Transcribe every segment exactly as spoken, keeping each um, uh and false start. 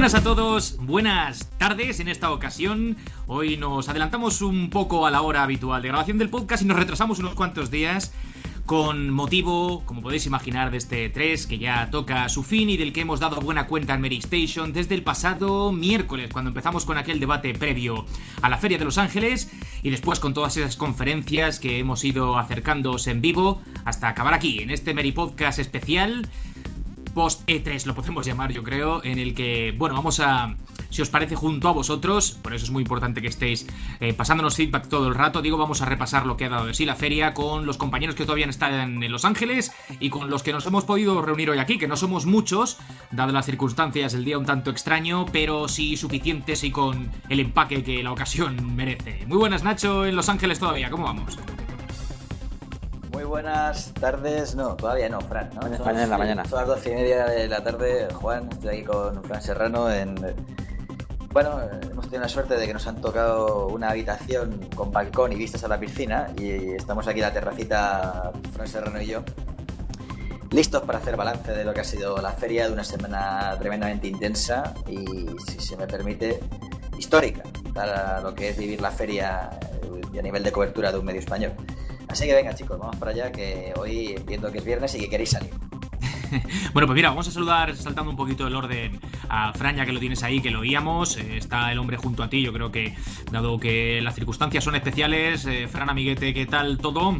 buenas a todos, buenas tardes en esta ocasión. Hoy nos adelantamos un poco a la hora habitual de grabación del podcast y nos retrasamos unos cuantos días con motivo, como podéis imaginar, de este E tres que ya toca a su fin y del que hemos dado buena cuenta en Mary Station desde el pasado miércoles, cuando empezamos con aquel debate previo a la Feria de Los Ángeles y después con todas esas conferencias que hemos ido acercándoos en vivo hasta acabar aquí, en este Mary Podcast especial post E tres, lo podemos llamar, yo creo, en el que, bueno, vamos a, si os parece, junto a vosotros, por eso es muy importante que estéis eh, pasándonos feedback todo el rato. Digo, vamos a repasar lo que ha dado de sí la feria con los compañeros que todavía están en Los Ángeles y con los que nos hemos podido reunir hoy aquí, que no somos muchos, dadas las circunstancias, el día un tanto extraño, pero sí suficientes y con el empaque que la ocasión merece. Muy buenas, Nacho, en Los Ángeles todavía, ¿cómo vamos? Muy buenas tardes, no, todavía no, Fran, ¿no? En España en la mañana. Son las doce y media de la tarde, Juan, estoy aquí con Fran Serrano en... Bueno, hemos tenido la suerte de que nos han tocado una habitación con balcón y vistas a la piscina y estamos aquí en la terracita, Fran Serrano y yo, listos para hacer balance de lo que ha sido la feria, de una semana tremendamente intensa y, si se me permite, histórica para lo que es vivir la feria y a nivel de cobertura de un medio español. Así que venga, chicos, vamos para allá, que hoy entiendo que es viernes y que queréis salir. Bueno, pues mira, vamos a saludar, saltando un poquito el orden, a Fran, ya que lo tienes ahí, que lo oíamos. Eh, está el hombre junto a ti, yo creo que, dado que las circunstancias son especiales. eh, Fran, amiguete, ¿qué tal todo?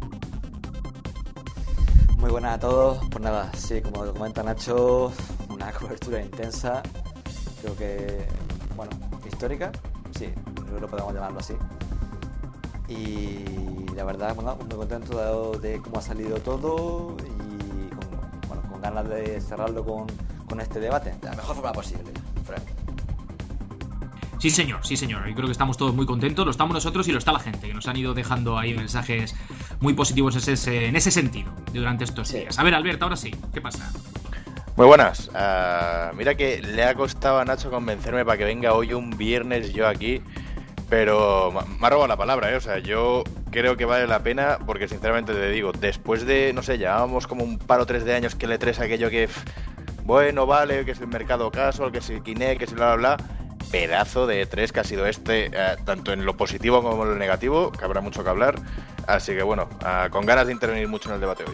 Muy buenas a todos. Pues nada, sí, como comenta Nacho, una cobertura intensa, creo que, bueno, histórica, sí, creo que lo podemos llamarlo así. Y la verdad, bueno, muy contento de, de cómo ha salido todo y con, bueno, con ganas de cerrarlo con, con este debate. De la mejor forma posible, Frank. Sí, señor, sí, señor. Yo creo que estamos todos muy contentos. Lo estamos nosotros y lo está la gente, que nos han ido dejando ahí mensajes muy positivos en ese, en ese sentido durante estos sí. días. A ver, Albert, ahora sí, ¿qué pasa? Muy buenas. Uh, mira que le ha costado a Nacho convencerme para que venga hoy un viernes yo aquí. Pero me ha robado la palabra, ¿eh? O sea, yo creo que vale la pena porque, sinceramente, te digo, después de, no sé, llevábamos como un par o tres de años que el E tres aquello que, bueno, vale, que es el mercado casual, que es el Kinect, que es bla, bla, bla, pedazo de E tres que ha sido este, eh, tanto en lo positivo como en lo negativo, que habrá mucho que hablar. Así que, bueno, uh, con ganas de intervenir mucho en el debate hoy.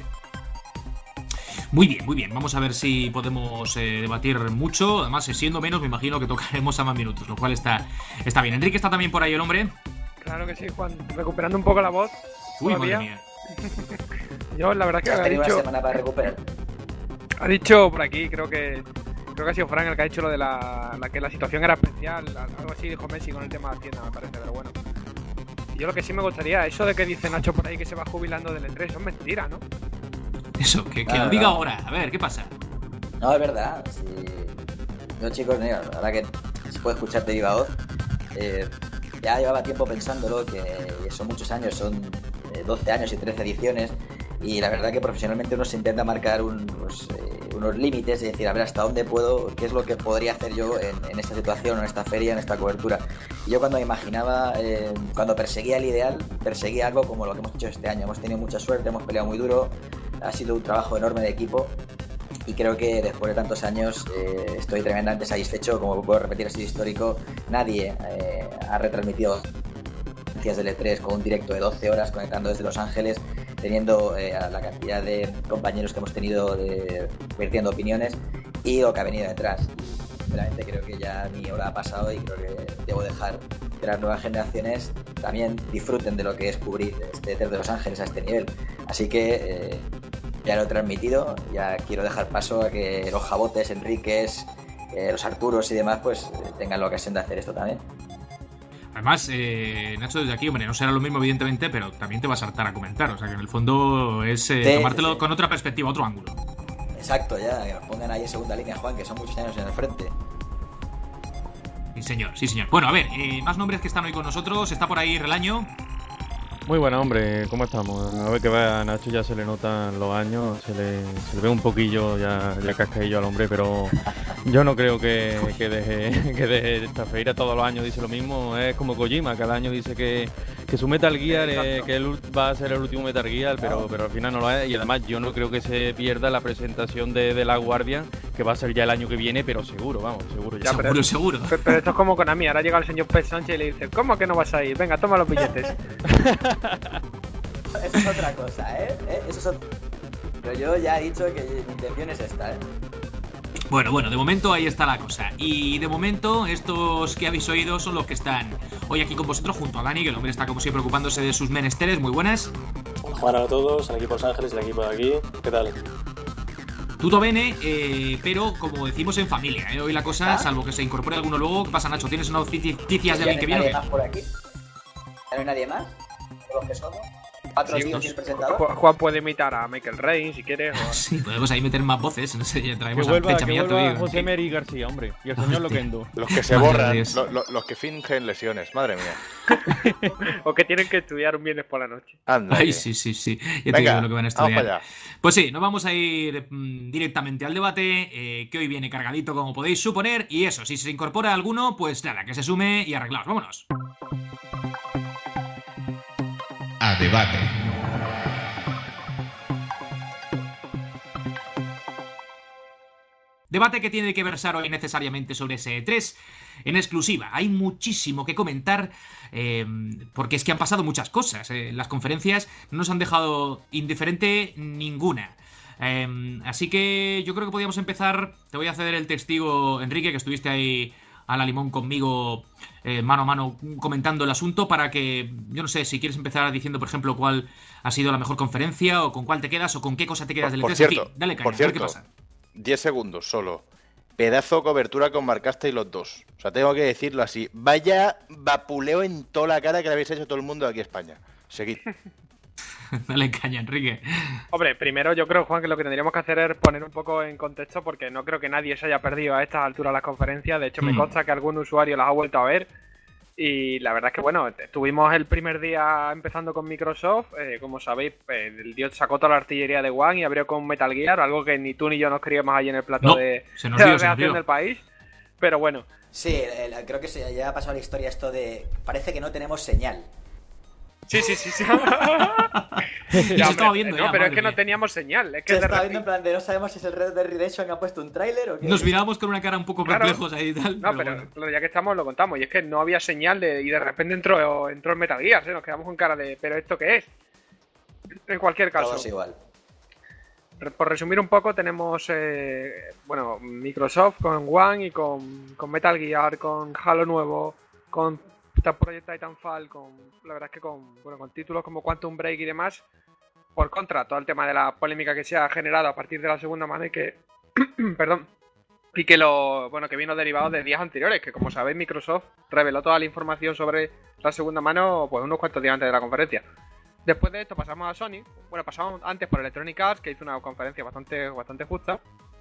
Muy bien, muy bien. Vamos a ver si podemos eh, debatir mucho. Además, siendo menos, me imagino que tocaremos a más minutos, lo cual está, está bien. Enrique, ¿está también por ahí el hombre? Claro que sí, Juan. Recuperando un poco la voz. Uy, todavía. madre mía. Yo, la verdad que ¿Has ha tenido dicho... una semana para recuperar? Ha dicho por aquí, creo que... Creo que ha sido Frank el que ha dicho lo de la, la que la situación era especial. Algo así dijo Messi con el tema de Hacienda, me parece, pero bueno. Y yo lo que sí me gustaría, eso de que dice Nacho por ahí que se va jubilando del E tres, eso es mentira, ¿no? Eso, que, que no, lo diga no. ahora. A ver, ¿qué pasa? No, es verdad. Sí. Yo, chicos, mira, ahora que se puede escuchar de viva voz, eh, ya llevaba tiempo pensándolo, que son muchos años, son eh, doce años y trece ediciones, y la verdad que profesionalmente uno se intenta marcar un, pues, eh, unos límites y decir, a ver, hasta dónde puedo, qué es lo que podría hacer yo en, en esta situación, en esta feria, en esta cobertura. Y yo cuando me imaginaba, eh, cuando perseguía el ideal, perseguía algo como lo que hemos hecho este año. Hemos tenido mucha suerte, hemos peleado muy duro, ha sido un trabajo enorme de equipo y creo que después de tantos años eh, estoy tremendamente satisfecho. Como puedo repetir, ha sido histórico. Nadie eh, ha retransmitido del E tres con un directo de doce horas conectando desde Los Ángeles, teniendo eh, a la cantidad de compañeros que hemos tenido de, vertiendo opiniones y lo que ha venido detrás. Realmente creo que ya mi hora ha pasado y creo que debo dejar que las nuevas generaciones también disfruten de lo que es cubrir este E tres de Los Ángeles a este nivel. Así que eh, ya lo he transmitido, ya quiero dejar paso a que los Jabotes, Enríquez, eh, los Arturos y demás pues eh, tengan la ocasión de hacer esto también. Además, eh, Nacho, desde aquí, hombre, no será lo mismo, evidentemente, pero también te vas a hartar a comentar. O sea, que en el fondo es eh, sí, tomártelo sí, sí. con otra perspectiva, otro ángulo. Exacto, ya, que nos pongan ahí en segunda línea, Juan, que son muchos años en el frente. Sí, señor, sí, señor. Bueno, a ver, eh, más nombres que están hoy con nosotros. Está por ahí Relaño. Muy buena, hombre, ¿cómo estamos? A ver que va, a Nacho ya se le notan los años, se le, se le ve un poquillo ya, ya cascaillo al hombre, pero yo no creo que, que deje que deje esta feria. Todos los años dice lo mismo, es como Kojima, cada año dice que, que su Metal Gear, eh, que él va a ser el último Metal Gear, pero, pero al final no lo es, y además yo no creo que se pierda la presentación de, de La Guardia, que va a ser ya el año que viene, pero seguro, vamos, seguro ya. Ya, pero- Seguro, seguro. Pero, pero esto es como Konami, ahora llega el señor Pez Sánchez y le dice, ¿cómo que no vas a ir? Venga, toma los billetes. Eso es otra cosa, ¿eh? ¿Eh? Eso es otra... Pero yo ya he dicho que mi intención es esta, ¿eh? Bueno, bueno, de momento ahí está la cosa. Y de momento, estos que habéis oído son los que están hoy aquí con vosotros, junto a Dani, que el hombre está como siempre ocupándose de sus menesteres. Muy buenas. Buenas a todos, al equipo Los Ángeles y al equipo de aquí. ¿Qué tal? Tutto bene, eh, pero como decimos en familia, ¿eh? Hoy la cosa, ¿Ah? salvo que se incorpore alguno luego. ¿Qué pasa, Nacho? ¿Tienes unas noticias de ¿Ya alguien no que hay viene o nadie qué? más por aquí? ¿Ya no hay nadie más? ¿De los que somos? ¿Cuatro Sí, tíos pues, y el presentador? Ju- Juan puede imitar a Michael Rain si quieres. o- Sí, podemos ahí meter más voces. No sé, ya Que traemos a vuelva, Fecha que Millato, vuelva digo. José Meri García, hombre, y el señor Hostia. Loquendo. Los que se Madre de borran, Dios. lo- lo- los que fingen lesiones, madre mía. O que tienen que estudiar un viernes por la noche. Anda. Ay, que- sí, sí, sí. Ya te Venga, digo lo que van a vamos estudiar. para allá. Pues sí, nos vamos a ir mm, directamente al debate, eh, que hoy viene cargadito, como podéis suponer. Y eso, si se incorpora alguno, pues nada, que se sume y arreglaos. Vámonos. A debate. Debate que tiene que versar hoy necesariamente sobre ese E tres en exclusiva. Hay muchísimo que comentar, eh, porque es que han pasado muchas cosas. Eh, las conferencias no nos han dejado indiferente ninguna. Eh, así que yo creo que podríamos empezar. Te voy a ceder el testigo, Enrique, que estuviste ahí a la limón conmigo, eh, mano a mano, comentando el asunto, para que, yo no sé, si quieres empezar diciendo, por ejemplo, cuál ha sido la mejor conferencia, o con cuál te quedas, o con qué cosa te quedas del E Por tres. En cierto, fin, dale caña, por a ver qué cierto, pasa. diez segundos solo. Pedazo de cobertura con Marcaste y los dos. O sea, tengo que decirlo así. Vaya vapuleo en toda la cara que le habéis hecho todo el mundo aquí en España. Seguid. Dale caña, Enrique. Hombre, primero yo creo, Juan, que lo que tendríamos que hacer es poner un poco en contexto, porque no creo que nadie se haya perdido a estas alturas las conferencias. De hecho, me Mm. consta que algún usuario las ha vuelto a ver. Y la verdad es que, bueno, estuvimos el primer día empezando con Microsoft. Eh, como sabéis, eh, el dios sacó toda la artillería de One y abrió con Metal Gear, algo que ni tú ni yo nos queríamos allí en el plato No, de, se nos de dio, la se nos reacción dio. del país. Pero bueno, Sí, el- el- creo que se ya ha pasado la historia esto de... Parece que no tenemos señal. sí, sí, sí. sí. Y se Ya, estaba hombre, viendo no, ya, pero es madre que no mía. teníamos señal. Es que Se de está repente- viendo en plan de no sabemos si es el Red Dead Redemption que ha puesto un tráiler o qué. Nos miramos con una cara un poco Claro. perplejos ahí y tal. No, pero, bueno. pero ya que estamos lo contamos. Y es que no había señal de, y de repente entró, entró el Metal Gear. ¿eh? Nos quedamos con cara de, ¿pero esto qué es? En cualquier caso, Todos igual. re- por resumir un poco, tenemos eh, bueno, Microsoft con One y con, con Metal Gear, con Halo nuevo, con Project Titanfall, con la verdad es que con, bueno, con títulos como Quantum Break y demás. Por contra, todo el tema de la polémica que se ha generado a partir de la segunda mano y que, perdón, y que lo, bueno, que vino derivado de días anteriores, que como sabéis Microsoft reveló toda la información sobre la segunda mano pues unos cuantos días antes de la conferencia. Después de esto pasamos a Sony, bueno, pasamos antes por Electronic Arts, que hizo una conferencia bastante, bastante justa,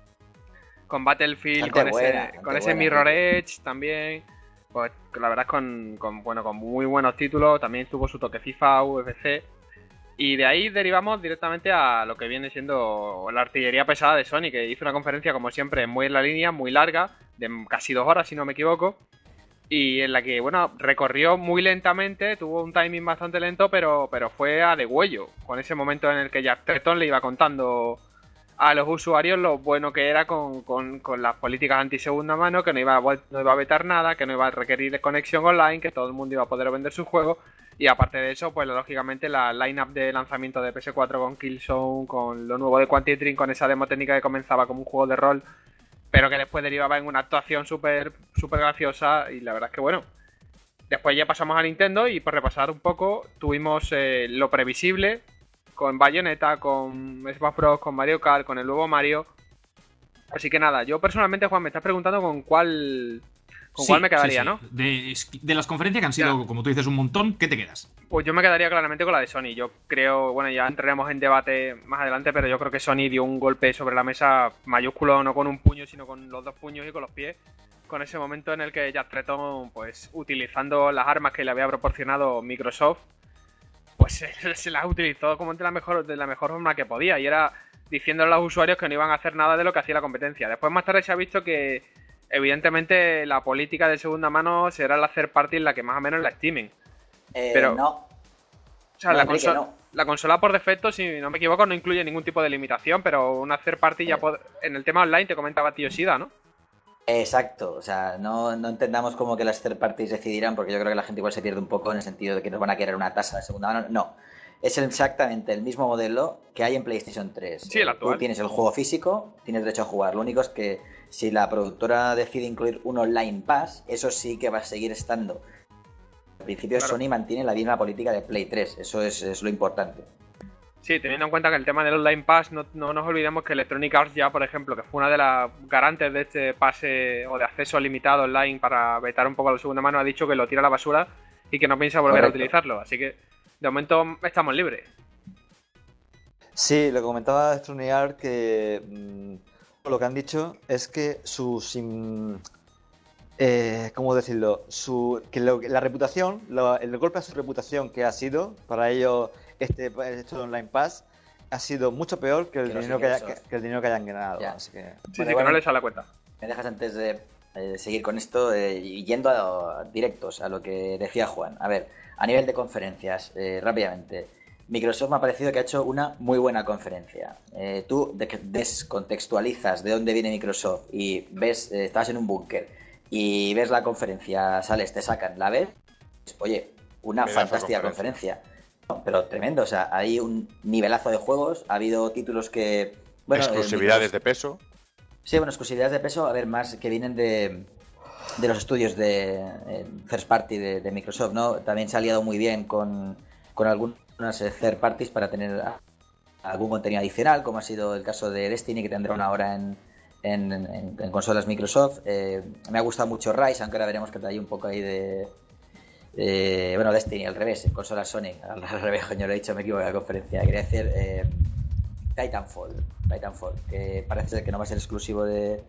con Battlefield, Bastante con buena, ese, bastante con ese buena, Mirror sí. Edge también, pues la verdad es con, con, bueno, con muy buenos títulos, también tuvo su toque FIFA, U F C. Y de ahí derivamos directamente a lo que viene siendo la artillería pesada de Sony, que hizo una conferencia, como siempre, muy en la línea, muy larga, de casi dos horas, si no me equivoco, y en la que, bueno, recorrió muy lentamente, tuvo un timing bastante lento, pero, pero fue a degüello, con ese momento en el que Jack Tretton le iba contando a los usuarios lo bueno que era con, con, con las políticas anti-segunda mano, que no iba, a, no iba a vetar nada, que no iba a requerir conexión online, que todo el mundo iba a poder vender sus juegos. Y aparte de eso, pues lógicamente la line-up de lanzamiento de P S cuatro con Killzone, con lo nuevo de Quantic Dream, con esa demo técnica que comenzaba como un juego de rol, pero que después derivaba en una actuación súper súper graciosa. Y la verdad es que bueno, después ya pasamos a Nintendo y por repasar un poco, tuvimos eh, lo previsible, con Bayonetta, con Smash Bros, con Mario Kart, con el nuevo Mario. Así que nada, yo personalmente, Juan, me estás preguntando con cuál... ¿Con Sí, cuál me quedaría, sí, sí. no? De, de las conferencias que han sido, Ya. como tú dices, un montón, ¿qué te quedas? Pues yo me quedaría claramente con la de Sony. Yo creo, bueno, ya entraremos en debate más adelante, pero yo creo que Sony dio un golpe sobre la mesa mayúsculo, no con un puño, sino con los dos puños y con los pies. Con ese momento en el que Jack Tretton, pues utilizando las armas que le había proporcionado Microsoft, pues se, se las utilizó como de la mejor de la mejor forma que podía. Y era diciéndole a los usuarios que no iban a hacer nada de lo que hacía la competencia. Después más tarde se ha visto que evidentemente la política de segunda mano será la third party en la que más o menos la estimen. Eh, Pero- no. O sea, No, la, Enrique, conso- no. la consola por defecto, si no me equivoco, no incluye ningún tipo de limitación, pero una third party ya pod- en el tema online te comentaba tío Shida, ¿no? Exacto, o sea, no, no entendamos como que las third parties decidirán, porque yo creo que la gente igual se pierde un poco en el sentido de que nos van a querer una tasa de segunda mano. No, es exactamente el mismo modelo que hay en PlayStation tres. Sí, el actual. Tú tienes el juego físico, tienes derecho a jugar. Lo único es que si la productora decide incluir un online pass, eso sí que va a seguir estando. Al principio Claro. Sony mantiene la misma política de Play tres, eso es, es lo importante. Sí, teniendo en cuenta que el tema del Online Pass, no, no nos olvidemos que Electronic Arts ya, por ejemplo, que fue una de las garantes de este pase o de acceso limitado online para vetar un poco a la segunda mano, ha dicho que lo tira a la basura y que no piensa volver Correcto. a utilizarlo. Así que, de momento, estamos libres. Sí, lo que comentaba Electronic Arts, que mm, lo que han dicho es que sus... mm, eh, ¿cómo decirlo? Su, que lo- la reputación, lo- el golpe a su reputación que ha sido para ellos este, este Online Pass ha sido mucho peor que el, Que los dinero, que, haya- ingresos. que- que el dinero que hayan ganado. Ya. Así que... Sí, Bueno, sí, que igual- no le sale a cuenta. Me dejas antes de eh, seguir con esto eh, y yendo a, a directos a lo que decía Juan. A ver, a nivel de conferencias, eh, rápidamente. Microsoft me ha parecido que ha hecho una muy buena conferencia. Eh, tú de- descontextualizas de dónde viene Microsoft y ves, eh, estás en un búnker y ves la conferencia, sales, te sacan, la ves, oye, una Pedazo de fantástica conferencia. No, pero tremendo, o sea, hay un nivelazo de juegos, ha habido títulos que... Bueno, eh, Exclusividades Microsoft- de peso. Sí, bueno, exclusividades de peso, a ver, más que vienen de, de los estudios de eh, first party de, de Microsoft, ¿no? También se ha aliado muy bien con, con algunas eh, third parties para tener a- algún contenido adicional, como ha sido el caso de Destiny, que tendrá una hora en, en, en- en consolas Microsoft. Eh, me ha gustado mucho Rise, aunque ahora veremos que trae un poco ahí de... eh, bueno, Destiny, al revés, en consolas Sony, al, al revés, coño, lo he dicho, me equivoqué en la conferencia. Quería decir... Eh, Titanfall, Titanfall, que parece ser que no va a ser exclusivo de,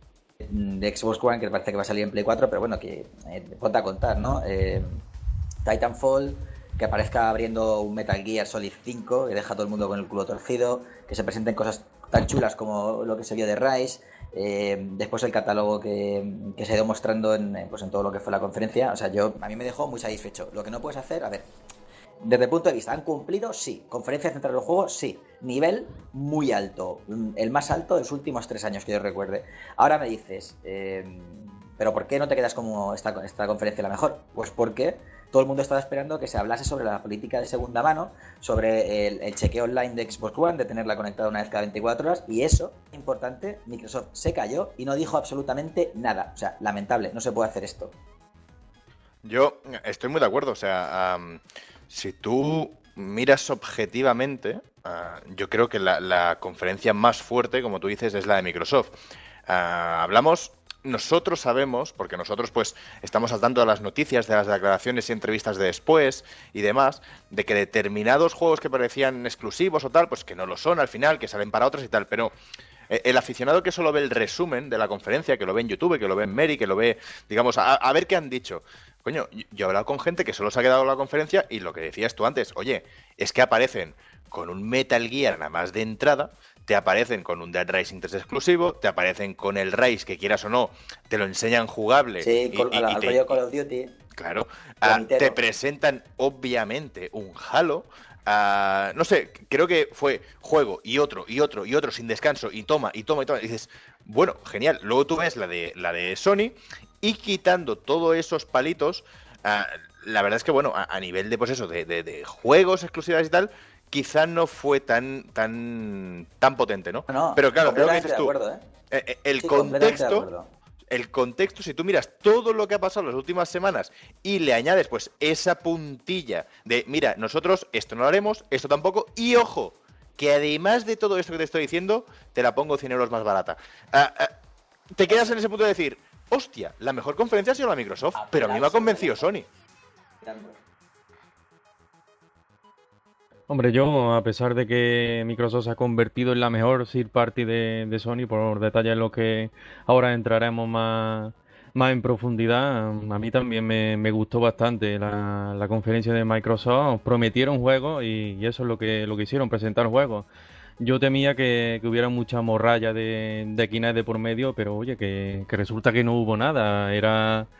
de Xbox One, que parece que va a salir en Play cuatro, pero bueno, que eh, ponte a contar, ¿no? Eh, Titanfall, que aparezca abriendo un Metal Gear Solid cinco, que deja a todo el mundo con el culo torcido, que se presenten cosas tan chulas como lo que se vio de Rise, eh, después el catálogo que, que se ha ido mostrando en, pues en todo lo que fue la conferencia. O sea, yo a mí me dejó muy satisfecho. Lo que no puedes hacer, a ver, desde el punto de vista, ¿han cumplido? Sí. ¿Conferencia central del juego? Sí. Nivel muy alto. El más alto de los últimos tres años que yo recuerde. Ahora me dices, eh, ¿pero por qué no te quedas como esta, esta conferencia la mejor? Pues porque todo el mundo estaba esperando que se hablase sobre la política de segunda mano, sobre el, el chequeo online de Xbox One, de tenerla conectada una vez cada veinticuatro horas, y eso, importante, Microsoft se cayó y no dijo absolutamente nada. O sea, lamentable, no se puede hacer esto. Yo estoy muy de acuerdo, o sea, um, si tú miras objetivamente, uh, yo creo que la, la conferencia más fuerte, como tú dices, es la de Microsoft. Uh, hablamos, nosotros sabemos, porque nosotros pues estamos al tanto de las noticias, de las declaraciones y entrevistas de después y demás, de que determinados juegos que parecían exclusivos o tal, pues que no lo son al final, que salen para otros y tal, pero el aficionado que solo ve el resumen de la conferencia, que lo ve en YouTube, que lo ve en Meri, que lo ve, digamos, a, a ver qué han dicho. Coño, yo he hablado con gente que solo se ha quedado en la conferencia y lo que decías tú antes, oye, es que aparecen con un Metal Gear nada más de entrada, te aparecen con un Dead Rising tres exclusivo, te aparecen con el Rise, que quieras o no, te lo enseñan jugable. Sí, y, con, y- al, y al te- rollo Call of Duty. Claro, ah, Vomitero. te presentan obviamente un Halo. ah, no sé, creo que fue juego y otro y otro y otro sin descanso y toma y toma y toma. Y dices, bueno, genial. Luego tú ves la de la de Sony y quitando todos esos palitos, ah, la verdad es que bueno, a, a nivel de pues eso, de, de- de juegos exclusivos y tal, quizá no fue tan tan tan potente, ¿no? No, Pero claro, creo que completamente dices tú, de acuerdo, ¿eh? eh, eh, el Sí, completamente de contexto. acuerdo. El contexto, si tú miras todo lo que ha pasado en las últimas semanas y le añades pues esa puntilla de, mira, nosotros esto no lo haremos, esto tampoco, y ojo, que además de todo esto que te estoy diciendo, te la pongo cien euros más barata. Ah, ah, te quedas en ese punto de decir, hostia, la mejor conferencia ha sido la Microsoft, pero a mí me ha convencido Sony. Hombre, yo, a pesar de que Microsoft se ha convertido en la mejor third party de, de Sony, por detalles en los que ahora entraremos más, más en profundidad, a mí también me, me gustó bastante la, la conferencia de Microsoft. Prometieron juegos y, y eso es lo que, lo que hicieron, presentar juegos. Yo temía que, que hubiera mucha morralla de, de Kinect de por medio, pero oye, que, que resulta que no hubo nada. Era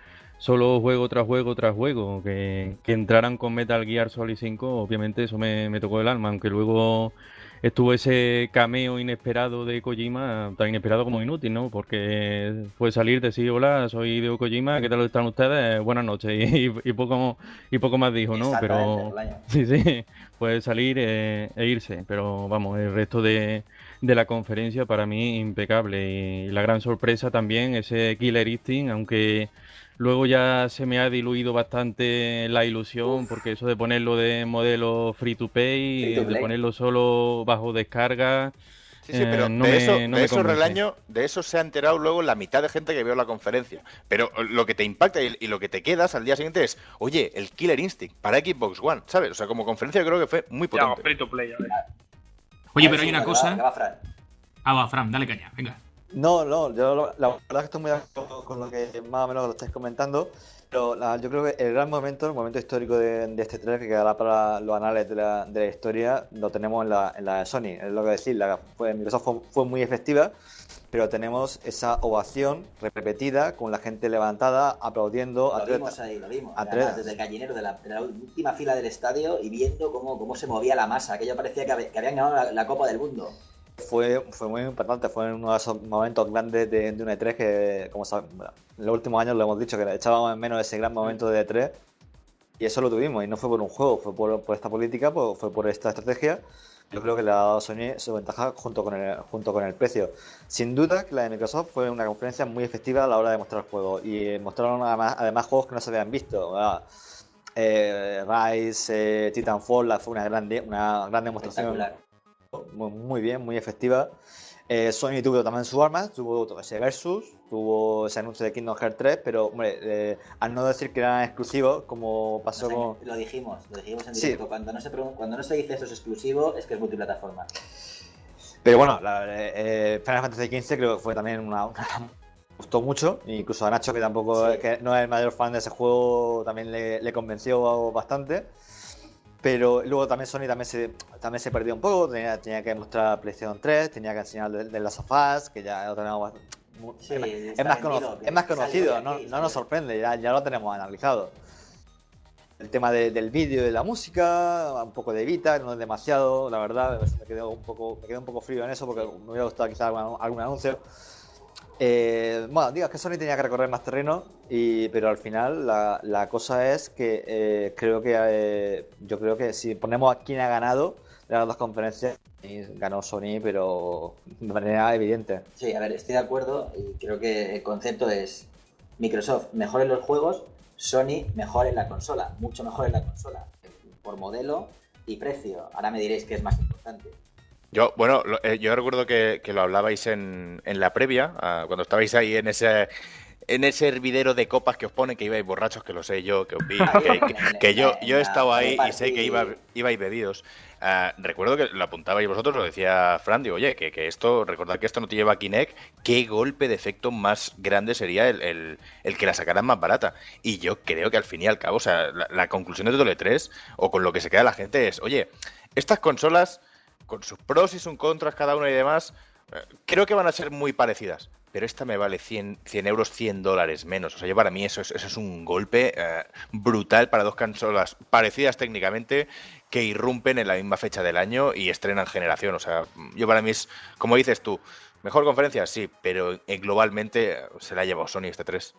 solo juego tras juego tras juego, que, que entraran con Metal Gear Solid cinco, obviamente eso me, me tocó el alma, aunque luego estuvo ese cameo inesperado de Kojima, tan inesperado como inútil, ¿no? Porque fue salir, decir, hola, soy Hideo Kojima, ¿qué tal están ustedes? Buenas noches, y, y poco y poco más dijo, ¿no? Pero sí, sí, fue salir eh, e irse, pero vamos, el resto de, de la conferencia para mí impecable, y la gran sorpresa también, ese Killer Instinct, aunque luego ya se me ha diluido bastante la ilusión, Uf. porque eso de ponerlo de modelo free to pay, free to de ponerlo solo bajo descarga. Sí, sí, pero eh, no de, me, eso, no de eso Relaño, de eso se ha enterado luego la mitad de gente que vio la conferencia. Pero lo que te impacta y, y lo que te quedas al día siguiente es, oye, el Killer Instinct para Xbox One, ¿sabes? O sea, como conferencia yo creo que fue muy potente. Ya, free to play, a ver. Oye, pero hay una cosa. Ah, va, Fran, dale caña, venga. No, no, yo la verdad es que estoy muy de acuerdo con lo que más o menos lo estáis comentando, pero la, yo creo que el gran momento, el momento histórico de, de este trailer que quedará para los anales de la, de la historia, lo tenemos en la, en la de Sony. Es lo que decir, la fue, Microsoft fue, fue muy efectiva, pero tenemos esa ovación repetida con la gente levantada, aplaudiendo. Lo vimos ahí, lo vimos. Además, desde el gallinero de la, de la última fila del estadio y viendo cómo, cómo se movía la masa. Aquello parecía que, que habían ganado la, la Copa del Mundo. Fue, fue muy importante, fue uno de esos momentos grandes de, de un E tres que, como saben, bueno, en los últimos años lo hemos dicho, que echábamos en menos ese gran momento de E tres, y eso lo tuvimos, y no fue por un juego, fue por, por esta política, por, fue por esta estrategia. Yo creo que le ha dado a Sony su ventaja junto con, el, junto con el precio. Sin duda que la de Microsoft fue una conferencia muy efectiva a la hora de mostrar juegos, y mostraron además, además juegos que no se habían visto, ¿verdad? Eh, Rise, eh, Titanfall, fue una gran, una gran demostración. Muy, muy bien, muy efectiva. Eh, Sony tuvo también sus armas, tuvo ese Versus, tuvo ese anuncio de Kingdom Hearts tres, pero hombre, eh, al no decir que eran exclusivos, como pasó no sé, con... Lo dijimos, lo dijimos en directo, sí. cuando, no se, cuando no se dice eso es exclusivo, es que es multiplataforma. Pero bueno, la, eh, Final Fantasy quince creo que fue también una... una me gustó mucho, incluso a Nacho, que tampoco sí. que no es el mayor fan de ese juego, también le, le convenció bastante. Pero luego también Sony también se, también se perdió un poco, tenía, tenía que mostrar PlayStation tres, tenía que enseñar de, de Last of Us, que ya lo tenemos sí, es, es, más conocido, es más conocido, no, no nos sorprende, ya, ya lo tenemos analizado. El tema de, del vídeo y de la música, un poco de Vita, no es demasiado, la verdad, me quedé un poco, me quedé un poco frío en eso porque me hubiera gustado quizás algún, algún anuncio. Eh, bueno, digo, es que Sony tenía que recorrer más terreno, y, pero al final la, la cosa es que eh, creo que eh, yo creo que si ponemos a quién ha ganado de las dos conferencias, ganó Sony, pero de manera evidente. Sí, a ver, estoy de acuerdo y creo que el concepto es Microsoft mejor en los juegos, Sony mejor en la consola, mucho mejor en la consola, por modelo y precio. Ahora me diréis qué es más importante. Yo, bueno, lo, eh, yo recuerdo que, que lo hablabais en, en la previa, uh, cuando estabais ahí en ese en ese hervidero de copas que os ponen, que ibais borrachos, que lo sé yo, que os vi, que, que, que yo, yo he estado ahí y sé que iba, ibais bebidos. Uh, recuerdo que lo apuntabais vosotros, lo decía Fran, digo, oye, que, que esto, recordad que esto no te lleva a Kinect, qué golpe de efecto más grande sería el, el, el que la sacaran más barata. Y yo creo que al fin y al cabo, o sea, la, la conclusión de todo el E tres, o con lo que se queda la gente es, oye, estas consolas, con sus pros y sus contras cada una y demás, creo que van a ser muy parecidas, pero esta me vale cien, cien euros, cien dólares menos. O sea, yo para mí eso es, eso es un golpe eh, brutal para dos consolas parecidas técnicamente que irrumpen en la misma fecha del año y estrenan generación. O sea, yo para mí es, como dices tú, mejor conferencia, sí, pero eh, globalmente se la ha llevado Sony este tres.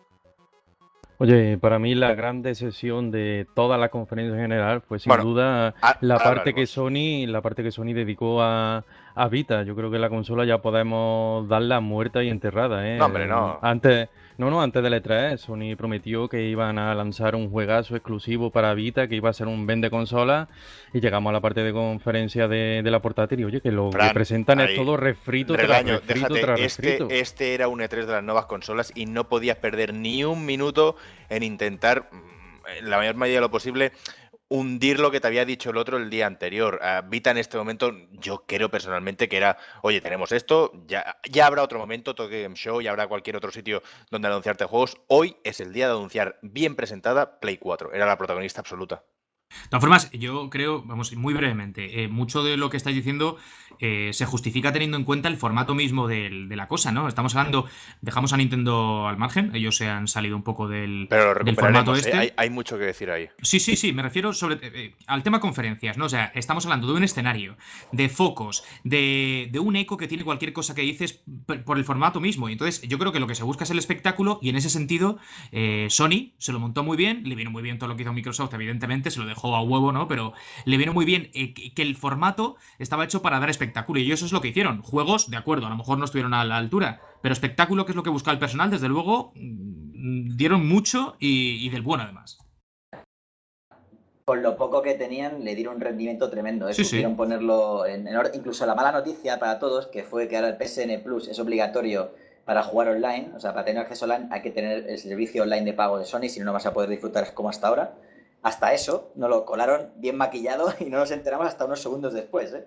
Oye, para mí la gran decepción de toda la conferencia en general fue sin bueno, duda a, la parte que Sony, la parte que Sony dedicó a, a Vita. Yo creo que la consola ya podemos darla muerta y enterrada, ¿eh? No, hombre, no. Antes, no, no, antes del E tres, Sony prometió que iban a lanzar un juegazo exclusivo para Vita, que iba a ser un vende consola, y llegamos a la parte de conferencia de, de la portátil y oye, que lo Fran, que presentan ahí, es todo refrito Relaño, tras refrito déjate, tras este, refrito. Este era un E tres de las nuevas consolas y no podías perder ni un minuto en intentar, en la mayor medida de lo posible, hundir lo que te había dicho el otro el día anterior. Uh, Vita en este momento, yo creo personalmente que era, oye, tenemos esto, ya, ya habrá otro momento, Tokyo Game Show, ya habrá cualquier otro sitio donde anunciarte juegos. Hoy es el día de anunciar bien presentada Play cuatro, era la protagonista absoluta. todas formas, yo creo, vamos, muy brevemente, eh, mucho de lo que estáis diciendo eh, se justifica teniendo en cuenta el formato mismo del- de la cosa, ¿no? Estamos hablando, dejamos a Nintendo al margen, ellos se han salido un poco del, Pero lo del formato recuperaremos, ¿eh? este. Hay, hay mucho que decir ahí. Sí, sí, sí, me refiero sobre, eh, al tema conferencias, ¿no? O sea, estamos hablando de un escenario, de focos, de, de un eco que tiene cualquier cosa que dices p- por el formato mismo. Y entonces yo creo que lo que se busca es el espectáculo y en ese sentido eh, Sony se lo montó muy bien, le vino muy bien todo lo que hizo Microsoft, evidentemente, se lo dejó a huevo, ¿no? Pero le vino muy bien eh, que que el formato estaba hecho para dar espectáculo y eso es lo que hicieron. Juegos, de acuerdo, a lo mejor no estuvieron a la altura, pero espectáculo, que es lo que busca el personal, desde luego, mm, dieron mucho y, y del bueno además. Con lo poco que tenían, le dieron un rendimiento tremendo. ¿eh? Sí, Supieron sí. ponerlo en, en orden. Incluso la mala noticia para todos, que fue que ahora el P S N Plus es obligatorio para jugar online. O sea, para tener acceso online hay que tener el servicio online de pago de Sony, si no, no vas a poder disfrutar como hasta ahora. Hasta eso, nos lo colaron bien maquillado y no nos enteramos hasta unos segundos después. ¿eh?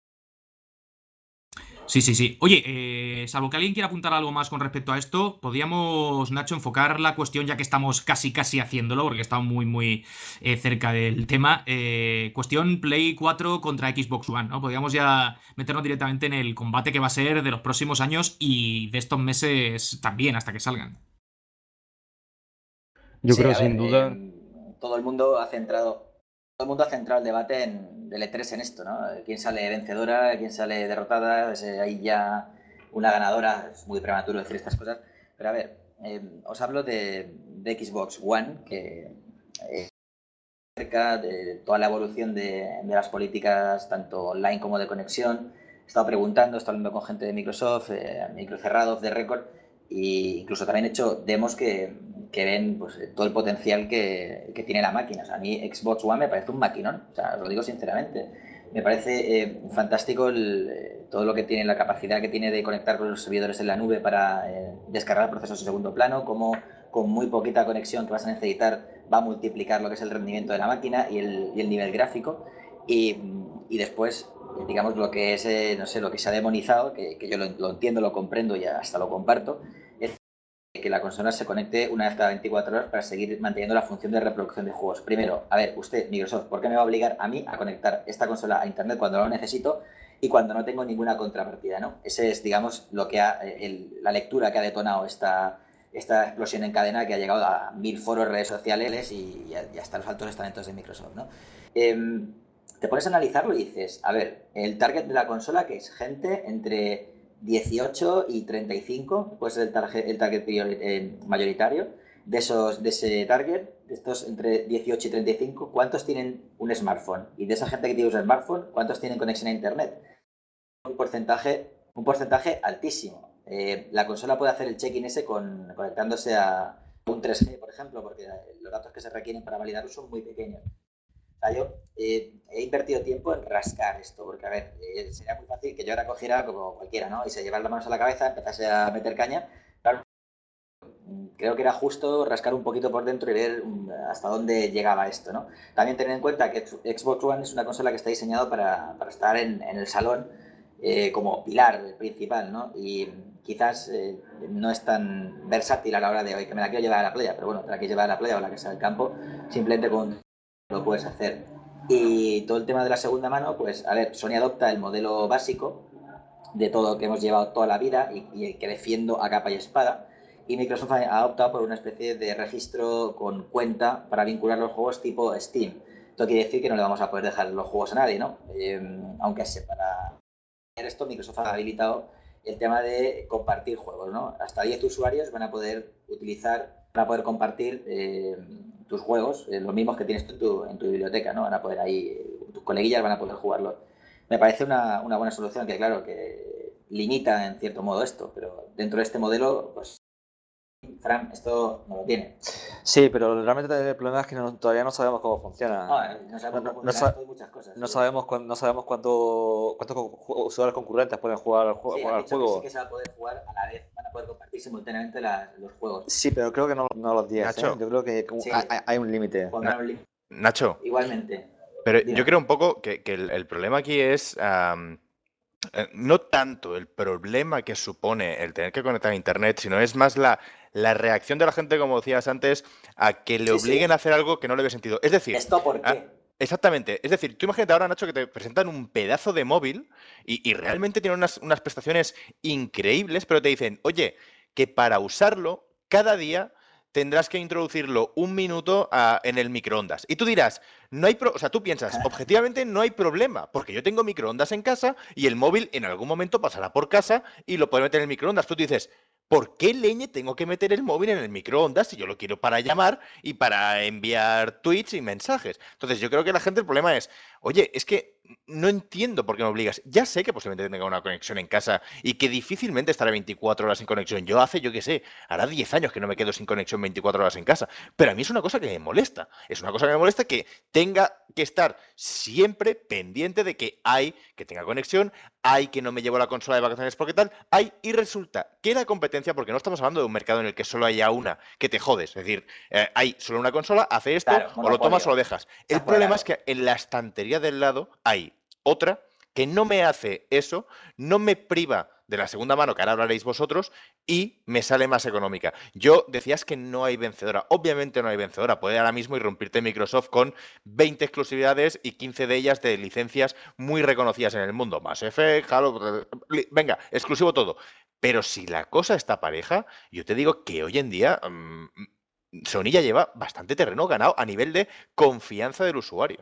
Sí, sí, sí. Oye, eh, salvo que alguien quiera apuntar algo más con respecto a esto, podríamos, Nacho, enfocar la cuestión, ya que estamos casi, casi haciéndolo, porque estamos muy, muy eh, cerca del tema. Eh, cuestión Play cuatro contra Xbox One, ¿no? Podríamos ya meternos directamente en el combate que va a ser de los próximos años y de estos meses también, hasta que salgan. Yo Sí, creo a ver, sin duda. eh, todo el mundo ha centrado, todo el mundo ha centrado el debate en, del E tres en esto, ¿no? ¿Quién sale vencedora? ¿Quién sale derrotada? Es, eh, hay ya una ganadora, es muy prematuro decir estas cosas, pero a ver, eh, os hablo de, de Xbox One, que eh, cerca de toda la evolución de, de las políticas, tanto online como de conexión. He estado preguntando, he estado hablando con gente de Microsoft, eh, micro cerrados de récord, e incluso también he hecho demos que, que ven pues, todo el potencial que, que tiene la máquina. O sea, a mí Xbox One me parece un maquinón, o sea, os lo digo sinceramente. Me parece eh, fantástico el, eh, todo lo que tiene, la capacidad que tiene de conectar con los servidores en la nube para eh, descargar procesos en segundo plano, como con muy poquita conexión que vas a necesitar va a multiplicar lo que es el rendimiento de la máquina y el, y el nivel gráfico. Y, y después, digamos, lo que es, eh, no sé, lo que se ha demonizado, que, que yo lo, lo entiendo, lo comprendo y hasta lo comparto, es que la consola se conecte una vez cada veinticuatro horas para seguir manteniendo la función de reproducción de juegos. Primero, a ver, usted, Microsoft, ¿por qué me va a obligar a mí a conectar esta consola a internet cuando no lo necesito y cuando no tengo ninguna contrapartida, ¿no? Ese es, digamos, lo que ha, el, la lectura que ha detonado esta, esta explosión en cadena que ha llegado a mil foros, redes sociales y, y, y hasta los altos estamentos de Microsoft, ¿no? Eh, te pones a analizarlo y dices, a ver, el target de la consola, que es gente entre dieciocho y treinta y cinco, puede ser el target, el target eh, mayoritario, de, esos, de ese target, de estos entre dieciocho y treinta y cinco, ¿cuántos tienen un smartphone? Y de esa gente que tiene un smartphone, ¿cuántos tienen conexión a internet? Un porcentaje, un porcentaje altísimo. Eh, la consola puede hacer el check-in ese con, conectándose a un tres G, por ejemplo, porque los datos que se requieren para validarlo son muy pequeños. O sea, yo eh, he invertido tiempo en rascar esto, porque, a ver, eh, sería muy fácil que yo ahora cogiera como cualquiera, ¿no? Y se llevara las manos a la cabeza, empezase a meter caña. Claro, creo que era justo rascar un poquito por dentro y ver hasta dónde llegaba esto, ¿no? También tener en cuenta que Xbox One es una consola que está diseñada para, para estar en, en el salón eh, como pilar principal, ¿no? Y quizás eh, no es tan versátil a la hora de hoy que me la quiero llevar a la playa, pero bueno, te la quieres llevar a la playa o a la casa del campo, simplemente con lo puedes hacer. Y todo el tema de la segunda mano, pues a ver, Sony adopta el modelo básico de todo lo que hemos llevado toda la vida y, y el que defiendo a capa y espada, y Microsoft ha optado por una especie de registro con cuenta para vincular los juegos tipo Steam. Esto quiere decir que no le vamos a poder dejar los juegos a nadie, ¿no? Eh, aunque sea para hacer esto, Microsoft ha habilitado el tema de compartir juegos, ¿no? Hasta diez usuarios van a poder utilizar, van a poder compartir eh, tus juegos, eh, los mismos que tienes tú en tu, en tu biblioteca, ¿no? Van a poder ahí, tus coleguillas van a poder jugarlos. Me parece una, una buena solución que, claro, que limita en cierto modo esto, pero dentro de este modelo, pues, Fran, esto no lo tiene. Sí, pero realmente el problema es que no, todavía no sabemos cómo funciona. No, no sabemos No- cómo no funciona sa- esto y muchas cosas. No sí. sabemos, cuán- no sabemos cuánto, cuántos co- usuarios concurrentes pueden jugar al, jue- Sí, jugar han al dicho que juego. sí que se va a poder jugar a la vez, van a poder compartir simultáneamente la- los juegos. Sí, pero creo que no, no los diez. Nacho. ¿eh? Yo creo que Sí. hay, hay- hay un límite. Pondrán un link Nacho, igualmente. pero Dime. yo creo un poco que, que el, el problema aquí es am, eh, no tanto el problema que supone el tener que conectar a internet, sino es más la, la reacción de la gente, como decías antes, a que le Sí, obliguen sí. a hacer algo que no le ve sentido. Es decir, ¿Esto por ah, qué? Exactamente. Es decir, tú imagínate ahora, Nacho, que te presentan un pedazo de móvil y, y realmente tiene unas, unas prestaciones increíbles, pero te dicen, oye, que para usarlo, cada día tendrás que introducirlo un minuto a- en el microondas. Y tú dirás, no hay pro- o sea, tú piensas, objetivamente no hay problema, porque yo tengo microondas en casa y el móvil en algún momento pasará por casa y lo puedo meter en el microondas. Pero tú dices, ¿por qué leñe tengo que meter el móvil en el microondas si yo lo quiero para llamar y para enviar tweets y mensajes? Entonces, yo creo que la gente, el problema es, oye, es que no entiendo por qué me obligas. Ya sé que posiblemente tenga una conexión en casa y que difícilmente estaré veinticuatro horas sin conexión. Yo hace, yo qué sé, hará diez años que no me quedo sin conexión veinticuatro horas en casa. Pero a mí es una cosa que me molesta. Es una cosa que me molesta que tenga que estar siempre pendiente de que hay que tenga conexión, hay que no me llevo la consola de vacaciones porque tal, hay, y resulta que la competencia, porque no estamos hablando de un mercado en el que solo haya una, que te jodes. Es decir, eh, hay solo una consola, hace esto, Claro, o lo tomas o lo monopolio. dejas. El Está problema claro. es que en la estantería del lado hay otra que no me hace eso, no me priva de la segunda mano, que ahora hablaréis vosotros, y me sale más económica. Yo decías que no hay vencedora. Obviamente no hay vencedora. Puede ahora mismo irrumpirte Microsoft con veinte exclusividades y quince de ellas de licencias muy reconocidas en el mundo. Mass Effect, Halo, venga, exclusivo todo. Pero si la cosa está pareja, yo te digo que hoy en día mmm, Sony ya lleva bastante terreno ganado a nivel de confianza del usuario.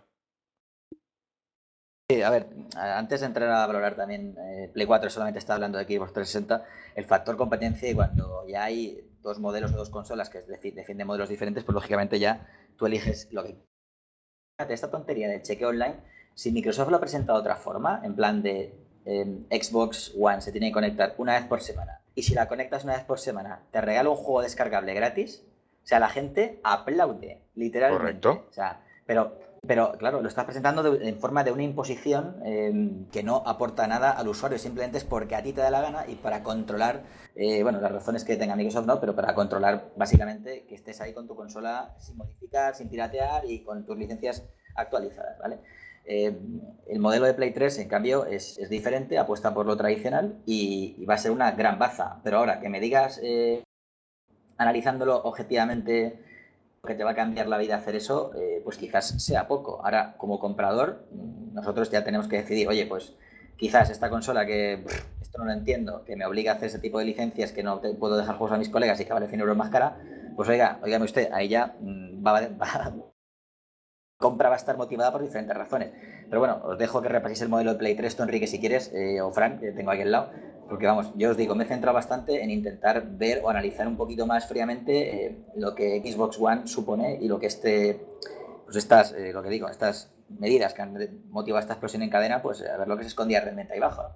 Sí, a ver, antes de entrar a valorar también eh, Play cuatro, solamente está hablando de Xbox trescientos sesenta, el factor competencia, y cuando ya hay dos modelos o dos consolas que defi- defienden modelos diferentes, pues lógicamente ya tú eliges lo que... Fíjate, esta tontería del cheque online, si Microsoft lo ha presentado de otra forma, en plan de eh, Xbox One se tiene que conectar una vez por semana, y si la conectas una vez por semana, te regala un juego descargable gratis, o sea, la gente aplaude, literalmente. Correcto. O sea, pero... Pero, claro, lo estás presentando de, en forma de una imposición eh, que no aporta nada al usuario, simplemente es porque a ti te da la gana y para controlar, eh, bueno, las razones que tenga Microsoft no, pero para controlar básicamente que estés ahí con tu consola sin modificar, sin piratear y con tus licencias actualizadas, ¿vale? Eh, el modelo de Play tres, en cambio, es, es diferente, apuesta por lo tradicional y, y va a ser una gran baza. Pero ahora, que me digas, eh, analizándolo objetivamente, que te va a cambiar la vida hacer eso, eh, pues quizás sea poco. Ahora, como comprador, nosotros ya tenemos que decidir, oye, pues quizás esta consola que pff, esto no lo entiendo, que me obliga a hacer ese tipo de licencias, que no te puedo dejar juegos a mis colegas y que vale cien euros más cara, pues oiga, oígame usted, ahí ya mmm, va, va, compra va a estar motivada por diferentes razones. Pero bueno, os dejo que repaséis el modelo de Play tres, tú, Enrique, si quieres, eh, o Fran, que tengo aquí al lado, porque vamos, yo os digo, me he centrado bastante en intentar ver o analizar un poquito más fríamente eh, lo que Xbox One supone y lo que este, pues estas, eh, lo que digo, estas medidas que han motivado esta explosión en cadena, pues a ver lo que se escondía realmente ahí abajo.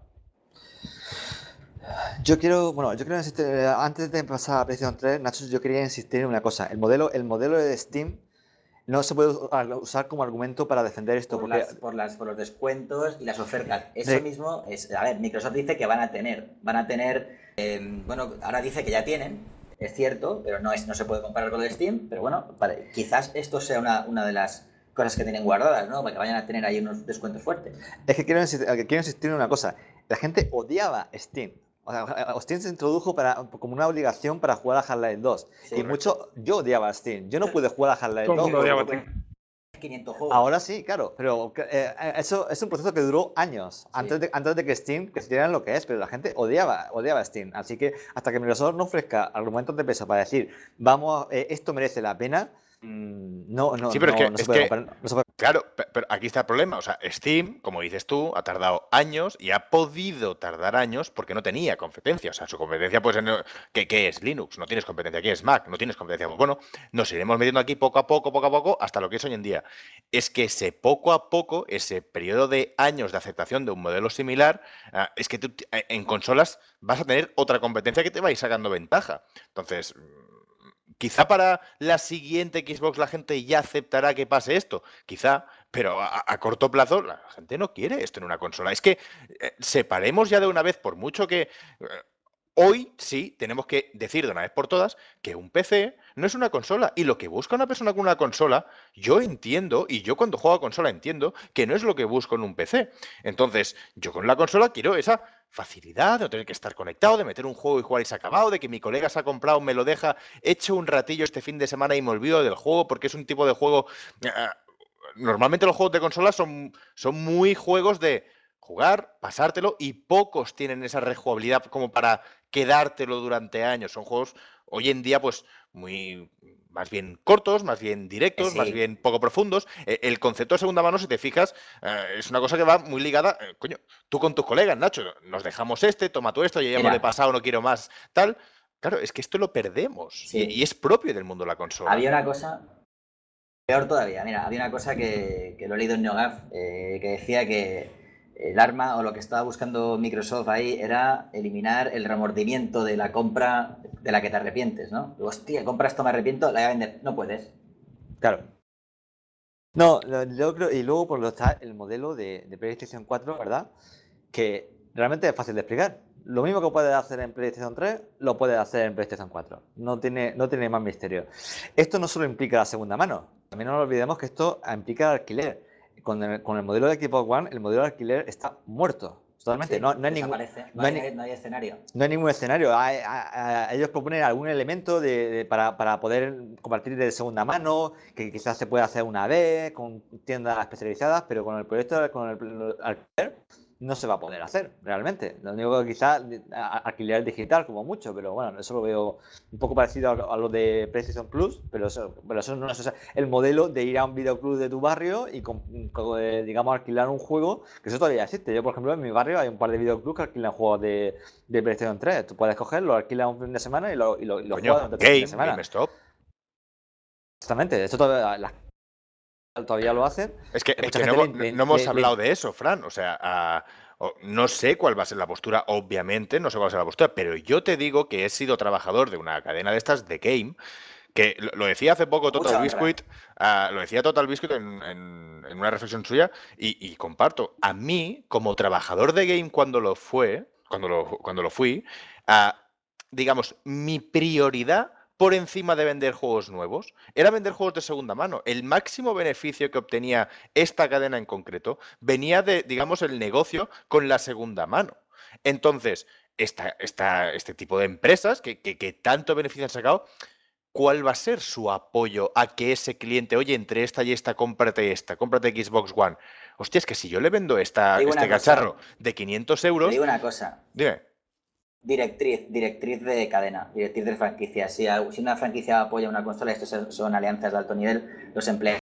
Yo quiero, bueno, yo quiero insistir, antes de pasar a PlayStation tres, Nacho, yo quería insistir en una cosa. El modelo, el modelo de Steam no se puede usar como argumento para defender esto. Por, porque... las, por, las, por los descuentos y las ofertas. Eso de... mismo es, a ver, Microsoft dice que van a tener, van a tener, eh, bueno, ahora dice que ya tienen, es cierto, pero no, es, no se puede comparar con el de Steam, pero bueno, vale, quizás esto sea una, una de las cosas que tienen guardadas, ¿no? Para que vayan a tener ahí unos descuentos fuertes. Es que quiero insistir, quiero insistir en una cosa. La gente odiaba Steam. O sea, Steam se introdujo para, como una obligación para jugar a Half-Life dos. Sí, y mucho, yo odiaba Steam. Yo no pude jugar a Half-Life dos. Todo el mundo odiaba Steam. quinientos juegos. Ahora sí, claro, pero eh, eso es un proceso que duró años, sí. antes, de, antes de que Steam creciera en lo que es, pero la gente odiaba, odiaba Steam. Así que hasta que Microsoft no ofrezca argumentos de peso para decir, vamos, eh, esto merece la pena, mmm, no, no, sí, pero no, es que, no, es se puede que comprar, no se puede... Claro, pero aquí está el problema. O sea, Steam, como dices tú, ha tardado años y ha podido tardar años porque no tenía competencia. O sea, su competencia, pues, ¿qué, qué es Linux? No tienes competencia. ¿Qué es Mac? No tienes competencia. Pues bueno, nos iremos metiendo aquí poco a poco, poco a poco, hasta lo que es hoy en día. Es que ese poco a poco, ese periodo de años de aceptación de un modelo similar, uh, es que tú en consolas vas a tener otra competencia que te va a ir sacando ventaja. Entonces... Quizá para la siguiente Xbox la gente ya aceptará que pase esto, quizá, pero a, a corto plazo la gente no quiere esto en una consola. Es que eh, separemos ya de una vez, por mucho que... Eh, hoy sí tenemos que decir de una vez por todas que un P C no es una consola. Y lo que busca una persona con una consola, yo entiendo, y yo cuando juego a consola entiendo, que no es lo que busco en un P C. Entonces, yo con la consola quiero esa facilidad de no tener que estar conectado, de meter un juego y jugar y se ha acabado, de que mi colega se ha comprado, me lo deja, he hecho un ratillo este fin de semana y me olvido del juego porque es un tipo de juego... Uh, normalmente los juegos de consola son, son muy juegos de jugar, pasártelo, y pocos tienen esa rejugabilidad como para quedártelo durante años. Son juegos hoy en día pues muy más bien cortos, más bien directos, Sí. más bien poco profundos. Eh, El concepto de segunda mano, si te fijas, eh, es una cosa que va muy ligada, eh, coño, tú con tus colegas, Nacho, nos dejamos este, toma tú esto, yo ya me lo he Mira. pasado, no quiero más, tal. Claro, es que esto lo perdemos Sí. y, y es propio del mundo de la consola. Había una cosa, peor todavía, mira, había una cosa que, que lo he leído en NeoGAF, eh, que decía que el arma o lo que estaba buscando Microsoft ahí era eliminar el remordimiento de la compra de la que te arrepientes, ¿no? Hostia, compra esto, me arrepiento, la voy a vender. No puedes. Claro. No, lo- yo creo, y luego por lo está el modelo de, de PlayStation cuatro, ¿verdad? Que realmente es fácil de explicar. Lo mismo que puedes hacer en PlayStation tres, lo puedes hacer en PlayStation cuatro. No tiene, no tiene más misterio. Esto no solo implica la segunda mano, también no nos olvidemos que esto implica el alquiler. Con el, con el modelo de Xbox One, el modelo de alquiler está muerto. Totalmente. Sí, no, no hay ningún, desaparece. no No hay hay, ni- no hay escenario. no hay ningún escenario. Hay- hay- hay- ellos proponen algún elemento de, de- para, para poder compartir de segunda mano, que quizás se pueda hacer una vez con tiendas especializadas, pero con el proyecto, con el alquiler, no se va a poder hacer realmente. Lo único que quizás a- alquiler digital, como mucho, pero bueno, eso lo veo un poco parecido a, lo- a lo de PlayStation Plus, pero eso, pero eso no es, o sea, el modelo de ir a un videoclub de tu barrio y, con- con, eh, digamos, alquilar un juego, que eso todavía existe. Yo, por ejemplo, en mi barrio hay un par de videoclubs que alquilan juegos de, de PlayStation tres. Tú puedes coger, lo alquilas un fin de semana y lo, y lo, y lo Coño, juegas durante todo el fin Game, de semana. GameStop. Exactamente, esto todavía, las- todavía lo hacen. Es que, Hay es mucha que no, gente hemos- le- le- no hemos le- hablado le- de eso, Fran. O sea, ah, o- no sé cuál va a ser la postura, obviamente, no sé cuál va a ser la postura, pero yo te digo que he sido trabajador de una cadena de estas de Game, que lo, lo decía hace poco Mucha Total honra. Biscuit, ah, lo decía Total Biscuit en, en- en una reflexión suya, y, y comparto. A mí, como trabajador de Game cuando lo fue, cuando lo, cuando lo fui, ah, digamos, mi prioridad por encima de vender juegos nuevos era vender juegos de segunda mano. El máximo beneficio que obtenía esta cadena en concreto venía de, digamos, el negocio con la segunda mano. Entonces, esta, esta- este tipo de empresas que, que- que tanto beneficio han sacado, ¿cuál va a ser su apoyo a que ese cliente, oye, entre esta y esta, cómprate esta, cómprate Xbox One? Hostia, es que si yo le vendo esta, Te digo este una cosa. cacharro de quinientos Te euros, digo una cosa. dime. Directriz, directriz de cadena, directriz de franquicia. Si, a- si una franquicia apoya una consola, estos son, son alianzas de alto nivel, los empleados,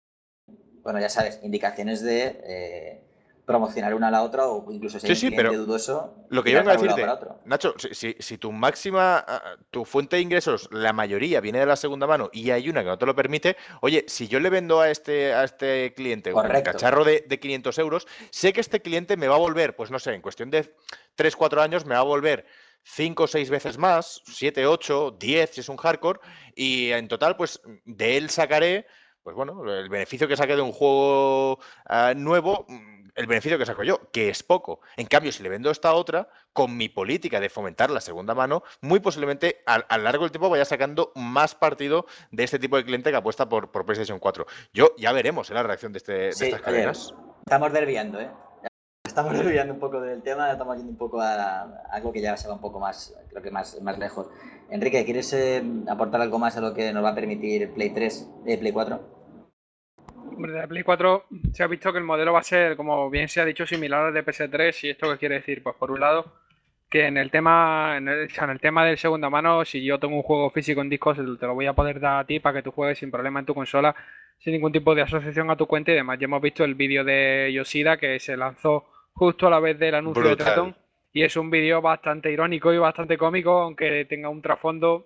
bueno, ya sabes, indicaciones de eh, promocionar una a la otra o incluso si hay Sí, un sí, cliente pero dudoso, Lo que yo tirar vengo a para un lado decirte, para otro. Nacho, si, si- si tu máxima, ah, tu fuente de ingresos, la mayoría viene de la segunda mano y hay una que no te lo permite, oye, si yo le vendo a este, a este cliente un Correcto. cacharro de, de quinientos euros, sé que este cliente me va a volver, pues no sé, en cuestión de tres cuatro años me va a volver cinco o seis veces más, siete ocho diez si es un hardcore, y en total, pues de él sacaré, pues bueno, el beneficio que saque de un juego ah, nuevo, mm, el beneficio que saco yo, que es poco. En cambio, si le vendo esta otra, con mi política de fomentar la segunda mano, muy posiblemente a, a lo largo del tiempo vaya sacando más partido de este tipo de cliente que apuesta por, por PlayStation cuatro. Yo ya veremos eh, la reacción de, este, de Sí, estas oye, cadenas. estamos desviando, ¿eh? Estamos desviando un poco del tema, estamos yendo un poco a, a algo que ya se va un poco más, creo que más, más lejos. Enrique, ¿quieres eh, aportar algo más a lo que nos va a permitir Play tres, eh, Play cuatro? Hombre, de la Play cuatro se ha visto que el modelo va a ser, como bien se ha dicho, similar al de P S tres. ¿Y esto qué quiere decir? Pues por un lado, que en el tema en el, o sea, en el tema del segunda mano, si yo tengo un juego físico en discos, te lo voy a poder dar a ti para que tú juegues sin problema en tu consola, sin ningún tipo de asociación a tu cuenta. Y además ya hemos visto el vídeo de Yoshida que se lanzó justo a la vez del anuncio Brutal. de Traton, y es un vídeo bastante irónico y bastante cómico, aunque tenga un trasfondo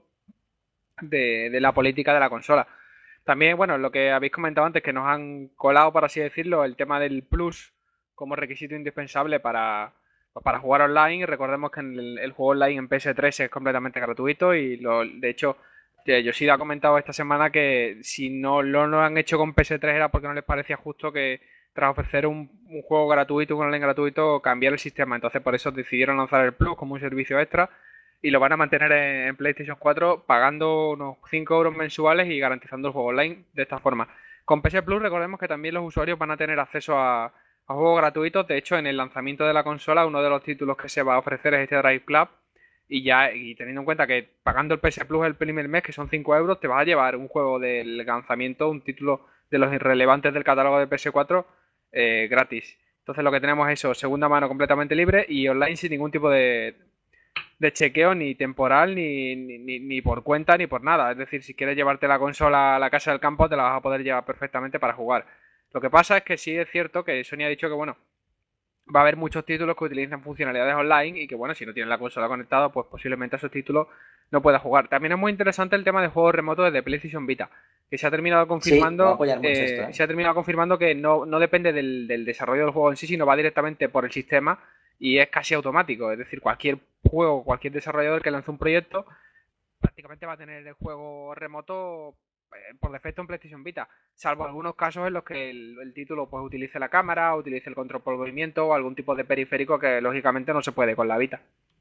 de, de la política de la consola. También, bueno, lo que habéis comentado antes, que nos han colado, por así decirlo, el tema del Plus como requisito indispensable para, pues, para jugar online. Recordemos que el, el juego online en P S tres es completamente gratuito y lo, de hecho eh, Yoshida ha comentado esta semana que si no lo, no han hecho con P S tres era porque no les parecía justo que tras ofrecer un, un juego gratuito, un online gratuito, cambiar el sistema. Entonces por eso decidieron lanzar el Plus como un servicio extra y lo van a mantener en, en PlayStation cuatro pagando unos cinco euros mensuales y garantizando el juego online de esta forma. Con P S Plus recordemos que también los usuarios van a tener acceso a, a juegos gratuitos. De hecho, en el lanzamiento de la consola, uno de los títulos que se va a ofrecer es este Drive Club. Y ya, y teniendo en cuenta que pagando el P S Plus el primer mes, que son cinco euros, te vas a llevar un juego del lanzamiento, un título de los irrelevantes del catálogo de P S cuatro eh, gratis. Entonces lo que tenemos es eso, segunda mano completamente libre y online sin ningún tipo de, de chequeo ni temporal, ni, ni, ni por cuenta, ni por nada. Es decir, si quieres llevarte la consola a la casa del campo, te la vas a poder llevar perfectamente para jugar. Lo que pasa es que sí es cierto que Sony ha dicho que, bueno, va a haber muchos títulos que utilizan funcionalidades online y que, bueno, si no tienes la consola conectada, pues posiblemente esos títulos no puedas jugar. También es muy interesante el tema de juegos remotos desde PlayStation Vita, que se ha terminado confirmando, sí, va a apoyar mucho eh, esto, ¿eh? se ha terminado confirmando que no, no depende del, del desarrollo del juego en sí, sino va directamente por el sistema y es casi automático. Es decir, cualquier juego, cualquier desarrollador que lance un proyecto, prácticamente va a tener el juego remoto por defecto en PlayStation Vita, salvo algunos casos en los que el, el título pues utilice la cámara, utilice el control por movimiento o algún tipo de periférico que lógicamente no se puede con la Vita.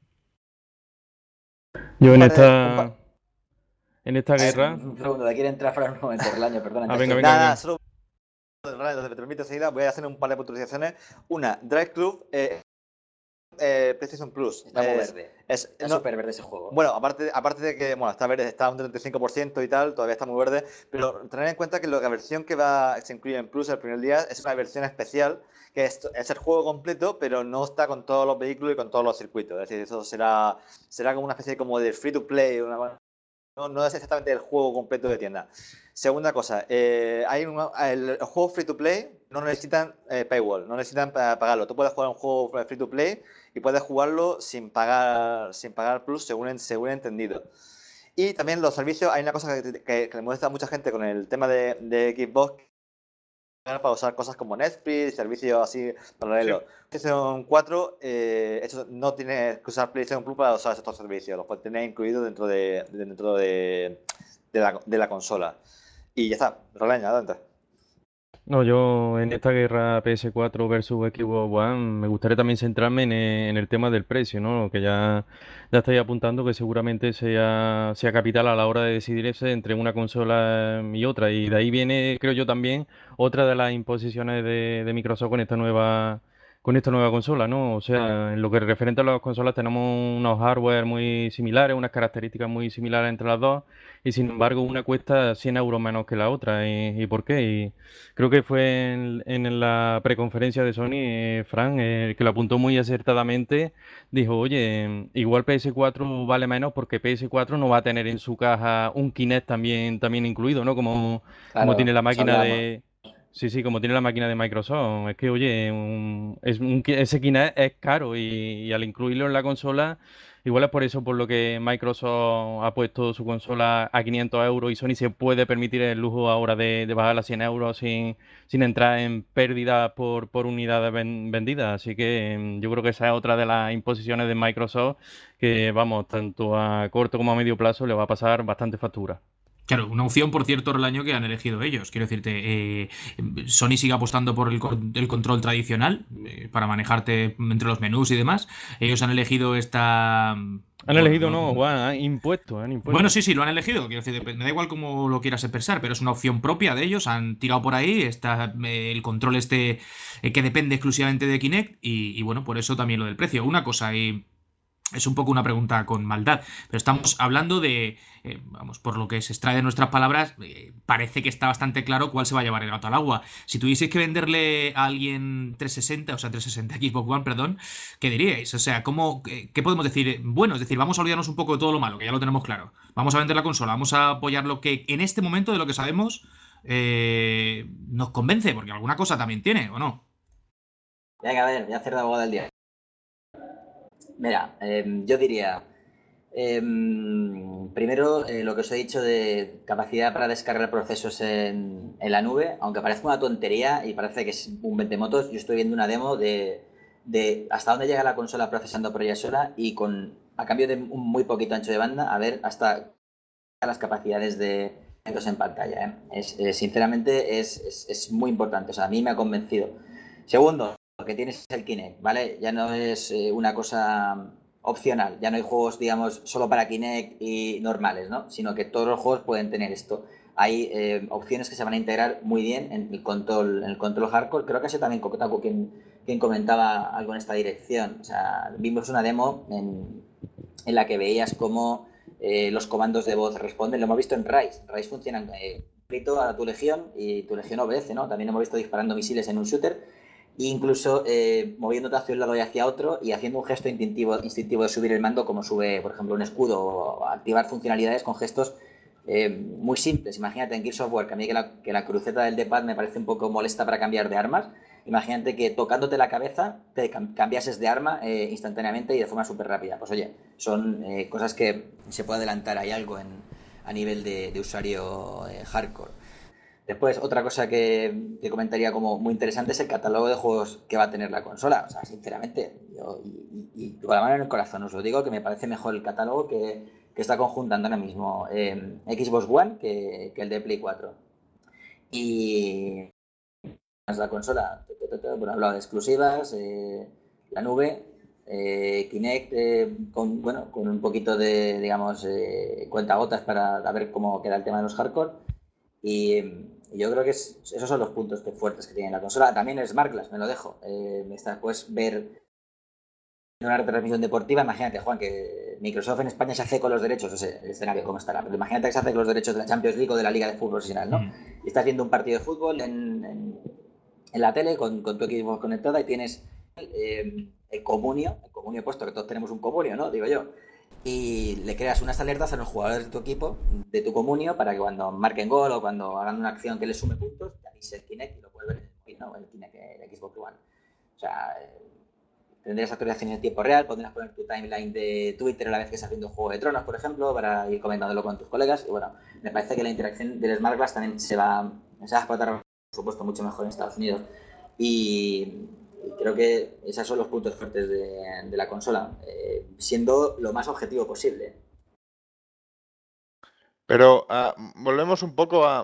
Yo en Un par de- esta un par- en esta guerra. Un segundo, quiere entrar Fran un momento, Relaño, perdona. Ah, venga, antes venga, Nada, venga. nada, solo entonces, me permite enseguida, voy a hacer un par de puntualizaciones. Una, Drive Club, eh, eh, PlayStation Plus. Está muy es- verde. es- Está no- súper verde ese juego. Bueno, aparte, aparte de que bueno, está verde, está un treinta y cinco por ciento y tal, todavía está muy verde, pero tener en cuenta que la versión que va, se incluye en Plus el primer día es una versión especial, que es, es el juego completo, pero no está con todos los vehículos y con todos los circuitos. Es decir, eso será, será como una especie como de free to play, una, no, no es exactamente el juego completo de tienda. Segunda cosa, eh, hay un, el, el juego free to play no necesitan eh, paywall, no necesitan pa- pagarlo. Tú puedes jugar un juego free to play y puedes jugarlo sin pagar, sin pagar plus, según, en- según he entendido. Y también los servicios, hay una cosa que, que, que le molesta a mucha gente con el tema de, de Xbox, para usar cosas como Netflix, servicios así paralelos. PlayStation cuatro, eh, eso no tiene que usar PlayStation Plus para usar estos servicios, los puedes tener incluidos dentro de, dentro de, de, la, de la consola. Y ya está, Relaño, adelante. No, yo en esta guerra P S cuatro versus Xbox One me gustaría también centrarme en el, en el tema del precio, ¿no? Que ya, ya estáis apuntando que seguramente sea, sea capital a la hora de decidirse entre una consola y otra. Y de ahí viene, creo yo, también otra de las imposiciones de, de Microsoft con esta nueva, con esta nueva consola, ¿no? O sea, en lo que referente a las consolas tenemos unos hardware muy similares, unas características muy similares entre las dos. Y sin embargo, una cuesta cien euros menos que la otra. ¿Y, y por qué? Y creo que fue en, en la preconferencia de Sony, eh, Fran, eh, que lo apuntó muy acertadamente. Dijo, oye, igual P S cuatro vale menos porque P S cuatro no va a tener en su caja un Kinect también, también incluido, ¿no? Como, como Claro, tiene la eso máquina hablábamos. de... Sí, sí, como tiene la máquina de Microsoft. Es que, oye, un- es un Ki- ese Kinect es caro y, y al incluirlo en la consola... Igual es por eso por lo que Microsoft ha puesto su consola a quinientos euros y Sony se puede permitir el lujo ahora de, de bajarla a cien euros sin, sin entrar en pérdidas por, por unidades ven- vendidas. Así que em, yo creo que esa es otra de las imposiciones de Microsoft que, vamos, tanto a corto como a medio plazo le va a pasar bastante factura. Claro, una opción, por cierto, el año que han elegido ellos. Quiero decirte, eh, Sony sigue apostando por el, con- el control tradicional eh, para manejarte entre los menús y demás. Ellos han elegido esta... Han bueno, elegido, no- no, Juan, han impuesto, han impuesto. Bueno, sí, sí, lo han elegido. Quiero decir, me da igual cómo lo quieras expresar, pero es una opción propia de ellos. Han tirado por ahí. Está eh, el control este eh, que depende exclusivamente de Kinect. Y, y bueno, por eso también lo del precio. Una cosa, y es un poco una pregunta con maldad, pero estamos hablando de, eh, vamos, por lo que se extrae de nuestras palabras, eh, parece que está bastante claro cuál se va a llevar el gato al agua. Si tuvieseis que venderle a alguien trescientos sesenta, o sea, trescientos sesenta Xbox One, perdón, ¿qué diríais? O sea, ¿cómo, qué, qué podemos decir? Bueno, es decir, vamos a olvidarnos un poco de todo lo malo, que ya lo tenemos claro. Vamos a vender la consola, vamos a apoyar lo que en este momento de lo que sabemos eh, nos convence, porque alguna cosa también tiene, ¿o no? Venga, a ver, voy a hacer de abogado del día. Mira, eh, yo diría, eh, primero eh, lo que os he dicho de capacidad para descargar procesos en, en la nube, aunque parezca una tontería y parece que es un vendemotos, yo estoy viendo una demo de, de hasta dónde llega la consola procesando por ella sola y con a cambio de un muy poquito ancho de banda, a ver hasta las capacidades de en pantalla. ¿eh? Es, eh, sinceramente es, es, es muy importante, o sea, a mí me ha convencido. Segundo, lo que tienes es el Kinect, ¿vale? Ya no es eh, una cosa opcional, ya no hay juegos, digamos, solo para Kinect y normales, ¿no? Sino que todos los juegos pueden tener esto. Hay eh, opciones que se van a integrar muy bien en el control, en el control hardcore. Creo que ha sido también Kotaku quien, quien comentaba algo en esta dirección. O sea, vimos una demo en, en la que veías cómo eh, los comandos de voz responden. Lo hemos visto en Rise. Rise funcionan eh, grito a tu legión y tu legión obedece, ¿no? También hemos visto disparando misiles en un shooter e incluso eh, moviéndote hacia un lado y hacia otro y haciendo un gesto instintivo, instintivo de subir el mando, como sube, por ejemplo, un escudo, o activar funcionalidades con gestos eh, muy simples. Imagínate en Gears of War, que a mí que la, que la cruceta del D-pad me parece un poco molesta para cambiar de armas. Imagínate que tocándote la cabeza te cambiases de arma eh, instantáneamente y de forma súper rápida. Pues oye, son eh, cosas que se puede adelantar, hay algo en, a nivel de, de usuario eh, hardcore. Después, otra cosa que, que comentaría como muy interesante es el catálogo de juegos que va a tener la consola. O sea, sinceramente, yo, y, y, y con la mano en el corazón os lo digo, que me parece mejor el catálogo que, que está conjuntando ahora mismo eh, Xbox One que, que el de Play cuatro. Y la consola, bueno, he hablado de exclusivas, eh, la nube, eh, Kinect, eh, con, bueno, con un poquito de, digamos, eh, cuentagotas para ver cómo queda el tema de los hardcore. Y, y yo creo que es, esos son los puntos que, fuertes que tiene la consola. También el Smart Glass, me lo dejo. Eh, puedes ver una retransmisión deportiva. Imagínate, Juan, que Microsoft en España se hace con los derechos, no sé el escenario cómo estará, pero imagínate que se hace con los derechos de la Champions League o de la Liga de Fútbol Profesional, ¿no? Mm. Y estás viendo un partido de fútbol en, en, en la tele con, con tu equipo conectada y tienes eh, el comunio, el comunio puesto, que todos tenemos un comunio, ¿no? Digo yo. Y le creas unas alertas a los jugadores de tu equipo, de tu comunio, para que cuando marquen gol o cuando hagan una acción que les sume puntos, te avise el Kinect y lo puedes ver en el móvil, ¿no? El Kinect, el Xbox One. O sea, tendrías actualizaciones en tiempo real, podrías poner tu timeline de Twitter a la vez que estás haciendo Juego de Tronos, por ejemplo, para ir comentándolo con tus colegas. Y bueno, me parece que la interacción del Smart Glass también se va, se va a explotar, por supuesto, mucho mejor en Estados Unidos. Y creo que esos son los puntos fuertes de, de la consola, eh, siendo lo más objetivo posible. Pero uh, volvemos un poco a,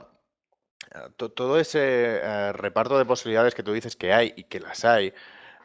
a to, todo ese uh, reparto de posibilidades que tú dices que hay y que las hay.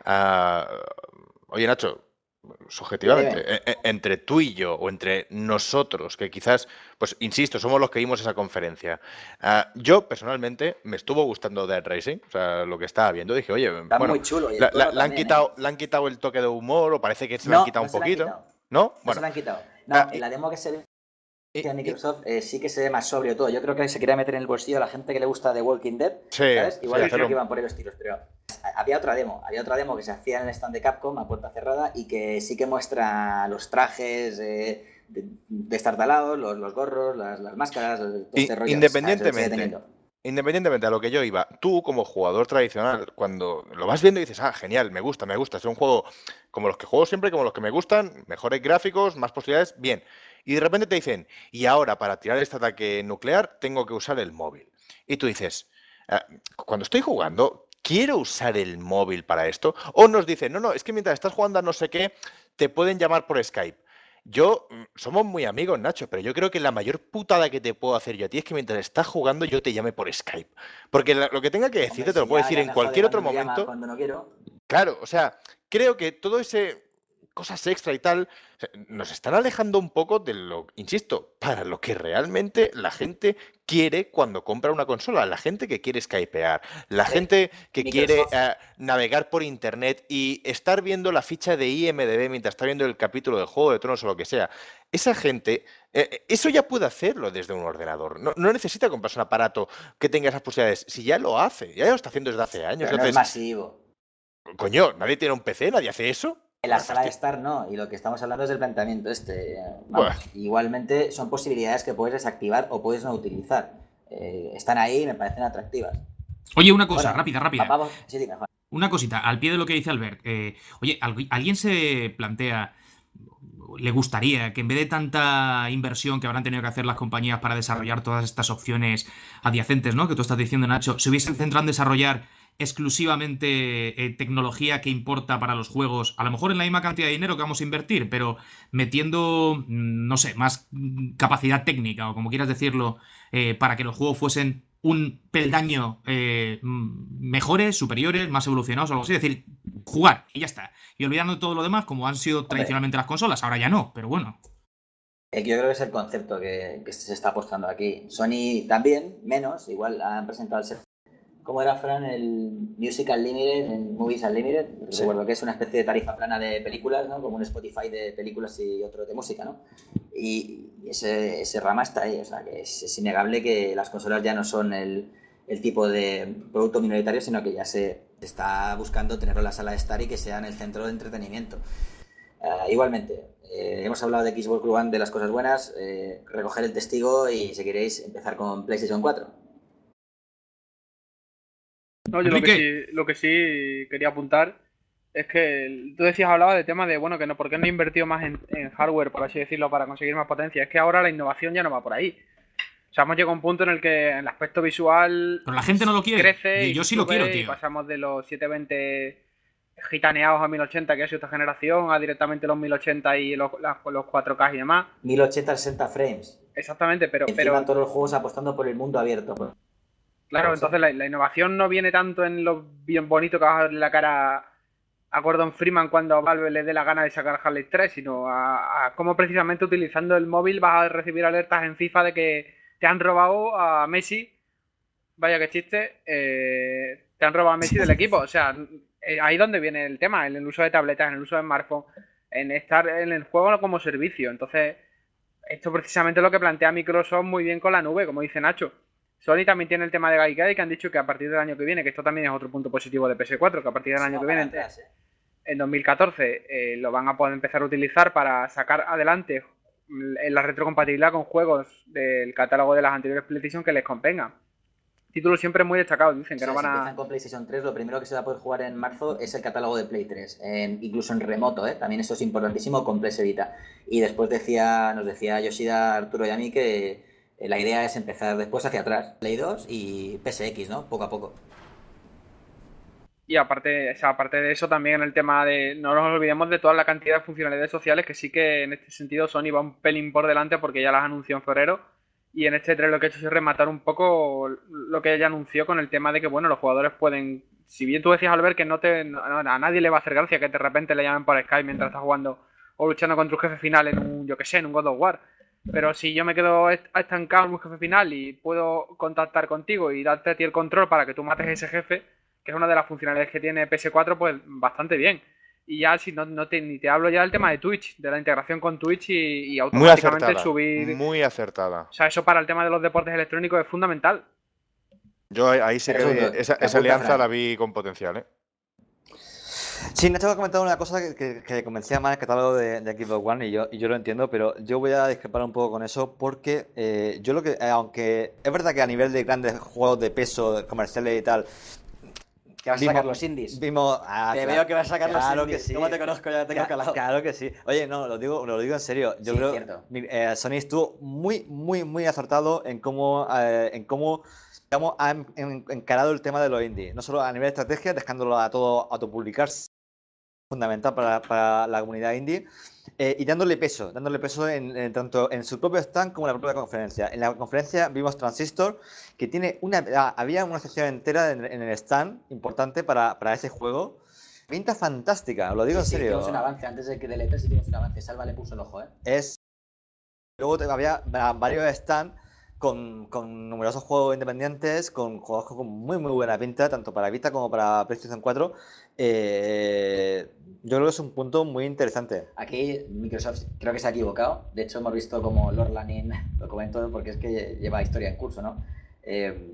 Uh, oye, Nacho, subjetivamente, eh, eh, entre tú y yo o entre nosotros, que quizás, pues insisto, somos los que vimos esa conferencia. Uh, yo personalmente me estuvo gustando Dead Racing, o sea, lo que estaba viendo, dije, oye, está bueno, muy chulo. Y la, la, también, le, han quitado, ¿eh? le han quitado el toque de humor o parece que se no, le han quitado no un poquito. Quitado. ¿No? No bueno. se lo han quitado. No, Uh, en la demo que se ve y, de Microsoft eh, sí que se ve más sobrio todo. Yo creo que se quería meter en el bolsillo a la gente que le gusta The Walking Dead, sí, ¿sabes? Igual sí, creo que iban por ahí los tiros, pero había otra demo, había otra demo que se hacía en el stand de Capcom a puerta cerrada y que sí que muestra los trajes eh, de, destartalados, los, los gorros, las, las máscaras, todo este rollo. Independientemente, independientemente a lo que yo iba, tú como jugador tradicional, cuando lo vas viendo y dices, ah, genial, me gusta, me gusta, es un juego como los que juego siempre, como los que me gustan, mejores gráficos, más posibilidades, bien. Y de repente te dicen, y ahora para tirar este ataque nuclear tengo que usar el móvil. Y tú dices, ah, cuando estoy jugando, ¿quiero usar el móvil para esto? O nos dicen, no, no, es que mientras estás jugando a no sé qué, te pueden llamar por Skype. Yo, somos muy amigos, Nacho, pero yo creo que la mayor putada que te puedo hacer yo a ti es que mientras estás jugando yo te llame por Skype. Porque lo que tenga que decirte te lo puedo decir en cualquier otro momento. Cuando no quiero. Claro, o sea, creo que todo ese cosas extra y tal, nos están alejando un poco de lo, insisto, para lo que realmente la gente quiere cuando compra una consola, la gente que quiere skypear, la sí. gente que Microsoft. quiere uh, navegar por internet y estar viendo la ficha de I M D B mientras está viendo el capítulo de Juego de Tronos o lo que sea. Esa gente, eh, eso ya puede hacerlo desde un ordenador, no, no necesita comprarse un aparato que tenga esas posibilidades, si ya lo hace, ya lo está haciendo desde hace años. Pero Entonces, no es masivo. Coño, ¿nadie tiene un P C? ¿Nadie hace eso? En la sala de estar no, y lo que estamos hablando es del planteamiento este. Vamos, bueno. Igualmente son posibilidades que puedes desactivar o puedes no utilizar. Eh, están ahí y me parecen atractivas. Oye, una cosa, bueno, rápida, rápida. Papá, sí, dime, Juan. Una cosita, al pie de lo que dice Albert. Eh, oye, ¿alguien se plantea, le gustaría que en vez de tanta inversión que habrán tenido que hacer las compañías para desarrollar todas estas opciones adyacentes, ¿no? Que tú estás diciendo, Nacho, se hubiesen centrado en desarrollar exclusivamente eh, tecnología que importa para los juegos, a lo mejor en la misma cantidad de dinero que vamos a invertir, pero metiendo, no sé, más capacidad técnica o como quieras decirlo, eh, para que los juegos fuesen un peldaño eh, mejores, superiores, más evolucionados o algo así, es decir, jugar y ya está, y olvidando todo lo demás como han sido tradicionalmente las consolas, ahora ya no, pero bueno. Yo creo que es el concepto que, que se está apostando aquí. Sony también, menos, igual han presentado el ¿cómo era, Fran? El Music Unlimited, el Movies Unlimited. Sí. Recuerdo que es una especie de tarifa plana de películas, ¿no? Como un Spotify de películas y otro de música, ¿no? Y ese, ese rama está ahí, o sea, que es, es innegable que las consolas ya no son el, el tipo de producto minoritario, sino que ya se está buscando tenerlo en la sala de estar y que sea en el centro de entretenimiento. Uh, igualmente, eh, hemos hablado de Xbox One, de las cosas buenas, eh, recoger el testigo y, si queréis, empezar con PlayStation cuatro. No, yo lo que, sí, lo que sí quería apuntar es que tú decías, hablabas de tema de, bueno, que no, ¿por qué no he invertido más en, en hardware, por así decirlo, para conseguir más potencia? Es que ahora la innovación ya no va por ahí. O sea, hemos llegado a un punto en el que el aspecto visual Pero la gente no lo quiere. crece Yo, yo sí lo quiero, tío. Y pasamos de los setecientos veinte gitaneados a mil ochenta, que ha sido esta generación, a directamente los mil ochenta y los, los cuatro K y demás. mil ochenta a sesenta frames. Exactamente, pero... Encima pero... todos los juegos apostando por el mundo abierto. Pues. Claro, entonces la, la innovación no viene tanto en lo bien bonito que vas a darle la cara a Gordon Freeman cuando Valve le dé la gana de sacar Half-Life tres, sino a, a cómo precisamente utilizando el móvil vas a recibir alertas en FIFA de que te han robado a Messi. Vaya que chiste, eh, te han robado a Messi del equipo. O sea, eh, ahí donde viene el tema, en el uso de tabletas, en el uso de smartphone, en estar en el juego como servicio. Entonces, esto precisamente es lo que plantea Microsoft muy bien con la nube, como dice Nacho. Sony también tiene el tema de Gaikai, que han dicho que a partir del año que viene, que esto también es otro punto positivo de P S cuatro, que a partir del año que viene, atrás, ¿eh? En dos mil catorce, eh, lo van a poder empezar a utilizar para sacar adelante la retrocompatibilidad con juegos del catálogo de las anteriores PlayStation que les convengan. Títulos siempre muy destacados, dicen que o sea, no van si a... empiezan con PlayStation tres, lo primero que se va a poder jugar en marzo es el catálogo de Play tres, en, incluso en remoto, ¿eh? También eso es importantísimo con PS Vita. Y después decía, nos decía Yoshida, Arturo y a mí que la idea es empezar después hacia atrás, Play dos y P S X, ¿no? Poco a poco. Y aparte, o sea, aparte de eso, también en el tema de... No nos olvidemos de toda la cantidad de funcionalidades sociales, que sí que en este sentido Sony va un pelín por delante porque ya las anunció en febrero. Y en este tres lo que he hecho es rematar un poco lo que ella anunció con el tema de que, bueno, los jugadores pueden... Si bien tú decías, Albert, que no te no, a nadie le va a hacer gracia que de repente le llamen por Skype mientras estás jugando o luchando contra un jefe final en un, yo que sé, en un God of War. Pero si yo me quedo estancado en un jefe final y puedo contactar contigo y darte a ti el control para que tú mates a ese jefe, que es una de las funcionalidades que tiene P S cuatro, pues bastante bien. Y ya, si no, no te, ni te hablo ya del tema de Twitch, de la integración con Twitch y, y automáticamente muy acertada, subir... Muy acertada. O sea, eso para el tema de los deportes electrónicos es fundamental. Yo ahí sí que vi, esa, esa alianza la vi con potencial, ¿eh? Sí, Nacho ha comentado una cosa que, que, que convencía más el catálogo de, de Xbox One y yo, y yo lo entiendo, pero yo voy a discrepar un poco con eso porque eh, yo lo que, eh, aunque es verdad que a nivel de grandes juegos de peso, comerciales y tal, que vas a sacar los indies. Vimos, ah, te claro, veo que vas a sacar claro los indies. Que sí. ¿Cómo te conozco? Ya te tengo calado. Claro que sí. Oye, no, lo digo, lo digo en serio. Yo sí, creo cierto. eh, Sony estuvo muy, muy, muy acertado en cómo, eh, en cómo digamos, ha en, en, encarado el tema de los indies. No solo a nivel de estrategia, dejándolo a todo autopublicarse, fundamental para, para la comunidad indie, eh, y dándole peso, dándole peso en, en, tanto en su propio stand como en la propia conferencia. En la conferencia vimos Transistor, que tiene una, había una sección entera en, en el stand importante para, para ese juego. Pinta fantástica, lo digo sí, en serio. Sí, hicimos un avance, antes de que del E tres hicimos un avance, Salva le puso el ojo, ¿eh? Es... Luego había varios stands con, con numerosos juegos independientes, con juegos con muy muy buena pinta, tanto para Vita como para PlayStation cuatro. Eh, yo creo que es un punto muy interesante. Aquí Microsoft creo que se ha equivocado. De hecho, hemos visto como Lord Lanin lo comentó, porque es que lleva historia en curso, ¿no? Eh,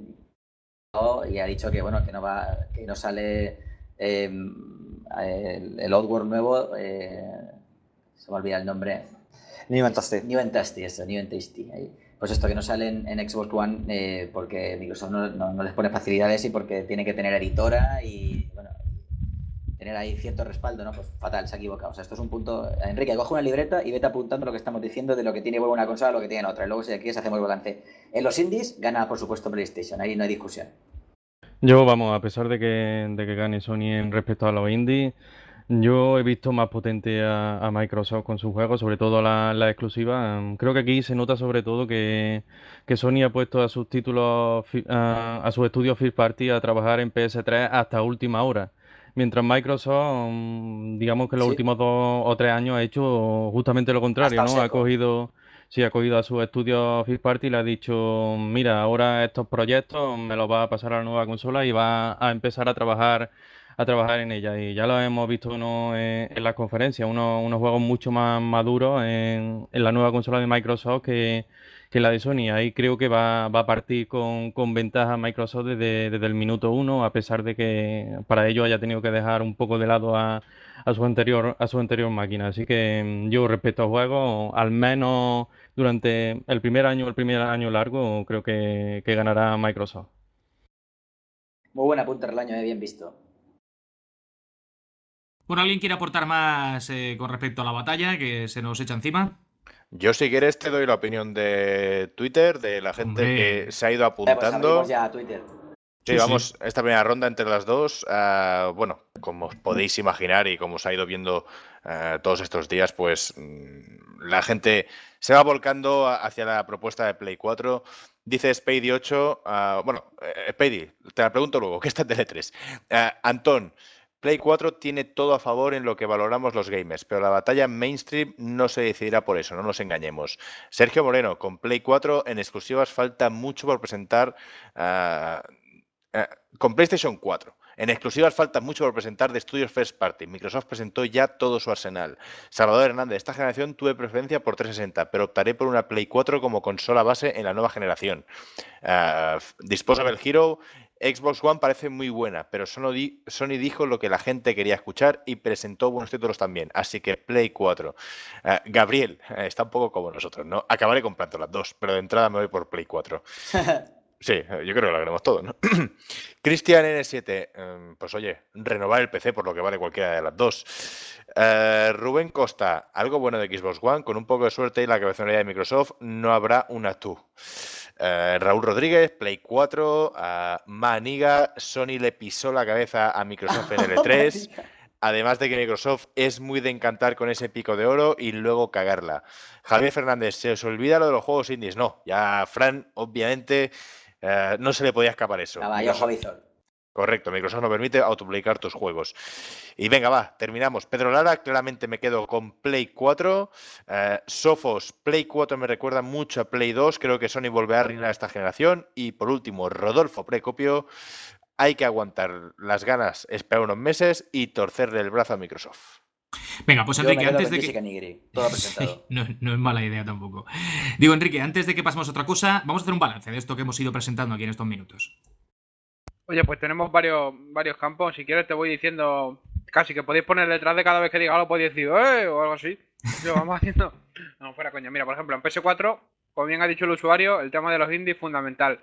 y ha dicho que bueno, que no va, que no sale eh, el, el Oddworld nuevo. Eh, se me olvida el nombre. New and Tasty. New and Tasty, eso, New and Tasty. Ahí. Pues esto, que no salen en Xbox One eh, porque Microsoft no, no, no les pone facilidades y porque tiene que tener editora y, bueno, tener ahí cierto respaldo, ¿no? Pues fatal, se ha equivocado. O sea, esto es un punto... Enrique, coge una libreta y vete apuntando lo que estamos diciendo de lo que tiene buena una consola, lo que tiene otra. Y luego, si aquí hacemos el balance. En los indies, gana, por supuesto, PlayStation. Ahí no hay discusión. Yo, vamos, a pesar de que, de que gane Sony en respecto a los indies, yo he visto más potente a, a Microsoft con sus juegos, sobre todo la, la exclusiva. Creo que aquí se nota sobre todo que, que Sony ha puesto a sus títulos, a, a sus estudios First Party a trabajar en P S tres hasta última hora. Mientras Microsoft, digamos que en los sí. últimos dos o tres años ha hecho justamente lo contrario, hasta ¿no? Ha cogido, sí, ha cogido a sus estudios First Party y le ha dicho, mira, ahora estos proyectos me los va a pasar a la nueva consola y va a empezar a trabajar a trabajar en ella. Y ya lo hemos visto uno en, en las conferencias, unos, unos juegos mucho más maduros en, en la nueva consola de Microsoft que, que la de Sony. Ahí creo que va, va a partir con, con ventaja Microsoft desde, desde el minuto uno, a pesar de que para ello haya tenido que dejar un poco de lado a, a su anterior, a su anterior máquina. Así que mm, yo respecto al juego, al menos durante el primer año, el primer año largo, creo que, que ganará Microsoft. Muy buena punta del año, eh, bien visto. Bueno, ¿alguien quiere aportar más eh, con respecto a la batalla que se nos echa encima? Yo, si quieres, te doy la opinión de Twitter, de la gente Hombre. que se ha ido Vale, pues apuntando. abrimos ya a Twitter. Sí, Sí, vamos, sí. esta primera ronda entre las dos, ah, bueno, como os podéis imaginar y como os ha ido viendo ah, todos estos días, pues mm, la gente se va volcando a- hacia la propuesta de Play cuatro. Dice Spady ocho, ah, bueno, eh, Spady, te la pregunto luego, ¿qué está en Tele tres? Ah, Antón, Play cuatro tiene todo a favor en lo que valoramos los gamers, pero la batalla mainstream no se decidirá por eso, no nos engañemos. Sergio Moreno, con Play cuatro en exclusivas falta mucho por presentar. ah, eh, con PlayStation cuatro. En exclusivas falta mucho por presentar de estudios First Party. Microsoft presentó ya todo su arsenal. Salvador Hernández, esta generación tuve preferencia por trescientos sesenta, pero optaré por una Play cuatro como consola base en la nueva generación. Uh, Disposable Hero, Xbox One parece muy buena, pero Sony, di Sony dijo lo que la gente quería escuchar y presentó buenos títulos también. Así que Play cuatro. Uh, Gabriel, eh, está un poco como nosotros, ¿no? Acabaré comprando las dos, pero de entrada me voy por Play cuatro. Sí, yo creo que lo haremos todo, ¿no? Cristian N siete, eh, pues oye, renovar el P C por lo que vale cualquiera de las dos. Eh, Rubén Costa, algo bueno de Xbox One, con un poco de suerte y la cabezonería de Microsoft, no habrá una tú. Eh, Raúl Rodríguez, Play cuatro, uh, Maniga, Sony le pisó la cabeza a Microsoft en el E tres. Además de que Microsoft es muy de encantar con ese pico de oro y luego cagarla. Javier Fernández, ¿se os olvida lo de los juegos indies? No, ya Fran, obviamente, eh, no se le podía escapar eso. Caballo Hobbiton. Correcto, Microsoft no permite autopublicar tus juegos. Y venga, va, terminamos. Pedro Lara, claramente me quedo con Play cuatro. Eh, Sofos, Play cuatro me recuerda mucho a Play dos. Creo que Sony volverá a reinar esta generación. Y por último, Rodolfo Precopio. Hay que aguantar las ganas, esperar unos meses y torcerle el brazo a Microsoft. Venga, pues Yo Enrique, me quedo antes con de Jessica que... Nigri, todo presentado. Sí, no, no es mala idea tampoco. Digo, Enrique, antes de que pasemos a otra cosa, vamos a hacer un balance de esto que hemos ido presentando aquí en estos minutos. Oye, pues tenemos varios, varios campos. Si quieres te voy diciendo casi que podéis poner detrás de cada vez que diga algo, podéis decir ¡eh! O algo así. Lo vamos haciendo. No, fuera coña. Mira, por ejemplo, en P S cuatro, como bien ha dicho el usuario, el tema de los indies es fundamental.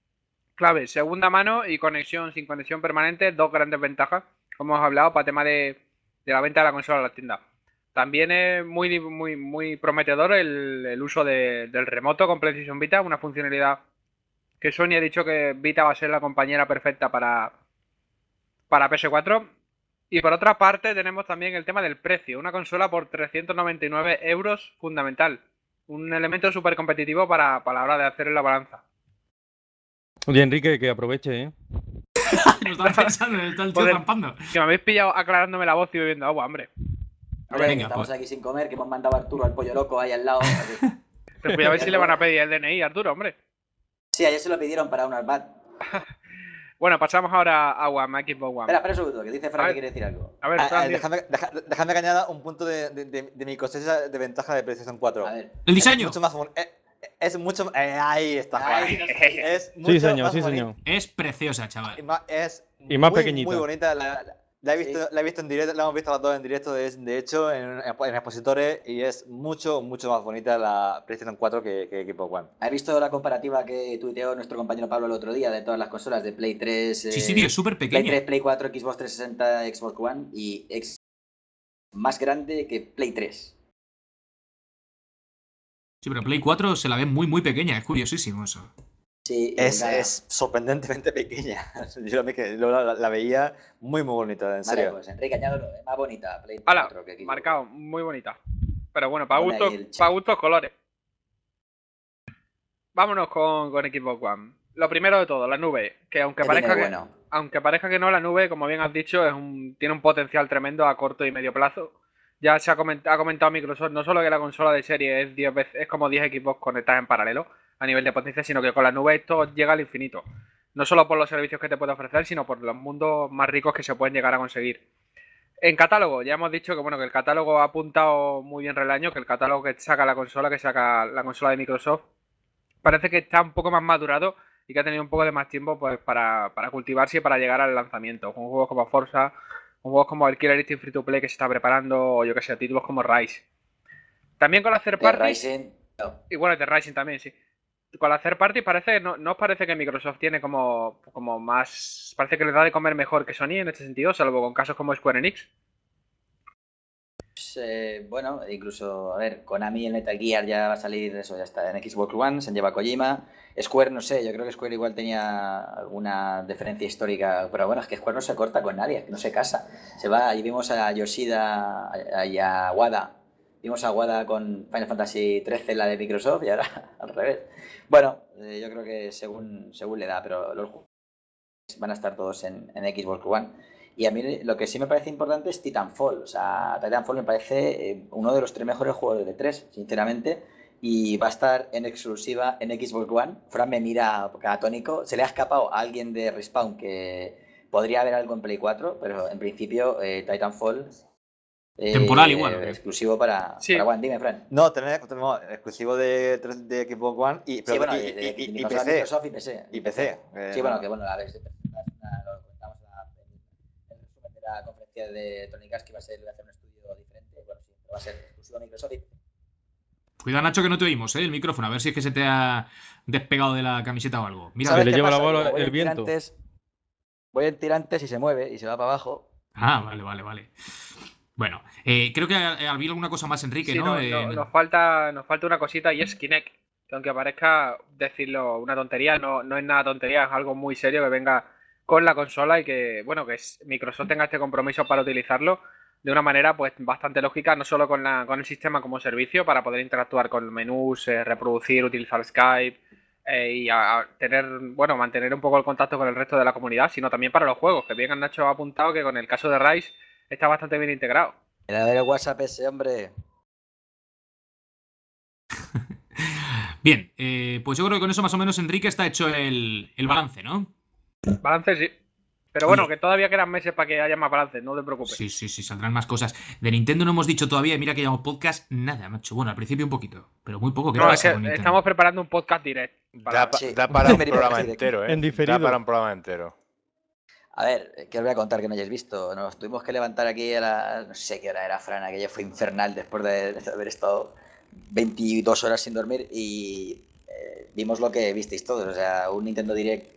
Clave, segunda mano y conexión sin conexión permanente, dos grandes ventajas, como hemos hablado, para tema de, de la venta de la consola a la tienda. También es muy, muy, muy prometedor el, el uso de, del remoto con PlayStation Vita, una funcionalidad que Sony ha dicho que Vita va a ser la compañera perfecta para, para P S cuatro. Y por otra parte tenemos también el tema del precio, una consola por trescientos noventa y nueve euros fundamental, un elemento súper competitivo para, para la hora de hacer la balanza. Oye, Enrique, que aproveche, ¿eh? Lo estaba pensando, está el tío Joder, trampando. que me habéis pillado aclarándome la voz y bebiendo agua, hombre. Hombre, Venga, que estamos pues. aquí sin comer, que hemos mandado a Arturo al pollo loco ahí al lado. Te voy a ver si le van a pedir el D N I, Arturo, hombre. Sí, ayer se lo pidieron para un Arbat. Bueno, pasamos ahora a One, a Xbox One. Espera, espera un segundo, que dice A Frank ver. que quiere decir algo. A ver, Ah, Fran, eh, di- dejadme, deja- dejadme que añada un punto de, de, de- de mi cosecha de ventaja de PlayStation cuatro. A ver. El diseño. Es mucho más bon- eh, es mucho eh, ahí está. Ahí Juan. está. Es mucho Sí, señor, más sí, boni- señor. Es preciosa, y chaval. más- Es Y más muy, pequeñita. muy bonita. La, la- la he visto, Sí. la he visto en directo, la hemos visto las dos en directo, de, de hecho, en, en expositores, y es mucho, mucho más bonita la PlayStation cuatro que, que Xbox One. ¿Has visto la comparativa que tuiteó nuestro compañero Pablo el otro día de todas las consolas de Play tres? Sí, eh, sí, tío, es súper Play pequeña. tres, Play cuatro, Xbox trescientos sesenta, Xbox One y X más grande que Play tres. Sí, pero Play cuatro se la ve muy, muy pequeña. Es curiosísimo eso. Sí, Es, nada. es sorprendentemente pequeña. Yo me quedé- la, la veía muy, muy bonita, en Vale, serio. pues Enrique, añádelo, es más bonita Play Hala, cuatro que Xbox. marcado, muy bonita. Pero bueno, para Pone ahí gustos, el check. para gustos colores. Vámonos con, con Xbox One. Lo primero de todo, la nube. Que aunque ¿Qué parezca tiene que, de bueno? aunque parezca que no, la nube, como bien has dicho, es un, tiene un potencial tremendo a corto y medio plazo. Ya se ha comentado, ha comentado Microsoft no solo que la consola de serie es diez veces, es como diez equipos conectados en paralelo a nivel de potencia, sino que con la nube esto llega al infinito. No solo por los servicios que te puede ofrecer, sino por los mundos más ricos que se pueden llegar a conseguir. En catálogo, ya hemos dicho que bueno, que el catálogo ha apuntado muy bien Relaño, que el catálogo que saca la consola, que saca la consola de Microsoft, parece que está un poco más madurado y que ha tenido un poco de más tiempo pues para, para cultivarse y para llegar al lanzamiento, con juegos como Forza, con juegos como el Killer Instinct Free to Play que se está preparando, o yo que sé, títulos como Rise. También con la third The party, Rising. No. y bueno, The Rising también, sí. Con la third party parece, no, ¿no os parece que Microsoft tiene como, como más, parece que le da de comer mejor que Sony en este sentido, salvo con casos como Square Enix? Pues, eh, bueno, incluso, a ver, Konami, el Metal Gear ya va a salir, eso ya está en Xbox One, se lleva Kojima. Square, no sé, yo creo que Square igual tenía alguna diferencia histórica, pero bueno, es que Square no se corta con nadie, no se casa. Se va, y vimos a Yoshida a- y a Wada, vimos a Wada con Final Fantasy trece, la de Microsoft, y ahora al revés. Bueno, eh, yo creo que según, según le da, pero los juegos van a estar todos en, en Xbox One. Y a mí lo que sí me parece importante es Titanfall. O sea, Titanfall me parece eh, uno de los tres mejores juegos de tres, sinceramente. Y va a estar en exclusiva en Xbox One. Fran me mira catónico. Se le ha escapado a alguien de Respawn que podría haber algo en Play cuatro, pero en principio eh, Titanfall eh, Temporal igual, ¿o qué? exclusivo para, Sí. para One. Dime, Fran. No, tenemos, tenemos exclusivo de, de Xbox One y, Sí, pero- bueno, y, de, de- y- y- de y consola P C. Microsoft y P C. Y P C. eh, Sí, no. bueno, que bueno, a ver, es una- lo comentamos en la- en el resumen de la conferencia de Electronic Arts, que va a ser, va a hacer un estudio diferente. Bueno, sí, pero va a ser exclusivo a Microsoft. y- Cuidado, Nacho, que no te oímos, ¿eh? El micrófono, a ver si es que se te ha despegado de la camiseta o algo. Mira, Se ¿Sabes le qué lleva la pasa? bola Digo, voy el en viento. tirantes, voy en tirantes y se mueve y se va para abajo. ah, vale, vale, vale. Bueno, eh, creo que ha- había alguna cosa más, Enrique, Sí, ¿no? no, Eh, no, nos, falta, nos falta una cosita y es Kinect. Que aunque parezca decirlo una tontería, no, no es nada tontería, es algo muy serio que venga con la consola y que, bueno, que es- Microsoft tenga este compromiso para utilizarlo de una manera pues bastante lógica, no solo con, la, con el sistema como servicio para poder interactuar con menús, eh, reproducir, utilizar Skype eh, y a, a tener, bueno, mantener un poco el contacto con el resto de la comunidad, sino también para los juegos, que bien Nacho ha apuntado que con el caso de Rise está bastante bien integrado. Mira, a ver el WhatsApp ese, hombre. Bien, eh, pues yo creo que con eso más o menos, Enrique, está hecho el, el balance, ¿no? Balance sí. Pero bueno, Oye. que todavía quedan meses para que haya más balance, no te preocupes. Sí, sí, sí, saldrán más cosas. De Nintendo no hemos dicho todavía, y mira que llevamos podcast, nada, macho. Bueno, al principio un poquito, pero muy poco. ¿Qué No, es pasa que con Nintendo? estamos preparando un podcast direct. Para- Da, pa- Sí. da para un Very programa direct. entero, ¿eh? En diferido. Da para un programa entero. A ver, ¿qué os voy a contar que no hayáis visto? Nos tuvimos que levantar aquí a las... No sé qué hora era, Fran, aquello fue infernal después de, de haber estado veintidós horas sin dormir y eh, vimos lo que visteis todos. O sea, un Nintendo Direct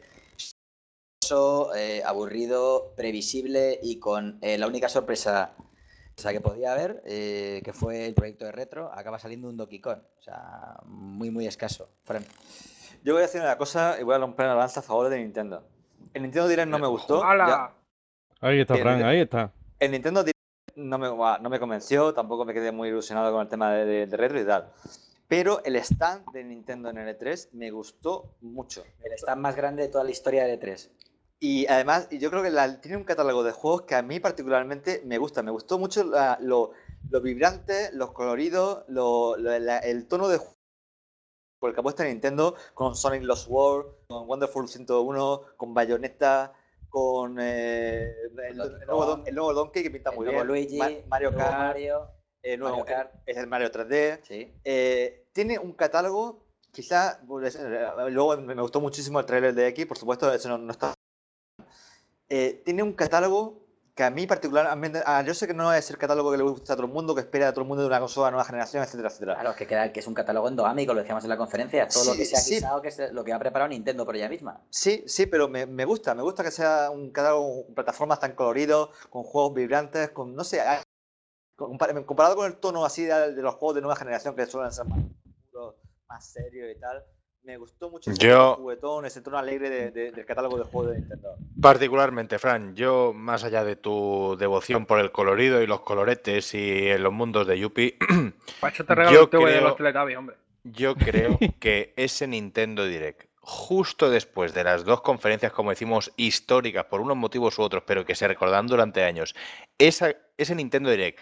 eh, aburrido, previsible y con eh, la única sorpresa o sea, que podía haber, eh, que fue el proyecto de Retro, acaba saliendo un Donkey Kong. O sea, muy, muy escaso. Fran. Yo voy a decir una cosa y voy a romper una lanza a favor de Nintendo. El Nintendo Direct no me gustó. ¡Hala! ya- Ahí está, Bien, Fran, bien. ahí está. El Nintendo Direct no me, va, no me convenció, tampoco me quedé muy ilusionado con el tema de, de- de retro y tal. Pero el stand de Nintendo en el E tres me gustó mucho. El stand más grande de toda la historia de E tres. Y además, y yo creo que la- tiene un catálogo de juegos que a mí particularmente me gusta. Me gustó mucho la- lo, lo vibrante, los coloridos, lo- lo- la- el tono de juego por el que apuesta Nintendo con Sonic Lost World, con Wonderful ciento uno, con Bayonetta, con eh, el, el nuevo, Don- el nuevo Donkey que pinta El muy nuevo bien, Luigi, Ma- Mario el nuevo Kart, Mario, el nuevo- Mario Kart. es el Mario tres D. Sí. Eh, tiene un catálogo, quizá, pues, eh, luego me me gustó muchísimo el trailer de X, por supuesto, eso no, no está. Eh, tiene un catálogo que a mí particularmente, ah, yo sé que no es el catálogo que le gusta a todo el mundo, que espera a todo el mundo de una consola de nueva generación, etcétera, etcétera. Claro, que, queda, que es un catálogo endogámico, lo decíamos en la conferencia. Todo lo Sí, que se ha sí. guisado, que es lo que ha preparado Nintendo por ella misma. Sí, sí, pero me, me gusta, me gusta que sea un catálogo con plataformas tan coloridos, con juegos vibrantes, con, no sé, hay- compar- comparado con el tono así de, de los juegos de nueva generación que suelen ser más oscuros, más serios y tal, me gustó mucho ese Yo- tono juguetón, ese tono alegre de- de- del catálogo de juegos de Nintendo. Particularmente, Fran, yo, más allá de tu devoción por el colorido y los coloretes y en los mundos de Yuppie, Para eso te regalo Yo el T V de creo- los Teletubbies, hombre. yo creo que ese Nintendo Direct, justo después de las dos conferencias, como decimos, históricas por unos motivos u otros, pero que se recordarán durante años, esa, ese Nintendo Direct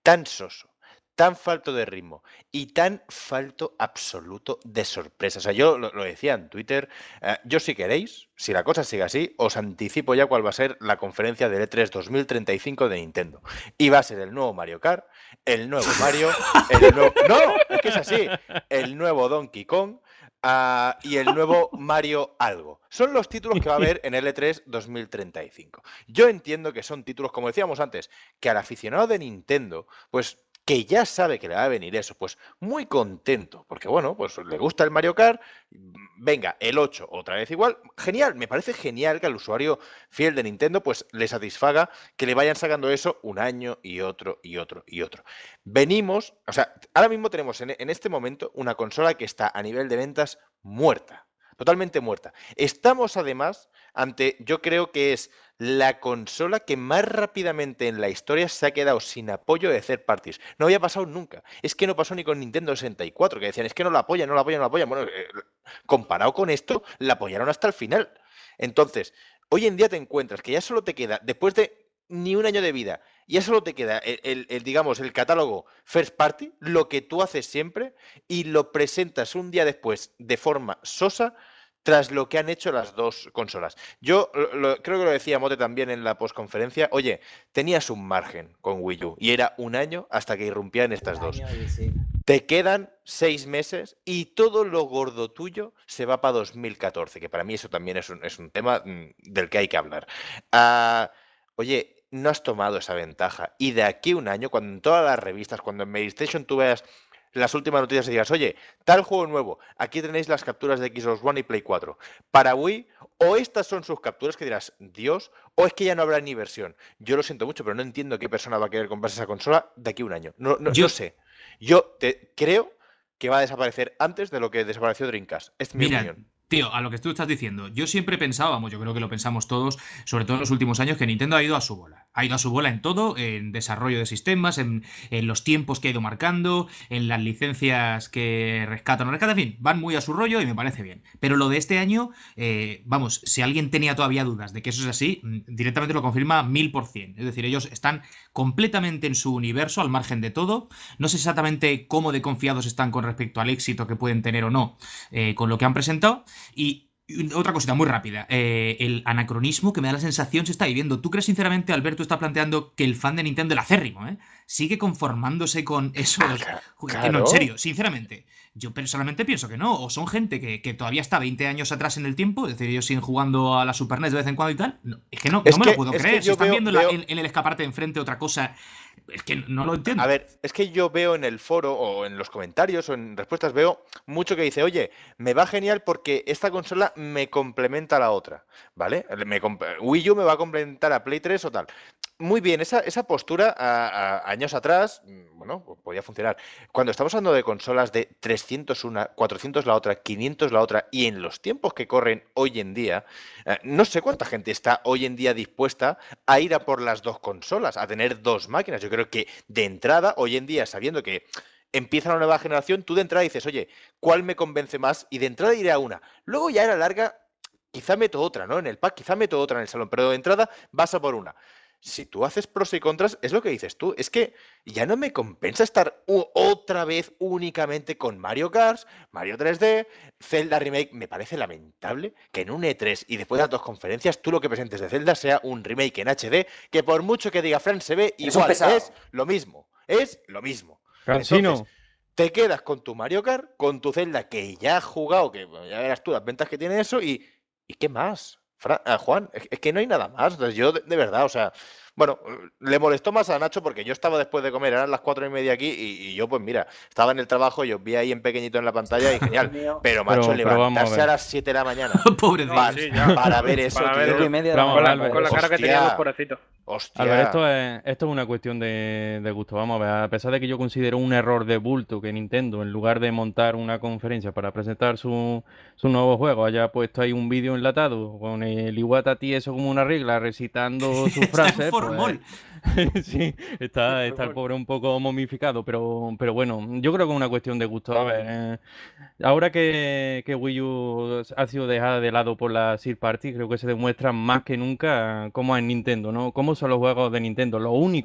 tan soso, tan falto de ritmo y tan falto absoluto de sorpresa. O sea, yo lo, lo decía en Twitter, eh, yo si queréis, si la cosa sigue así, os anticipo ya cuál va a ser la conferencia del E tres dos mil treinta y cinco de Nintendo. Y va a ser el nuevo Mario Kart, el nuevo Mario, el nuevo... ¡No! Es que es así. El nuevo Donkey Kong, Uh, y el nuevo Mario algo. Son los títulos que va a haber en el E tres dos mil treinta y cinco. Yo entiendo que son títulos, como decíamos antes, que al aficionado de Nintendo, pues que ya sabe que le va a venir eso, pues muy contento, porque bueno, pues le gusta el Mario Kart, venga, el ocho otra vez igual, genial, me parece genial que al usuario fiel de Nintendo pues le satisfaga que le vayan sacando eso un año y otro y otro y otro. Venimos, o sea, ahora mismo tenemos en, en este momento una consola que está a nivel de ventas muerta, totalmente muerta. Estamos además ante, yo creo que es la consola que más rápidamente en la historia se ha quedado sin apoyo de third parties. No había pasado nunca. Es que no pasó ni con Nintendo sesenta y cuatro, que decían, es que no la apoyan, no la apoyan, no la apoyan. Bueno, eh, comparado con esto, la apoyaron hasta el final. Entonces, hoy en día te encuentras que ya solo te queda, después de ni un año de vida, ya solo te queda el, el, el, digamos, el catálogo first party, lo que tú haces siempre, y lo presentas un día después de forma sosa, tras lo que han hecho las dos consolas. Yo lo, creo que lo decía Mote también en la postconferencia, oye, tenías un margen con Wii U y era un año hasta que irrumpían estas dos. Sí. Te quedan seis meses y todo lo gordo tuyo se va para dos mil catorce, que para mí eso también es un, es un tema del que hay que hablar. Uh, oye, no has tomado esa ventaja y de aquí a un año, cuando en todas las revistas, cuando en PlayStation tú veas las últimas noticias y digas, oye, tal juego nuevo, aquí tenéis las capturas de Xbox One y Play cuatro. Para Wii, o estas son sus capturas que dirás, Dios, o es que ya no habrá ni versión. Yo lo siento mucho, pero no entiendo qué persona va a querer comprarse esa consola de aquí a un año. No, no, Yo... no sé. Yo te, creo que va a desaparecer antes de lo que desapareció Dreamcast. Es mi Mira, opinión. Tío, a lo que tú estás diciendo, yo siempre pensábamos, yo creo que lo pensamos todos, sobre todo en los últimos años, que Nintendo ha ido a su bola. Ha ido a su bola en todo, en desarrollo de sistemas, en, en los tiempos que ha ido marcando, en las licencias que rescatan o no rescatan, en fin, van muy a su rollo y me parece bien. Pero lo de este año, eh, vamos, si alguien tenía todavía dudas de que eso es así, directamente lo confirma mil por cien. Es decir, ellos están completamente en su universo, al margen de todo. No sé exactamente cómo de confiados están con respecto al éxito que pueden tener o no eh, con lo que han presentado. Y otra cosita muy rápida, eh, el anacronismo que me da la sensación se está viviendo. ¿Tú crees sinceramente, Alberto está planteando que el fan de Nintendo, el acérrimo, ¿eh? sigue conformándose con esos... Claro. Que no, en serio, sinceramente, yo personalmente pienso que no. O son gente que, que todavía está veinte años atrás en el tiempo, es decir, ellos siguen jugando a la Super N E S de vez en cuando y tal. No, es que no, es no me que, lo puedo creer. Si están veo, viendo veo... en, en el escaparate de enfrente otra cosa... Es que no lo entiendo. A ver, es que yo veo en el foro o en los comentarios o en respuestas, veo mucho que dice, oye, me va genial porque esta consola me complementa a la otra, ¿vale? Me Wii U me va a complementar a Play tres o tal. Muy bien, esa, esa postura a, a, años atrás, bueno, podía funcionar. Cuando estamos hablando de consolas de trescientos una, cuatrocientos la otra, quinientos la otra, y en los tiempos que corren hoy en día, eh, no sé cuánta gente está hoy en día dispuesta a ir a por las dos consolas, a tener dos máquinas. Yo creo que de entrada, hoy en día, sabiendo que empieza la nueva generación, tú de entrada dices, oye, ¿cuál me convence más? Y de entrada iré a una. Luego ya a la larga, quizá meto otra, ¿no? En el pack, quizá meto otra en el salón, pero de entrada vas a por una. Si tú haces pros y contras, es lo que dices tú. Es que ya no me compensa estar otra vez únicamente con Mario Kart, Mario tres D, Zelda Remake. Me parece lamentable que en un E tres y después de las dos conferencias tú lo que presentes de Zelda sea un remake en H D que por mucho que diga Fran se ve igual. Es, es lo mismo. Es lo mismo. Cansino. Entonces, te quedas con tu Mario Kart, con tu Zelda que ya has jugado, que ya verás tú las ventas que tiene eso y ¿y qué más? Fra uh, Juan, es, es que no hay nada más. Entonces yo, de, de verdad, o sea, bueno, le molestó más a Nacho porque yo estaba después de comer, eran las cuatro y media aquí y, y yo, pues mira, estaba en el trabajo y os vi ahí en pequeñito en la pantalla y genial. Pero, macho, pero, levantarse pero a, a las siete de la mañana Pobre para, sí, para ver eso, para tío. ver, y media con, la, Albert, con la cara hostia, que teníamos, pobrecito. Hostia. Albert, esto es, esto es una cuestión de, de gusto. Vamos a ver, a pesar de que yo considero un error de bulto que Nintendo, en lugar de montar una conferencia para presentar su, su nuevo juego, haya puesto ahí un vídeo enlatado con el Iwata tieso como una regla recitando sus frases. Formol. Pues, sí, está, está el pobre un poco momificado, pero, pero bueno, yo creo que es una cuestión de gusto. A ver, eh, ahora que, que Wii U ha sido dejada de lado por la third party, creo que se demuestra más que nunca cómo es Nintendo, ¿no? Cómo son los juegos de Nintendo, los únicos,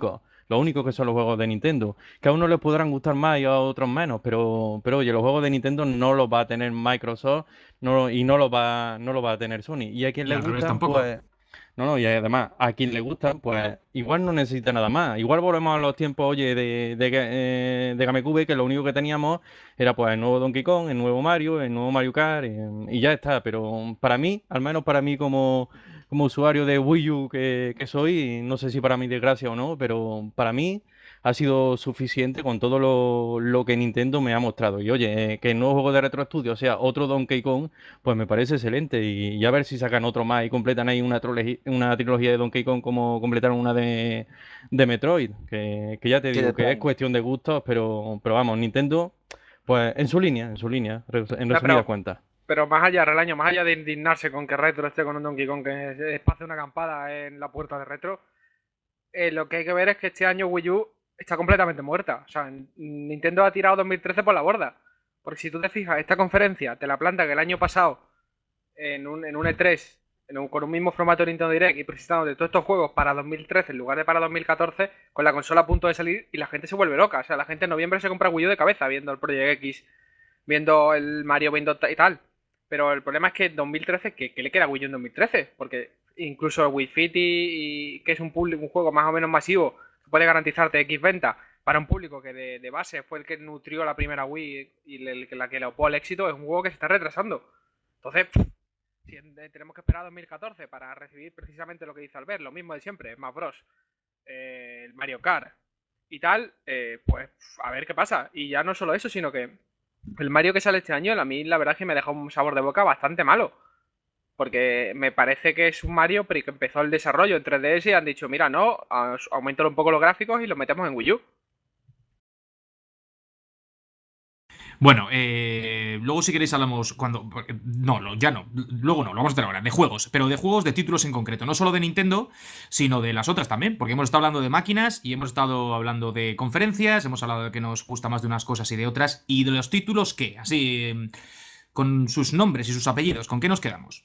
Lo único que son los juegos de Nintendo. Que a unos les podrán gustar más y a otros menos, pero, pero oye, los juegos de Nintendo no los va a tener Microsoft no, y no los va, no los va a tener Sony. Y a quien Y le al revés gustan, tampoco. pues... No, no, y además, a quien le gustan, pues igual no necesita nada más. Igual volvemos a los tiempos, oye, de, de, eh, de GameCube, que lo único que teníamos era pues el nuevo Donkey Kong, el nuevo Mario, el nuevo Mario Kart, eh, y ya está. Pero para mí, al menos para mí como, como usuario de Wii U que, que soy, no sé si para mi desgracia o no, pero para mí ha sido suficiente con todo lo, lo que Nintendo me ha mostrado. Y oye, eh, que el nuevo juego de Retro Studio sea otro Donkey Kong, pues me parece excelente. Y, y a ver si sacan otro más y completan ahí una, trolegi- una trilogía de Donkey Kong como completaron una de, de Metroid. Que, que ya te Sí, de digo que es Prime. cuestión de gustos, pero, pero vamos, Nintendo, pues en su línea, en su línea, res- en No, resumidas pero, cuentas. pero más allá, Relaño, más allá de indignarse con que Retro esté con un Donkey Kong que es, es para hacer una acampada en la puerta de Retro, eh, lo que hay que ver es que este año Wii U está completamente muerta. O sea, n- Nintendo ha tirado dos mil trece por la borda. Porque si tú te fijas, esta conferencia te la planta que el año pasado en un, en un E tres, en un- con un mismo formato de Nintendo Direct y presentando de todos estos juegos para dos mil trece en lugar de para dos mil catorce, con la consola a punto de salir y la gente se vuelve loca. O sea, la gente en noviembre se compra Wii U de cabeza viendo el Project X, viendo el Mario, viendo ta- y tal. Pero el problema es que en dos mil trece, ¿qué, qué le queda a Wii U en dos mil trece? Porque incluso el Wii Fit, y, y que es un, público, un juego más o menos masivo, que puede garantizarte X venta para un público que de, de base fue el que nutrió la primera Wii y el, el- la que le opó al éxito, es un juego que se está retrasando. Entonces, si en- eh, tenemos que esperar a dos mil catorce para recibir precisamente lo que dice Albert, lo mismo de siempre, Smash Bros, eh, el Mario Kart y tal, eh, pues a ver qué pasa. Y ya no solo eso, sino que el Mario que sale este año, a mí la verdad es que me deja un sabor de boca bastante malo. Porque me parece que es un Mario pero que empezó el desarrollo en tres D S y han dicho, mira, no, aumentar un poco los gráficos y los metemos en Wii U. Bueno, eh, luego si queréis hablamos cuando... porque- No, lo- ya no, luego no, lo vamos a hacer ahora, de juegos, pero de juegos de títulos en concreto, no solo de Nintendo, sino de las otras también, porque hemos estado hablando de máquinas y hemos estado hablando de conferencias, hemos hablado de que nos gusta más de unas cosas y de otras, y de los títulos, ¿qué? Así, eh, con sus nombres y sus apellidos, ¿con qué nos quedamos?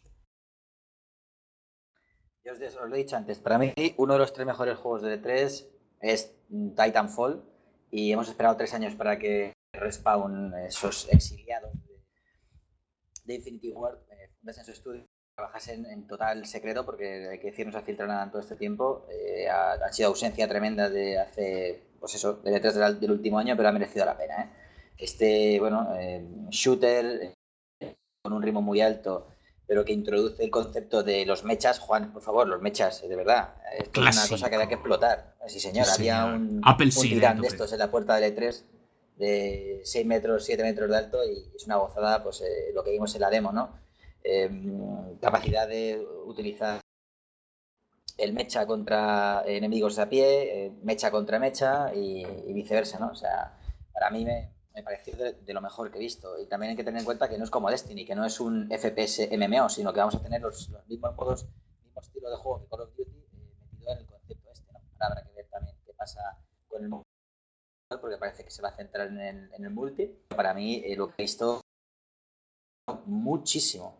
Yo os, os lo he dicho antes, para mí uno de los tres mejores juegos de E tres es Titanfall y hemos esperado tres años para que Respawn, esos exiliados de, de Infinity Ward, eh, fundasen su estudio, trabajasen en total secreto, porque hay que decir, no se ha filtrado nada en todo este tiempo, eh, ha, ha sido ausencia tremenda de hace, pues eso, de E tres del, del último año, pero ha merecido la pena, ¿eh? Este, bueno, eh, shooter eh, con un ritmo muy alto, pero que introduce el concepto de los mechas. Juan, por favor, los mechas, de verdad. Esto Clásico. es una cosa que había que explotar. Sí, señor. Sí, había señor. un, Apple un Seed, titán eh, de tope. estos en la puerta del E tres de seis metros, siete metros de alto y es una gozada, pues eh, lo que vimos en la demo, ¿no? Eh, capacidad de utilizar el mecha contra enemigos a pie, eh, mecha contra mecha y, y viceversa, ¿no? O sea, para mí me, me pareció de, de lo mejor que he visto. Y también hay que tener en cuenta que no es como Destiny, que no es un F P S M M O, sino que vamos a tener los, los mismos modos, el mismo estilo de juego que Call of Duty eh, metido en el concepto este, ¿no? Ahora habrá que ver también qué pasa con el modo, porque parece que se va a centrar en el, en el multi. Para mí, eh, lo que he visto muchísimo.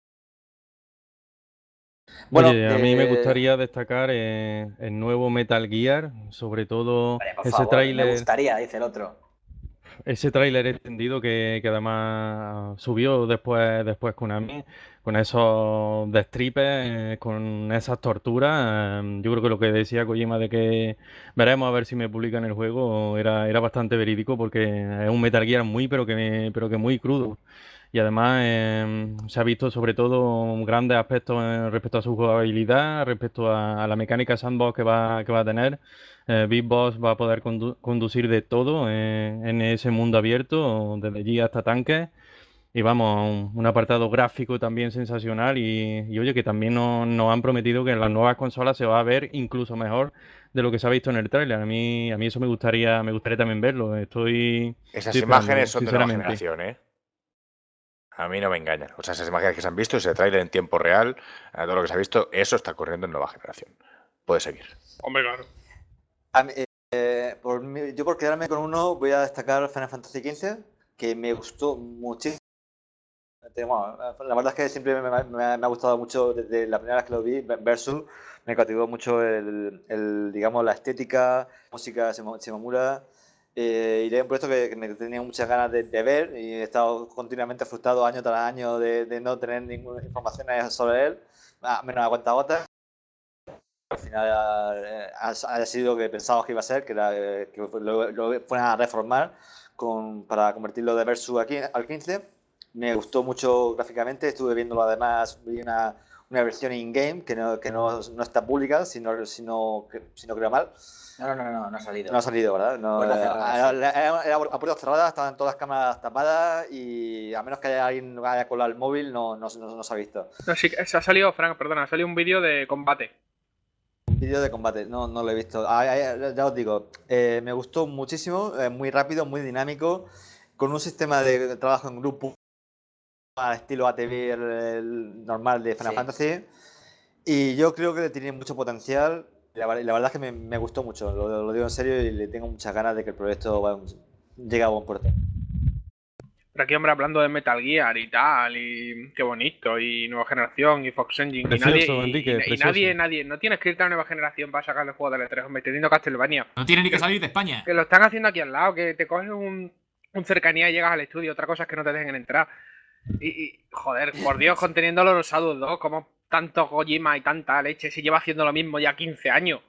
Bueno, Oye, a mí me gustaría destacar eh, el nuevo Metal Gear, sobre todo vale, por ese favor, tráiler. Me gustaría, dice el otro. Ese tráiler extendido que, que además subió después, después Konami, con esos destripes, eh, con esas torturas. Eh, yo creo que lo que decía Kojima de que veremos a ver si me publican el juego era, era bastante verídico porque es un Metal Gear muy, pero que, pero que muy crudo. Y además eh, se ha visto sobre todo grandes aspectos eh, respecto a su jugabilidad, respecto a, a la mecánica sandbox que va, que va a tener. Eh, Big Boss va a poder condu- conducir de todo eh, en ese mundo abierto, desde allí hasta tanques. Y vamos, un, un apartado gráfico también sensacional. Y, y oye, que también nos, nos han prometido que en las nuevas consolas se va a ver incluso mejor de lo que se ha visto en el tráiler. A mí, a mí eso me gustaría, me gustaría también verlo. Estoy, Esas estoy imágenes esperándolo, son de nueva sinceramente. generación, ¿eh? A mí no me engañan. O sea, esas imágenes que se han visto, ese tráiler en tiempo real, eh, todo lo que se ha visto, eso está corriendo en nueva generación. Puede seguir. Hombre, claro. A mí, eh, por mí- yo por quedarme con uno voy a destacar Final Fantasy quince, que me gustó muchísimo. Bueno, la verdad es que siempre me, me- me ha me ha gustado mucho, desde la primera vez que lo vi, Versus, me cautivó mucho el, el, digamos, la estética, música de Shimo- Shimomura. Eh, y era un proyecto que, que me tenía muchas ganas de, de ver y he estado continuamente frustrado año tras año de, de no tener ninguna información sobre él, a menos a cuentagotas. Al final eh, ha, ha sido lo que pensábamos que iba a ser, que, era, eh, que lo, lo fueran a reformar con, para convertirlo de Versus aquí al quince. Me gustó mucho gráficamente, estuve viéndolo además, vi una, una versión in-game que, no, que no, no está pública, si no, si, no, si no creo mal. No, no, no, no, no ha salido. No ha salido, ¿verdad? No, Puerta era, cerrada, era- sí. era- era a puertas cerradas, estaban todas las cámaras tapadas y a menos que haya alguien que haya colado el móvil, no, no, no- no se ha visto. No, sí, se ha salido, Frank, perdona, ha salido un vídeo de combate. Un vídeo de combate, no, no lo he visto. Ah, ya, ya- ya os digo, eh, me gustó muchísimo, eh, muy rápido, muy dinámico, con un sistema de trabajo en grupo al estilo A T V el, el normal de Final Sí. Fantasy. Y yo creo que tiene mucho potencial. La, ver- la verdad es que me, me gustó mucho, lo, lo digo en serio y le tengo muchas ganas de que el proyecto va- llegue a buen puerto. Pero aquí, hombre, hablando de Metal Gear y tal, y qué bonito, y nueva generación, y Fox Engine, Precioso, y nadie, y- Enrique, y, y precioso. nadie, nadie, no tienes que irte a la nueva generación para sacar el juego de E tres, hombre, teniendo Castlevania. No tiene ni que salir de España. Que lo están haciendo aquí al lado, que te coges un, un cercanía y llegas al estudio, otra cosa es que no te dejen entrar. Y, y, joder, por Dios, conteniendo los Shadow dos, como tanto Kojima y tanta leche, si lleva haciendo lo mismo ya quince años.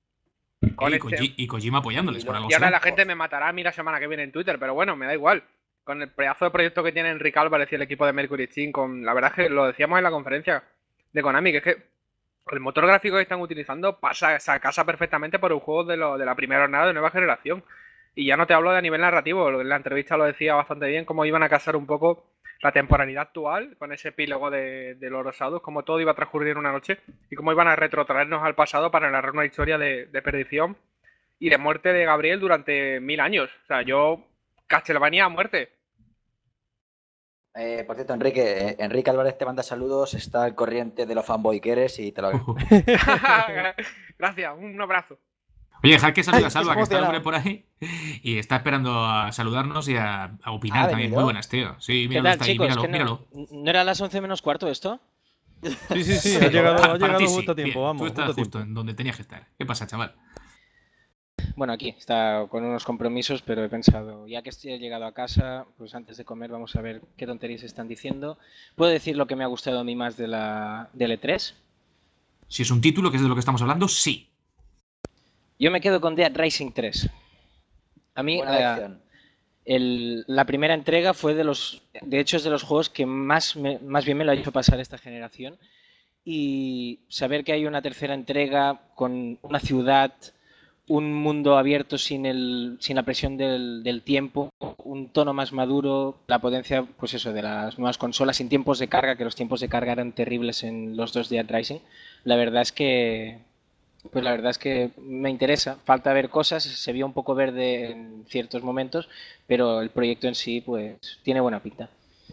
Con Y, este- Koji- y Kojima apoyándoles, Y por lo- algo Y ahora será. la gente me matará a mí la semana que viene en Twitter, pero bueno, me da igual. Con el pedazo de proyecto que tiene Enrique Álvarez y el equipo de Mercury Steam, con la verdad es que lo decíamos en la conferencia de Konami, que es que el motor gráfico que están utilizando pasa, se casa perfectamente por un juego de, lo, de la primera jornada de nueva generación. Y ya no te hablo de a nivel narrativo, en la entrevista lo decía bastante bien, cómo iban a casar un poco la temporalidad actual con ese epílogo de, de los rosados, cómo todo iba a transcurrir en una noche y cómo iban a retrotraernos al pasado para narrar una historia de, de perdición y de muerte de Gabriel durante mil años. O sea, yo, Castlevania a muerte. Eh, por cierto, Enrique, eh, Enrique Álvarez te manda saludos, está al corriente de los fanboy que eres y te lo Gracias, un abrazo. Oye, dejad que saluda a Ay, Salva, se que está el emociona. hombre por ahí y está esperando a saludarnos y a, a opinar ¿Ha también. venido? Muy buenas, tío. Sí, ¿Qué míralo, tal, está ahí, chicos? míralo, ¿Que no, míralo. ¿No era a las once menos cuarto esto? Sí, sí, sí, Sí, ha llegado, para- ha para llegado ti justo a sí, tiempo, bien, vamos, Tú estás justo a justo tiempo. en donde tenías que estar. ¿Qué pasa, chaval? Bueno, aquí está con unos compromisos, pero he pensado, ya que estoy llegado a casa, pues antes de comer vamos a ver qué tonterías están diciendo. ¿Puedo decir lo que me ha gustado a mí más de la del E tres? Si es un título, que es de lo que estamos hablando, sí. Yo me quedo con Dead Rising tres. A mí Buena eh, elección. el- la primera entrega fue de los, de hecho es de los juegos que más, me- más bien me lo ha hecho pasar esta generación. Y saber que hay una tercera entrega con una ciudad, un mundo abierto sin, el, sin la presión del, del tiempo, un tono más maduro, la potencia, pues eso, de las nuevas consolas, sin tiempos de carga, que los tiempos de carga eran terribles en los dos Dead Rising. La verdad es que, pues la verdad es que me interesa. Falta ver cosas, se vio un poco verde en ciertos momentos, pero el proyecto en sí, pues, tiene buena pinta.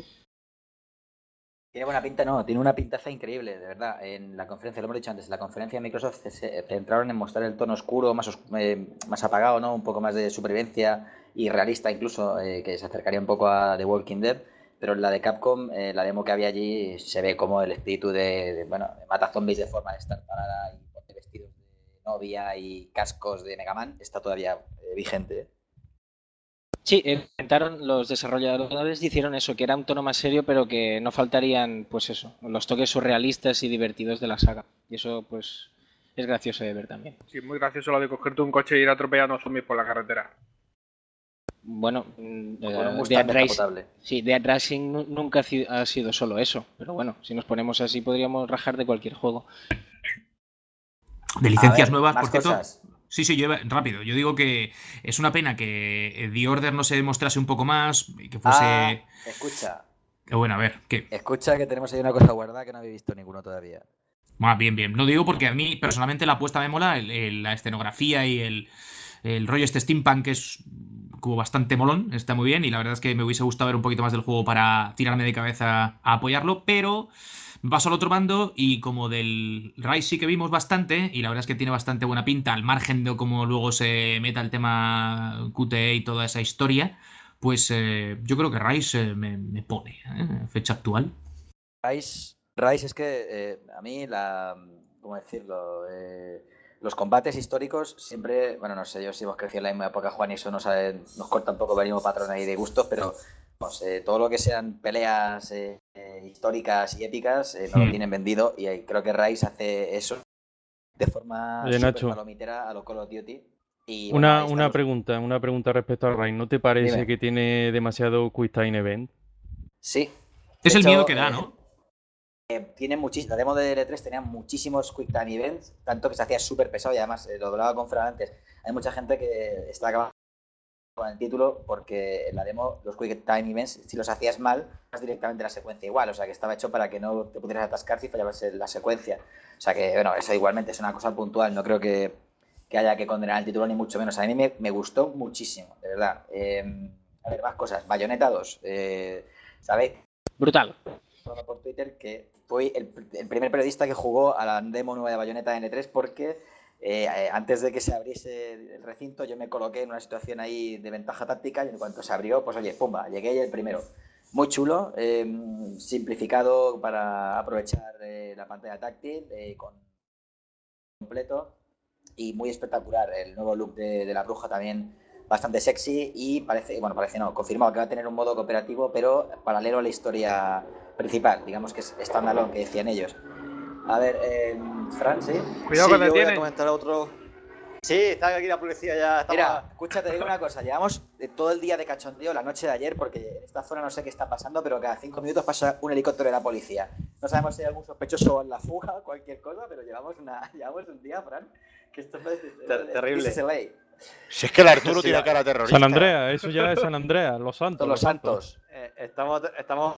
Tiene buena pinta, no, tiene una pintaza increíble, de verdad. En la conferencia, lo hemos dicho antes, en la conferencia de Microsoft se- se centraron en mostrar el tono oscuro, más, os- eh, más apagado, ¿no? Un poco más de supervivencia y realista incluso, eh, que se acercaría un poco a The Walking Dead. Pero en la de Capcom, eh, la demo que había allí, se ve como el espíritu de, de, bueno, de mata zombies de forma de estar parada y ponte vestidos de novia y cascos de Mega Man, está todavía eh, vigente. ¿eh? Sí, eh, intentaron, los desarrolladores hicieron eso, que era un tono más serio, pero que no faltarían, pues eso, los toques surrealistas y divertidos de la saga. Y eso, pues, es gracioso de ver también. Sí, muy gracioso lo de cogerte un coche e ir atropellando zombies por la carretera. Bueno, mm, Con un eh, Mustang Dead Rising, descapotable. sí, Dead Rising nu- nunca ha ci- ha sido solo eso, pero bueno, si nos ponemos así podríamos rajar de cualquier juego. De A licencias ver, nuevas, más por cierto. cosas. Sí, sí, yo iba- rápido. Yo digo que es una pena que The Order no se demostrase un poco más, y que fuese... Ah, escucha, Que bueno, a ver, que... escucha que tenemos ahí una cosa guardada que no habéis visto ninguno todavía. Ah, bien, bien. Lo digo porque a mí personalmente la apuesta me mola, el- el- la escenografía y el, el rollo este steampunk que es como bastante molón, está muy bien y la verdad es que me hubiese gustado ver un poquito más del juego para tirarme de cabeza a apoyarlo, pero me paso al otro bando y como del Rise sí que vimos bastante y la verdad es que tiene bastante buena pinta al margen de cómo luego se meta el tema Q T E y toda esa historia, pues eh, yo creo que Rise eh, me, me pone, ¿eh? Fecha actual. Rise, Rise es que eh, a mí la, ¿cómo decirlo? Eh, los combates históricos siempre, bueno, no sé, yo si hemos crecido en la misma época, Juan, y eso nos, ha- nos corta un poco, venimos patrón ahí de gustos, pero vamos, eh, todo lo que sean peleas eh, eh, históricas y épicas eh, no lo Hmm. tienen vendido, y eh, creo que Rise hace eso de forma Oye, súper Nacho, palomitera a los Call of Duty. Y bueno, una, ahí una estamos. pregunta, una pregunta respecto al Rise. ¿No te parece Dime. que tiene demasiado Quick Time Event? Sí. Es De el miedo hecho, que da, eh, ¿no? tiene muchísimos, la demo de L tres tenía muchísimos Quick Time Events, tanto que se hacía súper pesado y además eh, lo hablaba con Fran antes. Hay mucha gente que está acabando con el título porque en la demo los Quick Time Events, si los hacías mal, vas directamente la secuencia igual, o sea que estaba hecho para que no te pudieras atascar si fallabas en la secuencia. O sea que, bueno, eso igualmente es una cosa puntual, no creo que, que haya que condenar el título ni mucho menos. A mí me, me gustó muchísimo, de verdad. Eh, a ver, más cosas. Bayonetta dos, eh, ¿sabéis? Brutal. Por Twitter que fui el, el primer periodista que jugó a la demo nueva de Bayonetta N tres porque eh, eh, antes de que se abriese el recinto yo me coloqué en una situación ahí de ventaja táctica y en cuanto se abrió, pues oye, pumba, llegué el primero. Muy chulo, eh, simplificado para aprovechar eh, la pantalla táctil, eh, con completo y muy espectacular. El nuevo look de, de la bruja también bastante sexy y parece, bueno, parece no, confirmado que va a tener un modo cooperativo, pero paralelo a la historia principal, digamos que es standalone, que decían ellos. A ver, eh, Fran, ¿sí? Cuidado Sí, que te yo voy a tiene. comentar otro. Sí, está aquí la policía ya. Estamos... Mira, escúchate, digo una cosa, llevamos eh, todo el día de cachondeo, la noche de ayer, porque en esta zona no sé qué está pasando, pero cada cinco minutos pasa un helicóptero de la policía. No sabemos si hay algún sospechoso en la fuga o cualquier cosa, pero llevamos, una, llevamos un día, Fran, que esto es Ter- terrible. This is L A. Si es que el Arturo Sí, tiene ya. cara terrorista. San Andrea, eso ya es San Andrea, Los Santos. Todos los santos. Eh, estamos, estamos.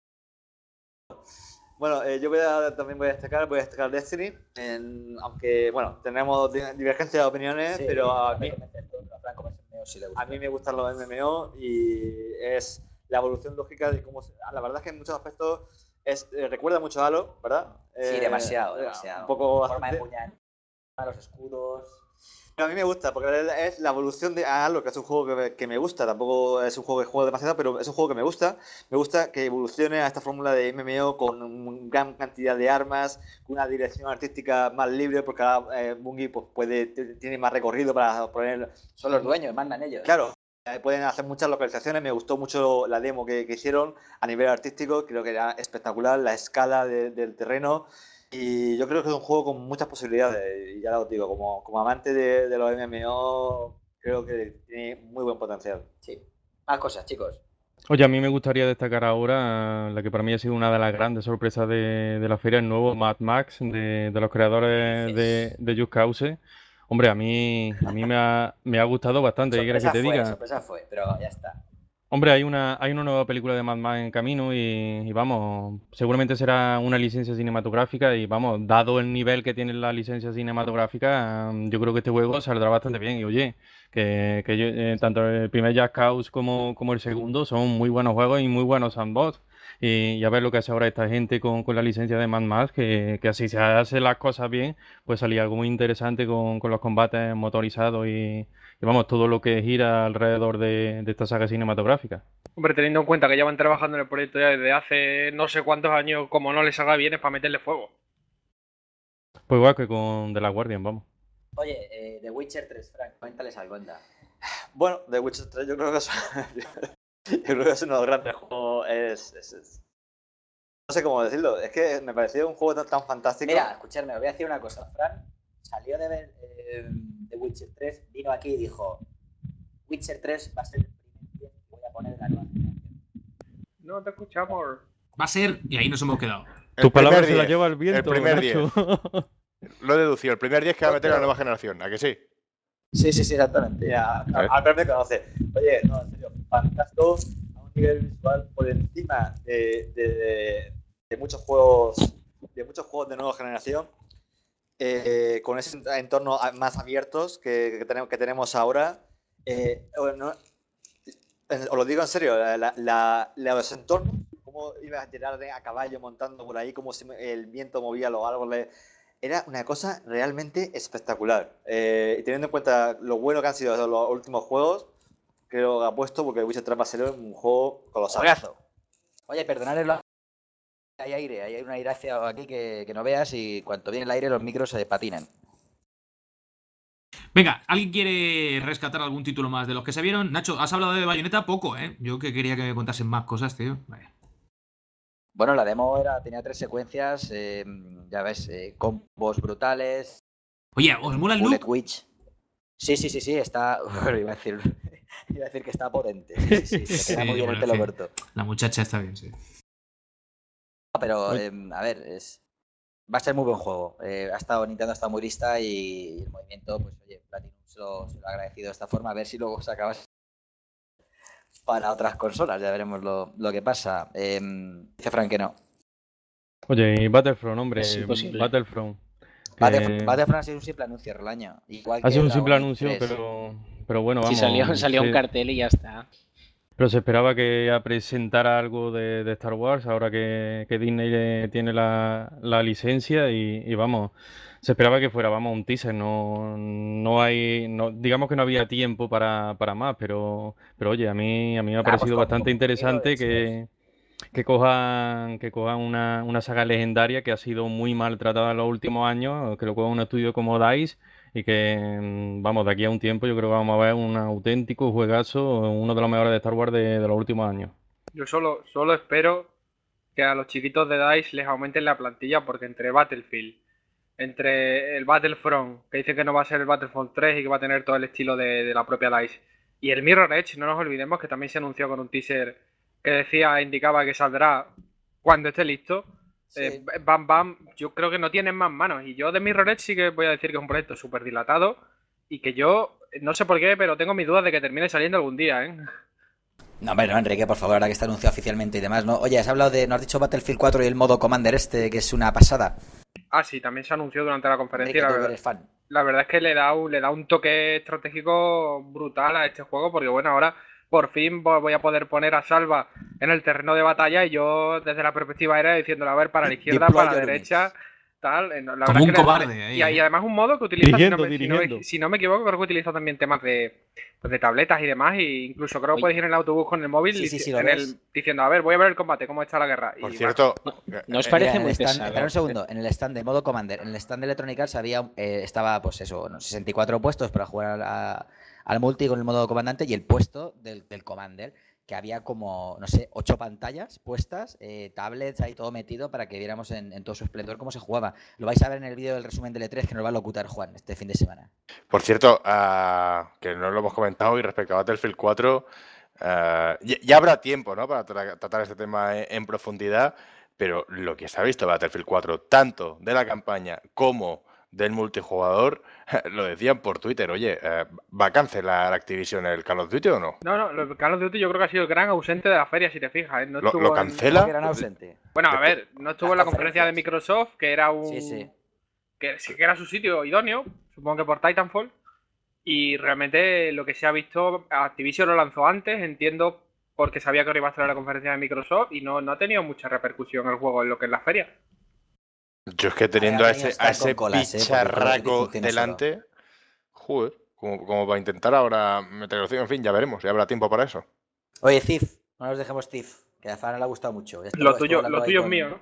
Bueno, eh, yo voy a, también voy a destacar, voy a destacar Destiny, en- aunque, bueno, tenemos di- divergencia de opiniones, Sí, pero a me mí, convence, a Fran como es el mío, sí le gusta. a mí me gustan los M M O y es la evolución lógica de cómo... se- la verdad es que en muchos aspectos es, eh, recuerda mucho a Halo, ¿verdad? Sí, Eh, demasiado, eh, demasiado. Un poco Forma de bastante... empuñar, los escudos. Pero a mí me gusta, porque es la evolución de Halo, que es un juego que me, que me gusta. Tampoco es un juego que juego demasiado, pero es un juego que me gusta. Me gusta que evolucione a esta fórmula de M M O con una gran cantidad de armas, con una dirección artística más libre, porque ahora eh, Bungie pues, puede, t- tiene más recorrido para poner... Son los dueños, mandan ellos. Claro, eh, pueden hacer muchas localizaciones. Me gustó mucho la demo que, que hicieron a nivel artístico. Creo que era espectacular la escala de- del terreno. Y yo creo que es un juego con muchas posibilidades. Y ya lo digo, como, como amante de, de los M M O, creo que tiene muy buen potencial. Sí. Más cosas, chicos. Oye, a mí me gustaría destacar ahora la que para mí ha sido una de las grandes sorpresas de, de la feria, el nuevo Mad Max de, de los creadores de, de Just Cause. Hombre, a mí, a mí me ha, me ha gustado bastante, ¿qué quieres que Sorpresa te fue, diga? sorpresa fue, pero ya está. Hombre, hay una, hay una nueva película de Mad Max en camino y, y vamos, seguramente será una licencia cinematográfica y vamos, dado el nivel que tiene la licencia cinematográfica, mm, yo creo que este juego saldrá bastante bien. Y oye, que, que yo- eh, tanto el primer Just Cause como, como el segundo son muy buenos juegos y muy buenos sandbox. Y, y a ver lo que hace ahora esta gente con, con la licencia de Mad Max, que, que así se hacen las cosas bien, pues salía algo muy interesante con, con los combates motorizados y, y vamos, todo lo que gira alrededor de, de esta saga cinematográfica. Hombre, teniendo en cuenta que llevan trabajando en el proyecto ya desde hace no sé cuántos años, como no les salga bien es para meterle fuego. Pues igual que con The Last Guardian, vamos. Oye, eh, The Witcher tres, Frank, cuéntales algo, anda. Bueno, The Witcher tres yo creo que es, yo creo que es uno de los grandes juegos. Es, es- es- No sé cómo decirlo. Es que me pareció un juego tan, tan fantástico. Mira, escuchadme, os voy a decir una cosa. Fran salió de ver eh, The Witcher tres, vino aquí y dijo: Witcher tres va a ser el primer día que voy a poner en la nueva generación. No te escuchamos. Va a ser, y ahí nos hemos quedado. El Tus palabras primer se las diez, lleva el viento, el primer Nacho. Lo he deducido. El primer diez que va a meter la nueva generación. ¿A que sí? Sí, sí, sí, exactamente. Mira, A ver. Albert me conoce. Oye, no, en serio, fantástico a un nivel visual por encima de, de- de- de muchos juegos, de muchos juegos de nueva generación, eh, con ese entorno a- más abiertos que, que tenemos, que tenemos ahora. Eh, bueno, eh, os lo digo en serio, la, la- la- los entornos, cómo ibas a tirar de- a caballo montando por ahí, cómo se me- el viento movía los árboles, era una cosa realmente espectacular. Eh, y teniendo en cuenta lo bueno que han sido los últimos juegos, creo que apuesto porque Witcher tres va a ser un juego colosal. Juegazo. Oye, perdonadlo. Hay aire, hay un aire hacia aquí que, que no veas y cuanto viene el aire los micros se patinan. Venga, ¿alguien quiere rescatar algún título más de los que se vieron? Nacho, has hablado de Bayonetta poco, ¿eh? Yo que quería que me contasen más cosas, tío. Vale. Bueno, la demo era, tenía tres secuencias, eh, ya ves, eh, combos brutales. Oye, ¿os mola el Bullet look? Witch. Sí, sí, sí, sí, está... Bueno, iba a decir, iba a decir que está potente. Sí, sí, sí, se queda muy bien el bueno, pelo sí. corto. La muchacha está bien, sí. Pero, eh, a ver, es... va a ser muy buen juego. Eh, ha estado, Nintendo ha estado muy lista y el movimiento, pues oye, Platinum se lo, se lo ha agradecido de esta forma. A ver si luego se acaba para otras consolas. Ya veremos lo, lo que pasa. Eh, dice Frank que no. Oye, y Battlefront, hombre, Es imposible. Battlefront. que- Battlefront, Battlefront ha sido un simple anuncio el año. Igual Ha que sido un Dragon simple Age anuncio, tres. pero, pero bueno, Sí, vamos. salió, salió un sí. cartel y ya está. Pero se esperaba que ya presentara algo de, de Star Wars, ahora que, que Disney le- tiene la, la licencia y, y vamos, se esperaba que fuera, vamos, un teaser, no, no hay, no, digamos que no había tiempo para, para más, pero, pero oye, a mí, a mí me ha Ah, pues parecido con- bastante con interesante Mirror's Edge. que, que cojan, que cojan una, una saga legendaria que ha sido muy maltratada en los últimos años, que lo coja un estudio como DICE y que, mm, vamos, de aquí a un tiempo yo creo que vamos a ver un auténtico juegazo, uno de los mejores de Star Wars de, de los últimos años. Yo solo, solo espero que a los chiquitos de DICE les aumenten la plantilla porque entre Battlefield, entre el Battlefront, que dice que no va a ser el Battlefront tres y que va a tener todo el estilo de, de la propia DICE, y el Mirror Edge, no nos olvidemos que también se anunció con un teaser que decía, indicaba que saldrá cuando esté listo. Sí. Eh, Bam Bam, yo creo que no tienen más manos. Y yo de Mirror Edge sí que voy a decir que es un proyecto súper dilatado y que yo, no sé por qué, pero tengo mis dudas de que termine saliendo algún día, ¿eh? No, hombre, no, Enrique, por favor, ahora que está anunciado oficialmente y demás, ¿no? Oye, has hablado de, ¿no has dicho Battlefield cuatro y el modo Commander este, que es una pasada? Ah, sí, también se anunció durante la conferencia. Enrique, La tú que verdad, eres fan. la verdad es que le da, un, le da un toque estratégico brutal a este juego, porque bueno, ahora por fin vo- voy a poder poner a Salva en el terreno de batalla y yo desde la perspectiva aérea diciéndole, a ver, para la izquierda, Deploy para la your derecha, tal. eh, no, la Como verdad un es que le- cobarde ahí, y, y eh. además un modo que utiliza, si no, Dirigiendo, me, si no me- dirigiendo. si no me equivoco, creo que utiliza también temas de, pues de tabletas y demás, e incluso creo que Oye. puedes ir en el autobús con el móvil Sí, sí, dici- sí, lo en ves. el- diciendo, a ver, voy a ver el combate, cómo está la guerra. Por y, cierto, ¿No os eh, parece Mira, en muy el stand, pesado? espera un segundo, en el stand de modo Commander, en el stand de Electronic Arts había, eh, estaba, pues eso, no, sesenta y cuatro puestos para jugar a- al multi con el modo comandante y el puesto del, del Commander, que había como, no sé, ocho pantallas puestas, eh, tablets ahí todo metido para que viéramos en, en todo su esplendor cómo se jugaba. Lo vais a ver en el vídeo del resumen del E tres que nos va a locutar Juan este fin de semana. Por cierto, ah, que no lo hemos comentado y respecto a Battlefield cuatro, ah, ya, ya habrá tiempo, ¿no?, para tra- tratar este tema en, en profundidad, pero lo que se ha visto de Battlefield cuatro, tanto de la campaña como del multijugador, lo decían por Twitter, oye, eh, ¿va a cancelar Activision el Call of Duty o no? No, no, lo- Call of Duty yo creo que ha sido el gran ausente de la feria, si te fijas, ¿eh? No ¿Lo, estuvo lo en- cancela? Que eran ausente. Bueno, a Después- ver, no estuvo en la conferencia de Microsoft, que era un... Sí, sí. Que sí que era su sitio idóneo, supongo que por Titanfall. Y realmente lo que se ha visto, Activision lo lanzó antes, entiendo, porque sabía que ahora iba a estar en la conferencia de Microsoft y no, no ha tenido mucha repercusión el juego en lo que es la feria. Yo es que teniendo Ha a tenido ese, que a estar ese con colas, ¿eh? Porque el juego bicharraco funciona delante, joder, como, como para intentar ahora meterlo, en fin, ya veremos, ya habrá tiempo para eso. Oye, Thief, no nos dejemos Thief, que a Fran le ha gustado mucho. Esto Lo estuvo tuyo, hablando lo ahí tuyo es con- mío, ¿no?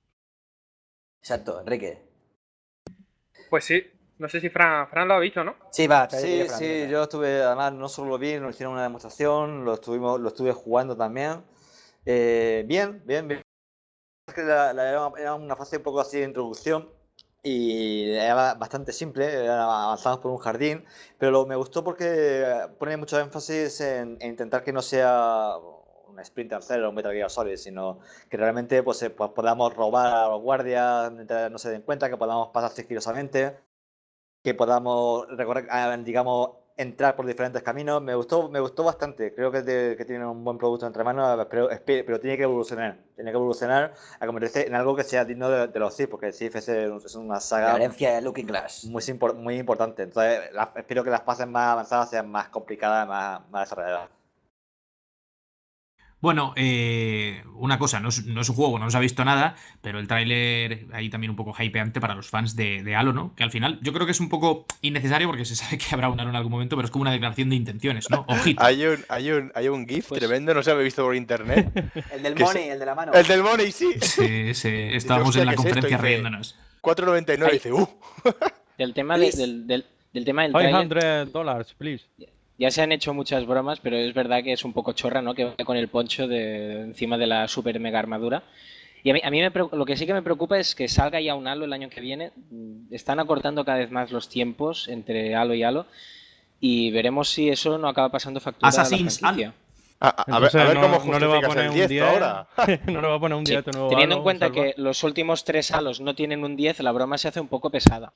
Exacto, Enrique. Pues sí, no sé si Fran, Fran lo ha visto, ¿no? Sí, va. Sí, dile, Fran, sí, dile, Fran. yo estuve, además no solo lo vi, nos hicieron una demostración, lo estuvimos, lo estuve jugando también. Eh, bien, bien, bien. Es que la- la- era era una fase un poco así de introducción y era bastante simple, era- avanzamos por un jardín, pero lo- me gustó porque pone mucho énfasis en, en intentar que no sea un Splinter Cell o un Metal Gear Solid, sino que realmente pues, eh, pues, podamos robar a los guardias mientras no se den cuenta, que podamos pasar sigilosamente, que podamos recorrer, ah, digamos, entrar por diferentes caminos. Me gustó, me gustó bastante. Creo que, te- que tiene un buen producto entre manos, pero, espe- pero tiene que evolucionar. Tiene que evolucionar a convertirse en algo que sea digno de, de los Thief, porque el Thief es, es una La saga herencia de Looking Glass. muy, impor- muy importante. Entonces, la- espero que las fases más avanzadas sean más complicadas, más, más desarrolladas. Bueno, eh, una cosa, no es, no es un juego, no se ha visto nada, pero el tráiler ahí también un poco hypeante para los fans de, de Halo, ¿no? Que al final yo creo que es un poco innecesario porque se sabe que habrá un Halo en algún momento, pero es como una declaración de intenciones, ¿no? Ojito. Hay un, hay un, hay un GIF Pues- tremendo, no se había visto por internet. El del Que money, se- el de la mano. El del Money, sí. Sí, sí, estábamos hostia, en la ¿qué es esto? conferencia Dice- riéndonos. cuatro noventa y nueve, Ay. dice, uh. Del tema, de- del, del, del tema del tráiler, quinientos dólares, please. ya se han hecho muchas bromas, pero es verdad que es un poco chorra, ¿no? Que va con el poncho de encima de la super mega armadura. Y a mí, a mí me, preocupa- lo que sí que me preocupa es que salga ya un Halo el año que viene. Mm, Están acortando cada vez más los tiempos entre Halo y Halo. Y veremos si eso no acaba pasando factura Assassin's a la franquicia. A, a- a ver, Entonces, a ver no- cómo no le va a justificas poner el un diez diez. ahora. No le va a poner un Sí, diez nuevo teniendo Halo, en cuenta Salva. que los últimos tres Halos no tienen un diez, la broma se hace un poco pesada.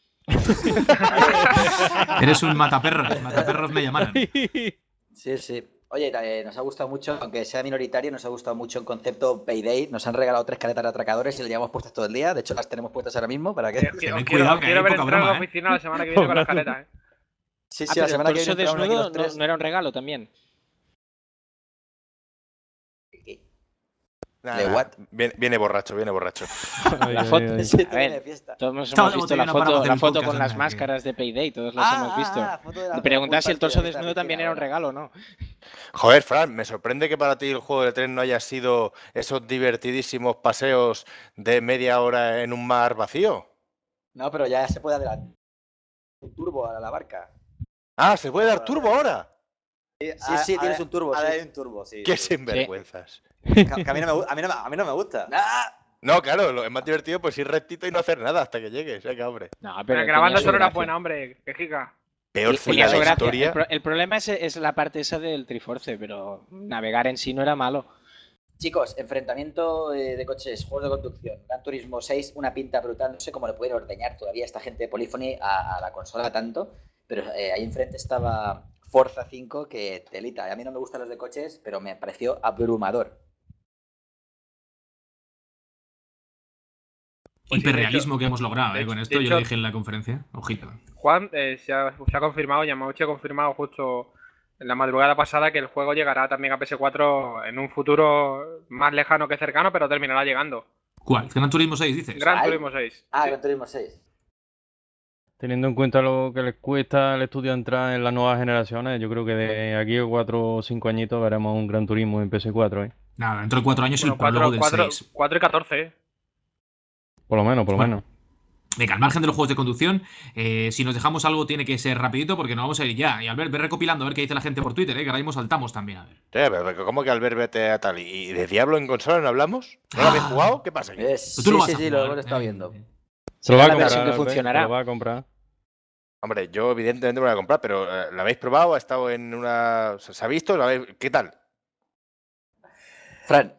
Eres un mataperros, mataperros me llamaron. Sí, sí. Oye, eh, nos ha gustado mucho, aunque sea minoritario, nos ha gustado mucho el concepto Payday. Nos han regalado tres caretas de atracadores y las llevamos puestas todo el día. De hecho, las tenemos puestas ahora mismo para que... Eh, Quiero, Ten quiero, cuidado, que quiero hay ver poca entrar a la broma, ¿eh? oficina la semana que viene con las caretas, ¿eh? Sí, Ah, sí, pero la el semana que torso viene entra uno aquí desnudo los no, tres. no era un regalo también. Nada, ¿De nada, what? Viene, viene borracho, viene borracho. Ay, La ay, foto- ay. Sí, A ver, de fiesta. Todos hemos Estaba de visto la botellona para foto, hacer la el foto podcast, con las anda, que- máscaras de Payday, todos las Ah, hemos visto. ah, foto de la- Me preguntaba de la si el pool torso party de la desnudo también piscina, era un ahora. regalo o no. Joder, Fran, me sorprende que para ti el juego de tren no haya sido esos divertidísimos paseos de media hora en un mar vacío. No, pero ya se puede adelantar un turbo a la barca. Ah, ¿se puede dar turbo ahora? Sí, sí, tienes un turbo. Ahora sí. hay un turbo, sí. ¡Qué sí. sinvergüenzas! Que- que a, mí no me, gu- a, mí no, me- a mí no me gusta. ¡Ah! No, claro, lo es más divertido pues ir rectito y no hacer nada hasta que llegues. Venga, hombre. No, Pero pero que la banda tenía su sonora es gracia. buena, hombre. Que giga. Peor Y- fue tenía la su gracia. historia. El, pro- el problema es, es la parte esa del Triforce, pero navegar en sí no era malo. Chicos, enfrentamiento eh, de coches, juegos de conducción. Gran Turismo seis, una pinta brutal. No sé cómo le pueden ordeñar todavía esta gente de Polyphony a, a la consola tanto, pero eh, ahí enfrente estaba Forza cinco, que telita. A mí no me gustan los de coches, pero me pareció abrumador. Pues sí, de Hiperrealismo hecho- que hemos logrado, de ¿eh? hecho- Con de esto yo hecho- lo dije en la conferencia. Ojito. Juan, eh, se, ha, se ha confirmado, Yamauchi ha confirmado justo en la madrugada pasada que el juego llegará también a P S cuatro en un futuro más lejano que cercano, pero terminará llegando. ¿Cuál? Gran Turismo seis, dices. Gran ¿Cuál? Turismo seis. Ah, Sí. Gran Turismo seis. Teniendo en cuenta lo que les cuesta al estudio entrar en las nuevas generaciones, yo creo que de aquí a cuatro o cinco añitos veremos un Gran Turismo en P S cuatro, ¿eh? Nada, dentro de cuatro años Bueno, el prólogo del cuatro seis. y catorce, ¿eh? Por lo menos, por lo Bueno. menos. Venga, al margen de los juegos de conducción, eh, si nos dejamos algo tiene que ser rapidito porque nos vamos a ir ya. Y Albert, ve recopilando a ver qué dice la gente por Twitter, ¿eh? Que ahora mismo saltamos también, a ver. Eh, pero- pero ¿Cómo que Albert vete a tal? ¿Y de Diablo en consola no hablamos? ¿No lo habéis Ah. jugado? ¿Qué pasa aquí? Es- Tú sí, lo vas sí, a sí, jugar, lo hemos estado eh, viendo. Se lo va a la comprar, versión que Albert, funcionará. se lo va a comprar. Hombre, yo evidentemente me lo voy a comprar, pero eh, ¿la habéis probado? ¿Ha estado en una... ¿Se ha visto? ¿La habéis- ¿Qué tal? Fran,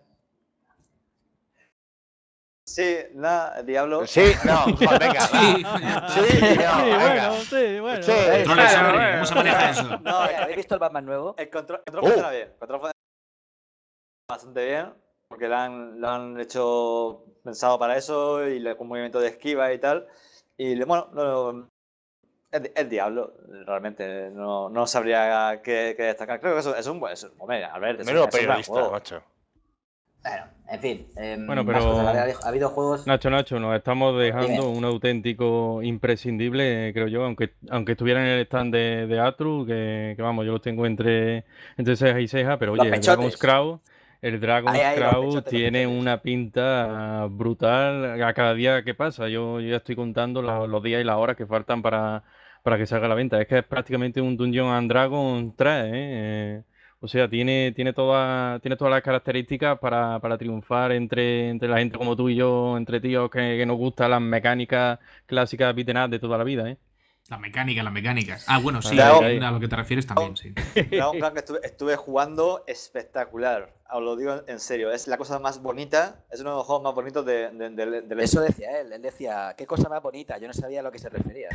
Sí, nada, el Diablo. Sí, no, joder, venga, Sí, va. Sí, no, venga. sí, bueno. Sí. Controles, Bueno, hombre, bueno. ¿cómo se maneja eso? No, oye, ¿habéis visto el Batman nuevo? el control, el control Oh. funciona bien. El control funciona bastante bien. Porque lo han, lo han hecho pensado para eso y le, con movimiento de esquiva y tal. Y le- bueno, no, el, el Diablo, realmente, no, no sabría qué, qué destacar. Creo que eso es un buen. Es, un- hombre, a ver, es un- Menudo es un gran periodista, juego. macho. Bueno, en fin. eh, Bueno, más pero- cosas. Ha, ha habido juegos. Nacho, Nacho, nos estamos dejando Dime. un auténtico imprescindible, creo yo, aunque aunque estuviera en el stand de, de Atlus, que, que vamos, yo los tengo entre, entre ceja y ceja, pero Los oye, el pechotes. Dragon's Crown, el Dragon's Ahí, ahí, los Crown pechotes, los tiene pechotes. una pinta brutal a cada día que pasa. Yo, yo ya estoy contando la- los días y las horas que faltan para, para que salga a la venta. Es que es prácticamente un Dungeon and Dragon tres, ¿eh? Eh, O sea, tiene, tiene, toda, tiene todas las características para, para triunfar entre, entre la gente como tú y yo, entre tíos que, que nos gustan las mecánicas clásicas beat'em up de toda la vida, ¿eh? La mecánica, las mecánicas. Ah, bueno, sí, Dragon- a lo que te refieres también, sí. Dragon Clan que estuve, estuve jugando espectacular. Os lo digo en serio. Es la cosa más bonita. Es uno de los juegos más bonitos de, de, de- de la Eso decía él. Él decía, qué cosa más bonita. Yo no sabía a lo que se refería.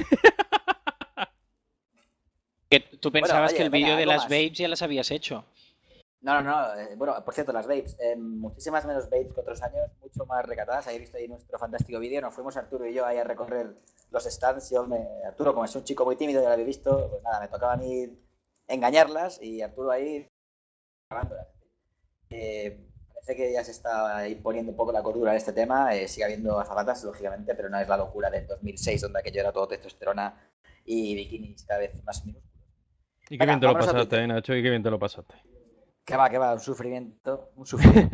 Que tú pensabas oye, que el venga, vídeo de algo las más. babes ya las habías hecho. No, no, no. eh, bueno, por cierto, las babes. eh, muchísimas menos babes que otros años. Mucho más recatadas. Habéis visto ahí nuestro fantástico vídeo. Nos fuimos Arturo y yo ahí a recorrer los stands. Yo me, Arturo, como es un chico muy tímido, ya lo habéis visto. Pues nada, me tocaba a mí engañarlas y Arturo ahí grabándolas. Eh, parece que ya se está imponiendo un poco la cordura en este tema. Eh, sigue habiendo azafatas, lógicamente, pero no es la locura del dos mil seis, donde aquello era todo testosterona y bikinis cada vez más minúsculos. Y qué bien te lo pasaste, eh, Nacho, y qué bien te lo pasaste. Que va, que va, un sufrimiento, un sufrimiento.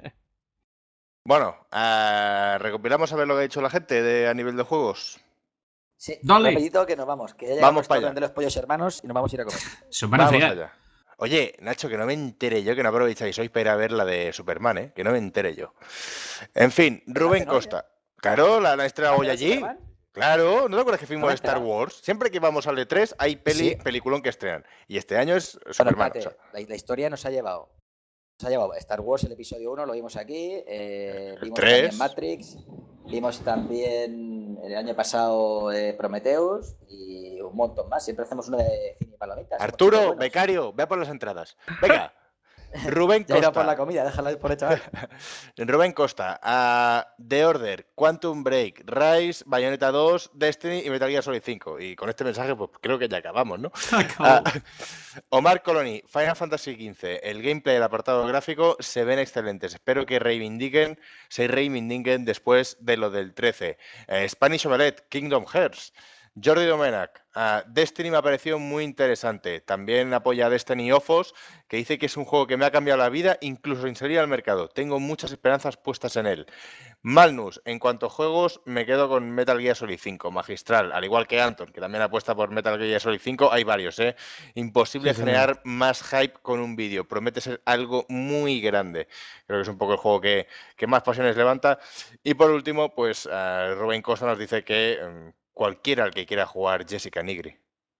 Bueno, uh, recopilamos a ver lo que ha dicho la gente de, a nivel de juegos. Sí, Dale. rapidito que nos vamos. Que ya Vamos llegamos para al allá. de los pollos hermanos y nos vamos a ir a comer. Se os van a Vamos fregar. allá. Oye, Nacho, que no me entere yo, que no aprovecháis hoy para ir a ver la de Superman, ¿eh? Que no me entere yo. En fin, Rubén ¿no? Costa. Claro, la, la estrella hoy allí. Superman? Claro, ¿no te acuerdas que fuimos No me a Star enteraba. Wars? Siempre que vamos al E tres hay peli, Sí. peliculón que estrenan. Y este año es Bueno, Superman. espérate, o sea, la, la historia nos ha llevado. Nos ha llevado Star Wars, el episodio uno, lo vimos aquí. Eh, El vimos tres. también Matrix. Vimos también el año pasado eh, Prometheus y un montón más. Siempre hacemos uno de cine y palomitas. somos Arturo, superbuenos. becario, ve a por las entradas. Venga, Rubén Ya irá Costa. por la comida, déjala ir por el chaval. Rubén Costa, a The Order, Quantum Break, Rise, Bayonetta dos, Destiny y Metal Gear Solid cinco. Y con este mensaje, pues creo que ya acabamos, ¿no? Acabó. Ah, Omar Coloni, Final Fantasy quince, el gameplay, el apartado gráfico se ven excelentes. Espero que reivindiquen, se reivindiquen después de lo del trece. Eh, Spanish Omelette, Kingdom Hearts. Jordi Domenac, uh, Destiny me ha parecido muy interesante. También apoya a Destiny Ofos, que dice que es un juego que me ha cambiado la vida, incluso sin salir al mercado. Tengo muchas esperanzas puestas en él. Malnus, en cuanto a juegos, me quedo con Metal Gear Solid cinco, magistral, al igual que Anton, que también apuesta por Metal Gear Solid cinco. Hay varios, ¿eh? Imposible Sí, generar más hype con un vídeo. Promete ser algo muy grande. Creo que es un poco el juego que, que más pasiones levanta. Y por último, pues uh, Rubén Costa nos dice que um, cualquiera al que quiera jugar Jessica Nigri.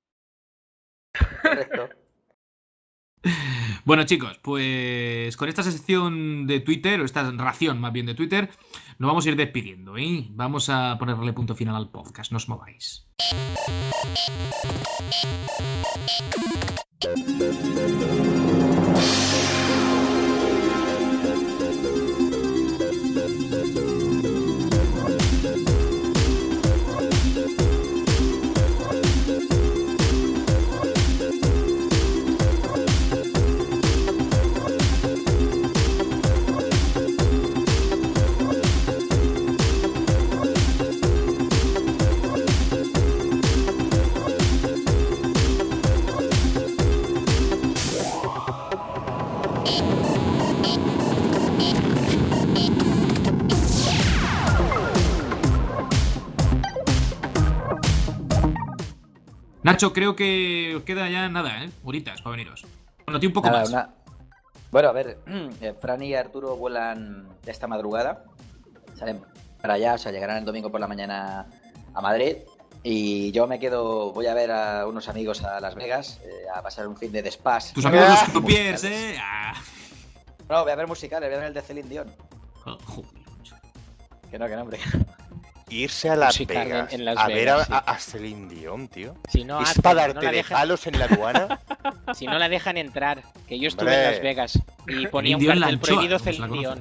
Correcto. Bueno, chicos, pues con esta sección de Twitter, o esta ración más bien de Twitter, nos vamos a ir despidiendo, ¿eh? Vamos a ponerle punto final al podcast, no os mováis. Nacho, creo que os queda ya nada, ¿eh? Horitas para veniros. Bueno, tío, un poco Nada, más. una- Bueno, a ver, eh, Fran y Arturo vuelan esta madrugada. Salen para allá, o sea, llegarán el domingo por la mañana a Madrid. Y yo me quedo, voy a ver a unos amigos a Las Vegas, eh, a pasar un fin de despas. Tus amigos los Ah, croupiers, musicales. ¿eh? Ah. No, voy a ver musicales, voy a ver el de Celine Dion. Joder. Que no, que no, hombre. Irse a Las Musical en- Vegas en Las a ver Vegas, a, sí. a, a Celine Dion, tío. Si no, ¿Es hacen, para no darte la de dejan- palos en la aduana? Si no la dejan entrar, que yo estuve Hombre. en Las Vegas y ponía un Dion la cartel anchoa, prohibido como se la Celine Dion.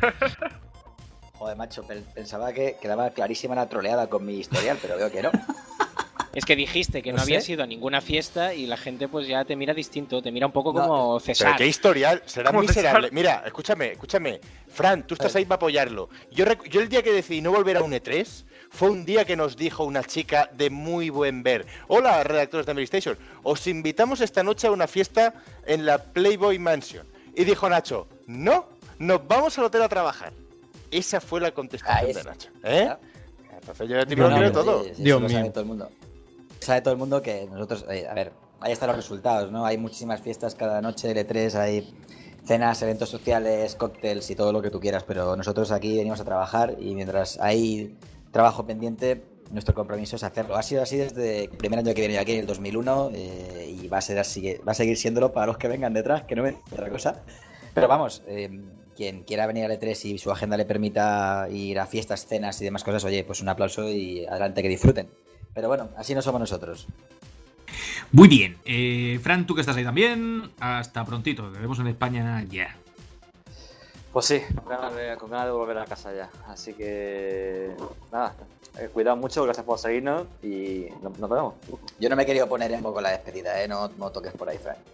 Joder, macho, pe- pensaba que quedaba clarísima la troleada con mi historial, pero veo que no. Es que dijiste que no, No había sé. sido a ninguna fiesta y la gente pues ya te mira distinto, te mira un poco No, como Pero César. qué historial, será ¿Cómo miserable. César? Mira, escúchame, escúchame. Fran, tú estás ahí para apoyarlo. Yo, rec- yo el día que decidí no volver a un E tres fue un día que nos dijo una chica de muy buen ver. Hola, redactores de Medistation. Os invitamos esta noche a una fiesta en la Playboy Mansion. Y dijo Nacho, no, nos vamos al hotel a trabajar. Esa fue la contestación Ahí de está. Nacho. ¿eh? Ah. Entonces yo ya te lo No, creo no, todo. Sí, sí, Dios eso lo sabe mío. todo el mundo. Sabe todo el mundo que nosotros, eh, a ver, ahí están los resultados, ¿no? Hay muchísimas fiestas cada noche de E tres, hay cenas, eventos sociales, cócteles y todo lo que tú quieras, pero nosotros aquí venimos a trabajar y mientras hay trabajo pendiente, nuestro compromiso es hacerlo. Ha sido así desde el primer año que viene aquí, en el dos mil uno, eh, y va a, ser así, va a seguir siéndolo para los que vengan detrás, que no ven otra cosa. Pero vamos, eh, quien quiera venir al E tres y su agenda le permita ir a fiestas, cenas y demás cosas, oye, pues un aplauso y adelante, que disfruten. Pero bueno, así no somos nosotros. Muy bien. Eh, Fran, tú que estás ahí también, hasta prontito. Te vemos en España ya. Pues sí, con ganas, de, con ganas de volver a casa ya. Así que nada, eh, cuidado mucho, gracias por seguirnos y nos, nos vemos. Yo no me he querido poner en poco la despedida, ¿eh? No, no toques por ahí, Fran.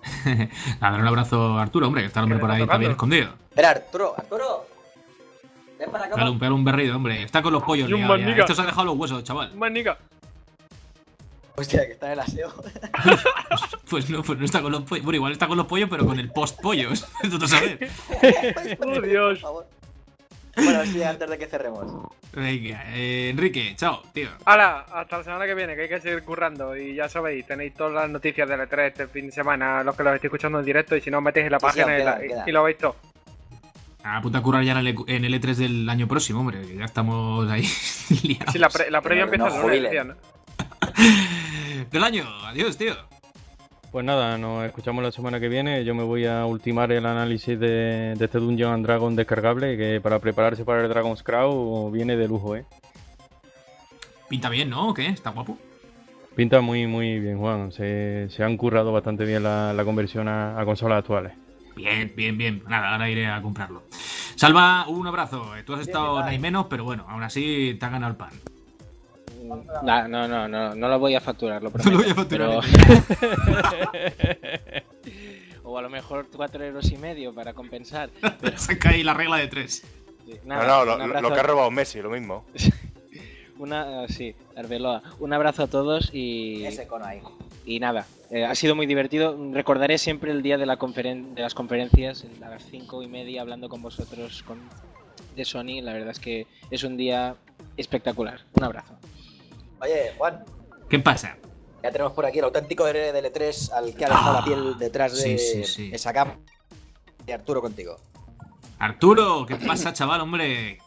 A dar un abrazo a Arturo, hombre, que está el hombre por ahí también escondido. Espera, Arturo, Arturo. Ven para acá. Pégale un, pégale un berrido, hombre. Está con los pollos. Y un liado ya. manica. Esto se ha dejado los huesos, chaval. Manica. Hostia, que está en el aseo. Pues no, pues no está con los pollos. Bueno, igual está con los pollos, pero con el post-pollos. Esto tú sabes. Oh, Dios. Por favor. Bueno, sí, antes de que cerremos. Venga, eh, Enrique, chao, tío. Ahora, hasta la semana que viene, que hay que seguir currando. Y ya sabéis, tenéis todas las noticias del E tres este fin de semana, los que los estéis escuchando en directo. Y si no, metéis en la Sí, sí, página y, queda, la- y- queda. y lo veis todo. A puta curar ya en el, en el E tres del año próximo, hombre. Que ya estamos ahí liados. Sí, la, pre- la previa No, empieza no el lunes, jubilen. decía, ¿no? Del año, adiós, tío. Pues nada, nos escuchamos la semana que viene. Yo me voy a ultimar el análisis de, de este Dungeon and Dragon descargable, que para prepararse para el Dragon's Crown viene de lujo, ¿eh? Pinta bien, ¿no? ¿O qué? ¿Está guapo? Pinta muy, muy bien, Juan. Se, se han currado bastante bien la, la conversión a, a consolas actuales. Bien, bien, bien. Nada, ahora iré a comprarlo. Salva, un abrazo. Tú has estado bye. nada y menos, pero bueno, aún así te ha ganado el pan. No, no, no, no, no lo voy a facturar, lo No prometo. lo voy a facturar. pero- O a lo mejor cuatro euros y medio para compensar. Saca ahí la regla de tres. Sí, No, nada, no, un lo, abrazo lo que a- ha robado Messi, lo mismo. Una, sí, Arbeloa. Un abrazo a todos y, Ese cono ahí. y nada. eh, ha sido muy divertido. Recordaré siempre el día de, la conferen- de las conferencias, a las cinco y media, hablando con vosotros con, de Sony. La verdad es que es un día espectacular. Un abrazo. Oye, Juan, ¿Qué pasa? ya tenemos por aquí el auténtico héroe del E tres al que ha dejado Ah, la piel detrás de sí, sí, sí. esa cama. Y Arturo contigo. Arturo, ¿qué pasa, chaval, hombre?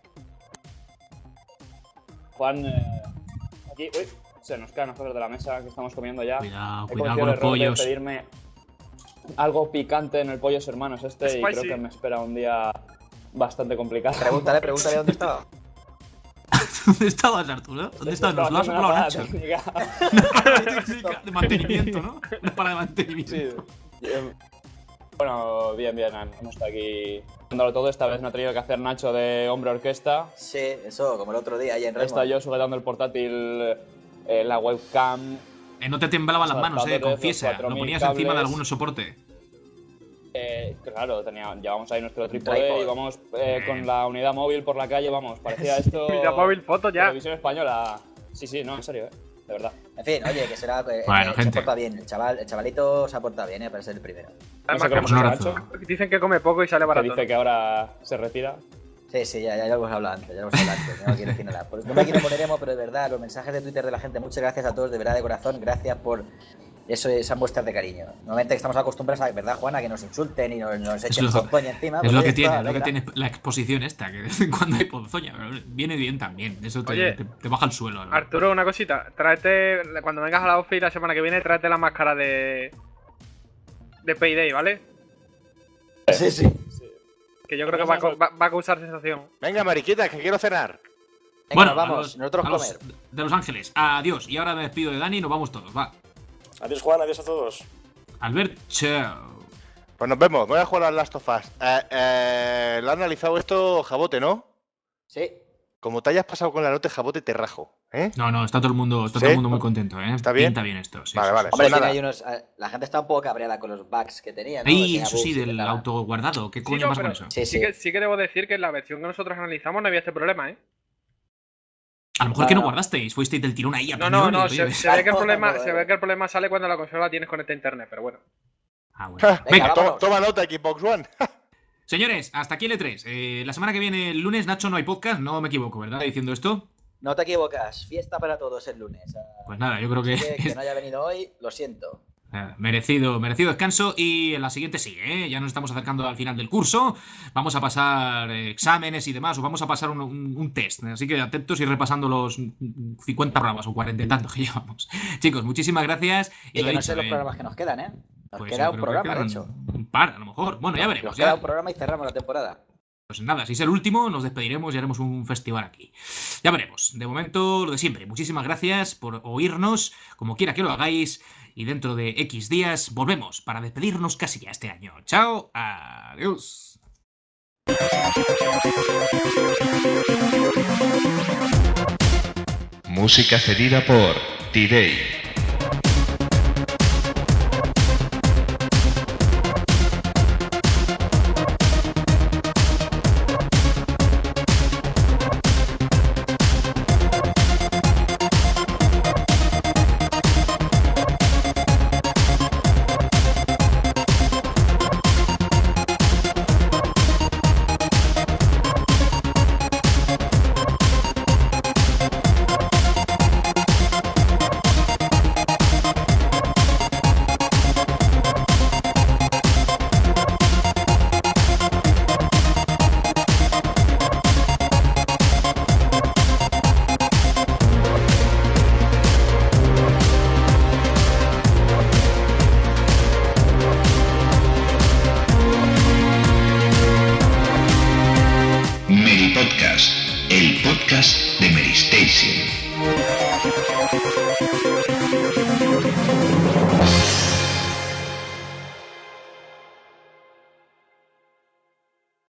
Juan, eh, aquí, uy, se nos caen las cosas de la mesa que estamos comiendo ya. Cuidado, He cuidado cometido con el los error de pollos. pedirme algo picante en el Pollos Hermanos este y Spicy. creo que me espera un día bastante complicado. Pregúntale, pregúntale dónde estaba. ¿Dónde estabas, Arturo? ¿Dónde estabas? Nos lo has Estaba soplado, haciendo Nacho. una parada técnica. De mantenimiento, ¿no? Una para de mantenimiento. Sí. Eh, Bueno, bien, bien, hemos estado aquí dándolo todo. Esta vez no he tenido que hacer Nacho de hombre orquesta. Sí, eso, como el otro día ahí en He estado Redmond. yo sujetando el portátil, eh, la webcam. Eh, no te temblaban las Los manos, eh, adaptadores, confiesa. los cuatro Lo mil ponías encima de cables. algún soporte. Eh, claro, tenía, llevamos ahí nuestro trípode tripod. y vamos eh, Bien. con la unidad móvil por la calle, vamos, parecía esto... Mira, móvil, foto ya. Televisión española. Sí, sí, no, en serio, eh, de verdad. En fin, oye, que será. eh, Bueno, eh, gente. Se porta bien. El chaval, el chavalito se ha portado bien, eh, para ser el primero. Además, sé que cómo se llama mucho- Nacho. dicen que come poco y sale Que barato. dice que ahora se retira. Sí, sí, ya, ya lo hemos hablado antes, ya lo hemos hablado antes. No quiero decir nada. Pues no me quiero poner emo, pero de verdad, los mensajes de Twitter de la gente, muchas gracias a todos, de verdad, de corazón, gracias por eso, esas muestras de cariño. Normalmente estamos acostumbrados a, ¿verdad, Juana? Que nos insulten y nos, nos echen lo- ponzoña encima. Es pues lo oye, que esto tiene, es lo que alegra. tiene la exposición esta, que de vez en cuando hay ponzoña, pero viene bien también. Eso te, Oye, te, te baja el suelo. ¿no? Arturo, una cosita. Tráete, cuando vengas a la office la semana que viene, tráete la máscara de. de Payday, ¿vale? Sí, sí. Que yo creo que va a, co- va- va a causar sensación. Venga, mariquita, que quiero cenar. Venga, Bueno, nos vamos, a los- nosotros a los comer. de Los Ángeles. Adiós. Y ahora me despido de Dani y nos vamos todos. Va. Adiós, Juan, adiós a todos. Albert, chao. Pues nos vemos, voy a jugar al Last of Us. Eh, eh, lo ha analizado esto Jabote, ¿no? Sí. Como te hayas pasado con la nota, Jabote, te rajo. ¿Eh? No, no, está todo el mundo, está ¿Sí? todo el mundo muy contento, ¿eh? ¿Está bien? Pinta bien esto. Sí, Vale, sí, vale. sí. Hombre, Pues tiene nada. ahí unos, eh, la gente está un poco cabreada con los bugs que tenía, ¿no? Ey, Que tenía eso bugs sí, y que del tal. autoguardado. ¿Qué Sí, coño no, más pero con eso? Sí, sí, sí. que, sí que debo decir que en la versión que nosotros analizamos no había este problema, ¿eh? A lo mejor que no Bueno. guardasteis, fuisteis del tirón ahí a No, no, piñón y, no, oye, se, ves. se ve que el No, problema, no, no, se no. ve que el problema sale cuando la consola tienes conectada a internet, pero bueno. Ah, bueno. Venga, Venga, vámonos. toma, toma nota, Xbox One. señores, hasta aquí el E tres. Eh, la semana que viene, el lunes, Nacho, no hay podcast, no me equivoco, ¿verdad? Diciendo esto. No te equivocas, fiesta para todos el lunes. Ah, Pues nada, yo creo que así que, que es no haya venido hoy, lo siento. eh, merecido, merecido descanso. Y en la siguiente sí, ¿eh? Ya nos estamos acercando al final del curso. Vamos a pasar eh, exámenes y demás, o vamos a pasar un, un- un test. Así que atentos y repasando los mm, cincuenta programas o cuarenta y tantos que llevamos. Chicos, muchísimas gracias. Y, Y lo que no dicho, sé los eh, programas que nos quedan, ¿eh? Nos pues queda yo un creo que programa, de quedan hecho. Un par, a lo mejor. Bueno, ya veremos. Nos ya. queda un programa y cerramos la temporada. Pues nada, si es el último, nos despediremos y haremos un festival aquí. Ya veremos. De momento, lo de siempre. Muchísimas gracias por oírnos, como quiera que lo hagáis. Y dentro de X días volvemos para despedirnos casi ya este año. Chao, adiós. Música cedida por T-Day. Meri Podcast, el podcast de Meri Station.